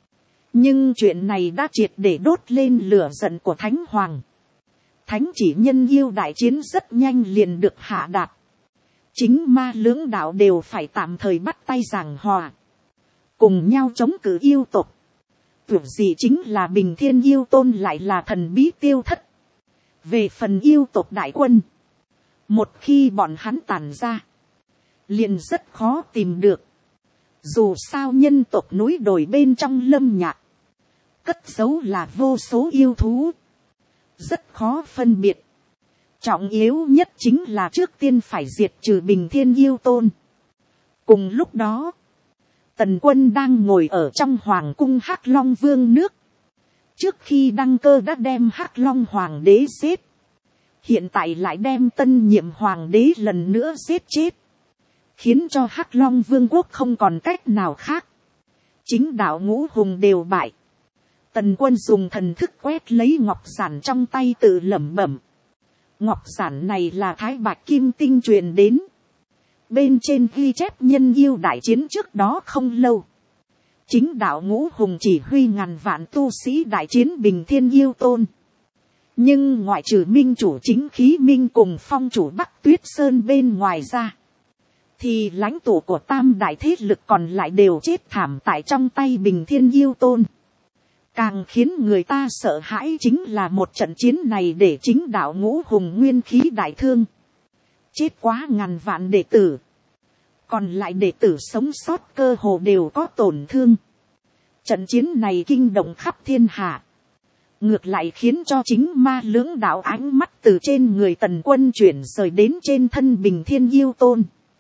Nhưng chuyện này đã triệt để đốt lên lửa giận của Thánh Hoàng. Thánh chỉ nhân yêu đại chiến rất nhanh liền được hạ đạt. Chính ma lưỡng đạo đều phải tạm thời bắt tay giảng hòa. Cùng nhau chống cự yêu tộc. Tưởng gì chính là Bình Thiên Yêu Tôn lại là thần bí tiêu thất. Về phần yêu tộc đại quân, một khi bọn hắn tàn ra, liền rất khó tìm được. Dù sao nhân tộc núi đồi bên trong lâm nhạc, cất giấu là vô số yêu thú, rất khó phân biệt. Trọng yếu nhất chính là trước tiên phải diệt trừ Bình Thiên Yêu Tôn. Cùng lúc đó, Tần Quân đang ngồi ở trong hoàng cung Hắc Long Vương nước. Trước khi đăng cơ đã đem Hắc Long Hoàng đế giết. Hiện tại lại đem tân nhiệm hoàng đế lần nữa giết chết. Khiến cho Hắc Long Vương quốc không còn cách nào khác. Chính đạo Ngũ Hùng đều bại. Tần Quân dùng thần thức quét lấy ngọc giản trong tay tự lẩm bẩm. Ngọc giản này là Thái Bạch Kim Tinh truyền đến. Bên trên ghi chép nhân yêu đại chiến trước đó không lâu. Chính đạo Ngũ Hùng chỉ huy ngàn vạn tu sĩ đại chiến Bình Thiên Yêu Tôn. Nhưng ngoại trừ minh chủ chính khí minh cùng phong chủ Bắc Tuyết Sơn bên ngoài ra, thì lãnh tụ của tam đại thế lực còn lại đều chết thảm tại trong tay Bình Thiên Yêu Tôn. Càng khiến người ta sợ hãi chính là một trận chiến này để chính đạo Ngũ Hùng nguyên khí đại thương. Chết quá ngàn vạn đệ tử. Còn lại đệ tử sống sót cơ hồ đều có tổn thương. Trận chiến này kinh động khắp thiên hạ. Ngược lại khiến cho chính ma lưỡng đạo ánh mắt từ trên người Tần Quân chuyển rời đến trên thân Bình Thiên Yêu Tôn.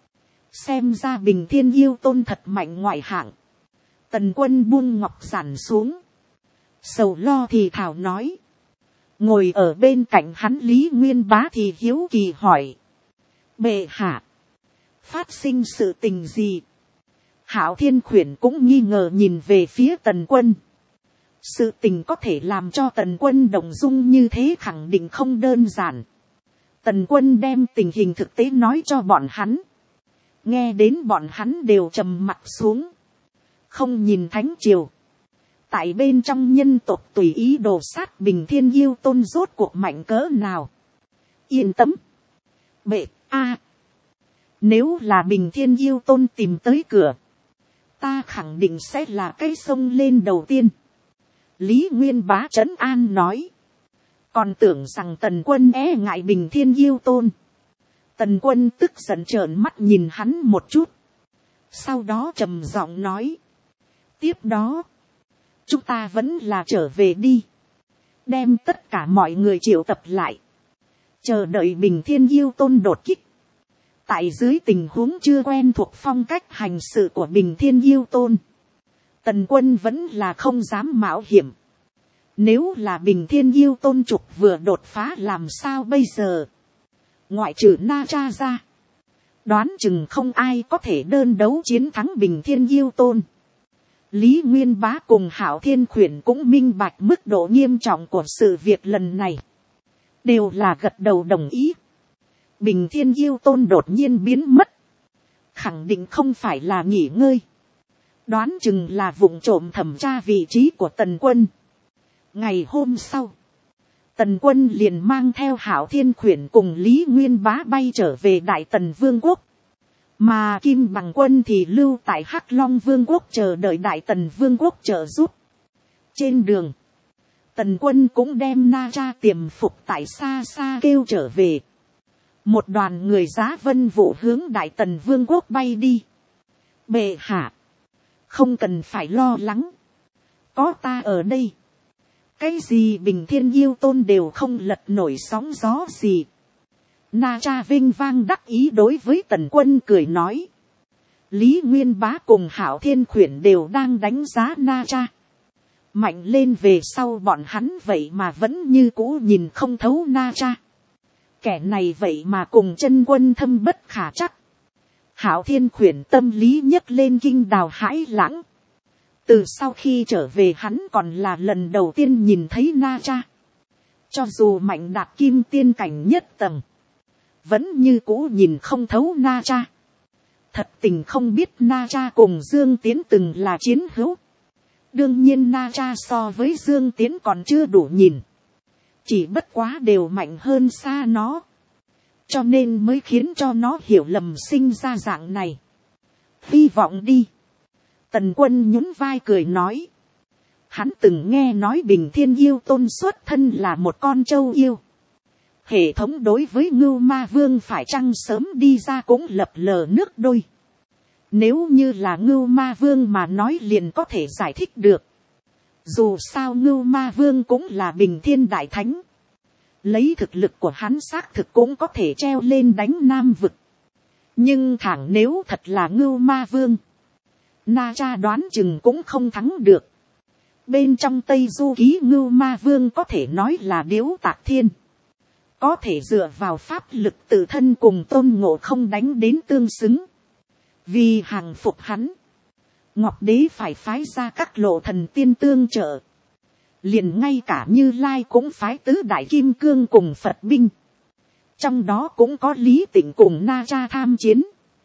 Xem ra Bình Thiên Yêu Tôn thật mạnh ngoại hạng. Tần Quân buông ngọc giản xuống. Sầu lo thì thảo nói. Ngồi ở bên cạnh hắn Lý Nguyên Bá thì hiếu kỳ hỏi. Bệ hạ, phát sinh sự tình gì? Hạo Thiên Khuyển cũng nghi ngờ nhìn về phía Tần Quân. Sự tình có thể làm cho Tần Quân động dung như thế khẳng định không đơn giản. Tần Quân đem tình hình thực tế nói cho bọn hắn. Nghe đến bọn hắn đều trầm mặt xuống. Không nhìn thánh triều. Tại bên trong nhân tộc tùy ý đồ sát Bình Thiên Yêu Tôn rốt cuộc mạnh cỡ nào. Yên tâm. Bệ a, nếu là Bình Thiên Yêu Tôn tìm tới cửa, ta khẳng định sẽ là cái sông lên đầu tiên. Lý Nguyên Bá trấn an nói. Còn tưởng rằng Tần Quân e ngại Bình Thiên Yêu Tôn. Tần Quân tức giận trợn mắt nhìn hắn một chút. Sau đó trầm giọng nói. Tiếp đó, chúng ta vẫn là trở về đi. Đem tất cả mọi người triệu tập lại. Chờ đợi Bình Thiên Yêu Tôn đột kích. Tại dưới tình huống chưa quen thuộc phong cách hành sự của Bình Thiên Yêu Tôn, Tần Quân vẫn là không dám mạo hiểm. Nếu là Bình Thiên Yêu Tôn trục vừa đột phá làm sao bây giờ? Ngoại trừ Na Cha ra, đoán chừng không ai có thể đơn đấu chiến thắng Bình Thiên Yêu Tôn. Lý Nguyên Bá cùng Hạo Thiên Khuyển cũng minh bạch mức độ nghiêm trọng của sự việc lần này. Đều là gật đầu đồng ý. Bình Thiên Yêu Tôn đột nhiên biến mất. Khẳng định không phải là nghỉ ngơi. Đoán chừng là vụng trộm thẩm tra vị trí của Tần Quân. Ngày hôm sau, Tần Quân liền mang theo Hạo Thiên Khuyển cùng Lý Nguyên Bá bay trở về Đại Tần Vương quốc. Mà Kim Bằng quân thì lưu tại Hắc Long Vương quốc chờ đợi Đại Tần Vương quốc trợ giúp. Trên đường, Tần quân cũng đem Na Cha tiềm phục tại xa xa kêu trở về. Một đoàn người giá vân vụ hướng Đại Tần Vương quốc bay đi. Bệ hạ, không cần phải lo lắng, có ta ở đây, cái gì Bình Thiên Yêu Tôn đều không lật nổi sóng gió gì. Na Cha vinh vang đắc ý đối với Tần quân cười nói. Lý Nguyên Bá cùng Hạo Thiên Khuyển đều đang đánh giá Na Cha. Mạnh lên về sau bọn hắn vậy mà vẫn như cũ nhìn không thấu Na Cha. Kẻ này vậy mà cùng chân quân thâm bất khả chắc. Hạo Thiên Khuyển tâm lý nhấc lên kinh đào hãi lãng. Từ sau khi trở về hắn còn là lần đầu tiên nhìn thấy Na Cha. Cho dù mạnh đạt kim tiên cảnh nhất tầng, vẫn như cũ nhìn không thấu Na Cha. Thật tình không biết Na Cha cùng Dương Tiến từng là chiến hữu. Đương nhiên Na Cha so với Dương Tiến còn chưa đủ nhìn. Chỉ bất quá đều mạnh hơn xa nó. Cho nên mới khiến cho nó hiểu lầm sinh ra dạng này. Hy vọng đi. Tần quân nhún vai cười nói. Hắn từng nghe nói Bình Thiên Yêu Tôn xuất thân là một con trâu yêu. Hệ thống đối với Ngưu Ma Vương phải chăng sớm đi ra cũng lập lờ nước đôi. Nếu như là Ngưu Ma Vương mà nói liền có thể giải thích được. Dù sao Ngưu Ma Vương cũng là Bình Thiên Đại Thánh. Lấy thực lực của hắn xác thực cũng có thể treo lên đánh Nam Vực. Nhưng thẳng nếu thật là Ngưu Ma Vương, Na Cha đoán chừng cũng không thắng được. Bên trong Tây Du Ký Ngưu Ma Vương có thể nói là Điếu Tạc Thiên. Có thể dựa vào pháp lực tự thân cùng Tôn Ngộ Không đánh đến tương xứng. Vì hàng phục hắn, Ngọc Đế phải phái ra các lộ thần tiên tương trợ. Liền ngay cả Như Lai cũng phái tứ đại kim cương cùng Phật binh. Trong đó cũng có Lý Tịnh cùng Na Cha tham chiến.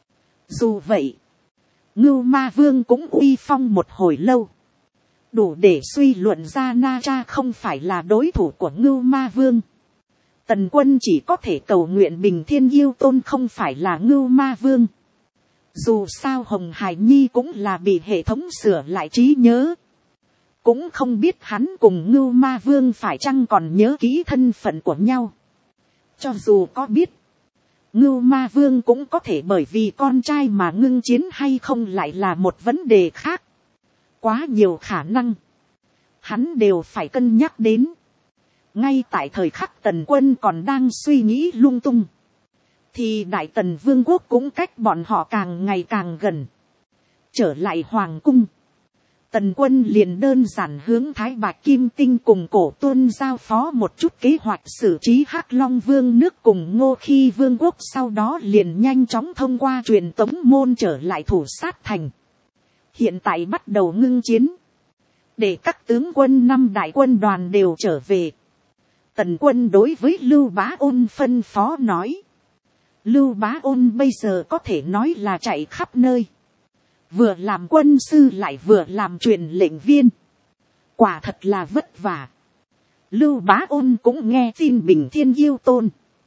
Dù vậy, Ngưu Ma Vương cũng uy phong một hồi lâu. Đủ để suy luận ra Na Cha không phải là đối thủ của Ngưu Ma Vương. Tần quân chỉ có thể cầu nguyện Bình Thiên Yêu Tôn không phải là Ngưu Ma Vương. Dù sao Hồng Hải Nhi cũng là bị hệ thống sửa lại trí nhớ. Cũng không biết hắn cùng Ngưu Ma Vương phải chăng còn nhớ kỹ thân phận của nhau. Cho dù có biết, Ngưu Ma Vương cũng có thể bởi vì con trai mà ngưng chiến hay không lại là một vấn đề khác. Quá nhiều khả năng, hắn đều phải cân nhắc đến. Ngay tại thời khắc Tần quân còn đang suy nghĩ lung tung, thì Đại Tần Vương quốc cũng cách bọn họ càng ngày càng gần. Trở lại Hoàng cung, Tần quân liền đơn giản hướng Thái Bạch Kim Tinh cùng Cổ Tuân giao phó một chút kế hoạch xử trí Hắc Long Vương nước cùng Ngô Khi Vương quốc, sau đó liền nhanh chóng thông qua truyền tống môn trở lại Thủ Sát Thành. Hiện tại bắt đầu ngưng chiến, để các tướng quân 5 đại quân đoàn đều trở về. Tần quân đối với Lưu Bá Ôn phân phó nói. Lưu Bá Ôn bây giờ có thể nói là chạy khắp nơi. Vừa làm quân sư lại vừa làm truyền lệnh viên. Quả thật là vất vả. Lưu Bá Ôn cũng nghe tin Bình Thiên Yêu Tôn.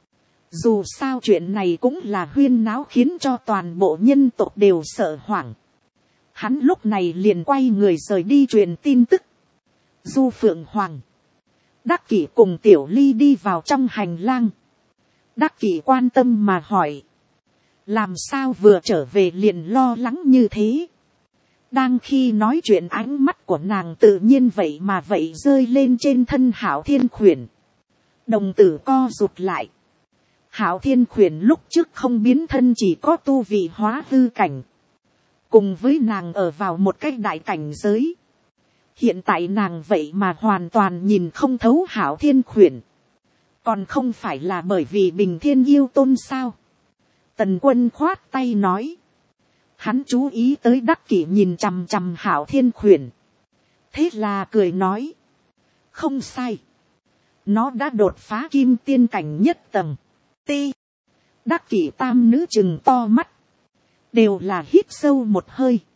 Dù sao chuyện này cũng là huyên náo khiến cho toàn bộ nhân tộc đều sợ hoảng. Hắn lúc này liền quay người rời đi truyền tin tức. Du Phượng Hoàng, Đắc Kỷ cùng Tiểu Ly đi vào trong hành lang. Đắc Kỷ quan tâm mà hỏi. Làm sao vừa trở về liền lo lắng như thế? Đang khi nói chuyện ánh mắt của nàng tự nhiên vậy mà vậy rơi lên trên thân Hạo Thiên Khuyển. Đồng tử co rụt lại. Hạo Thiên Khuyển lúc trước không biến thân chỉ có tu vị hóa hư cảnh. Cùng với nàng ở vào một cái đại cảnh giới. Hiện tại nàng vậy mà hoàn toàn nhìn không thấu Hạo Thiên Khuyển. Còn không phải là bởi vì Bình Thiên Yêu Tôn sao? Tần quân khoát tay nói. Hắn chú ý tới Đắc Kỷ nhìn chằm chằm Hạo Thiên Khuyển. Thế là cười nói. Không sai. Nó đã đột phá kim tiên cảnh nhất tầng. Ti. Đắc Kỷ tam nữ chừng to mắt. Đều là hít sâu một hơi.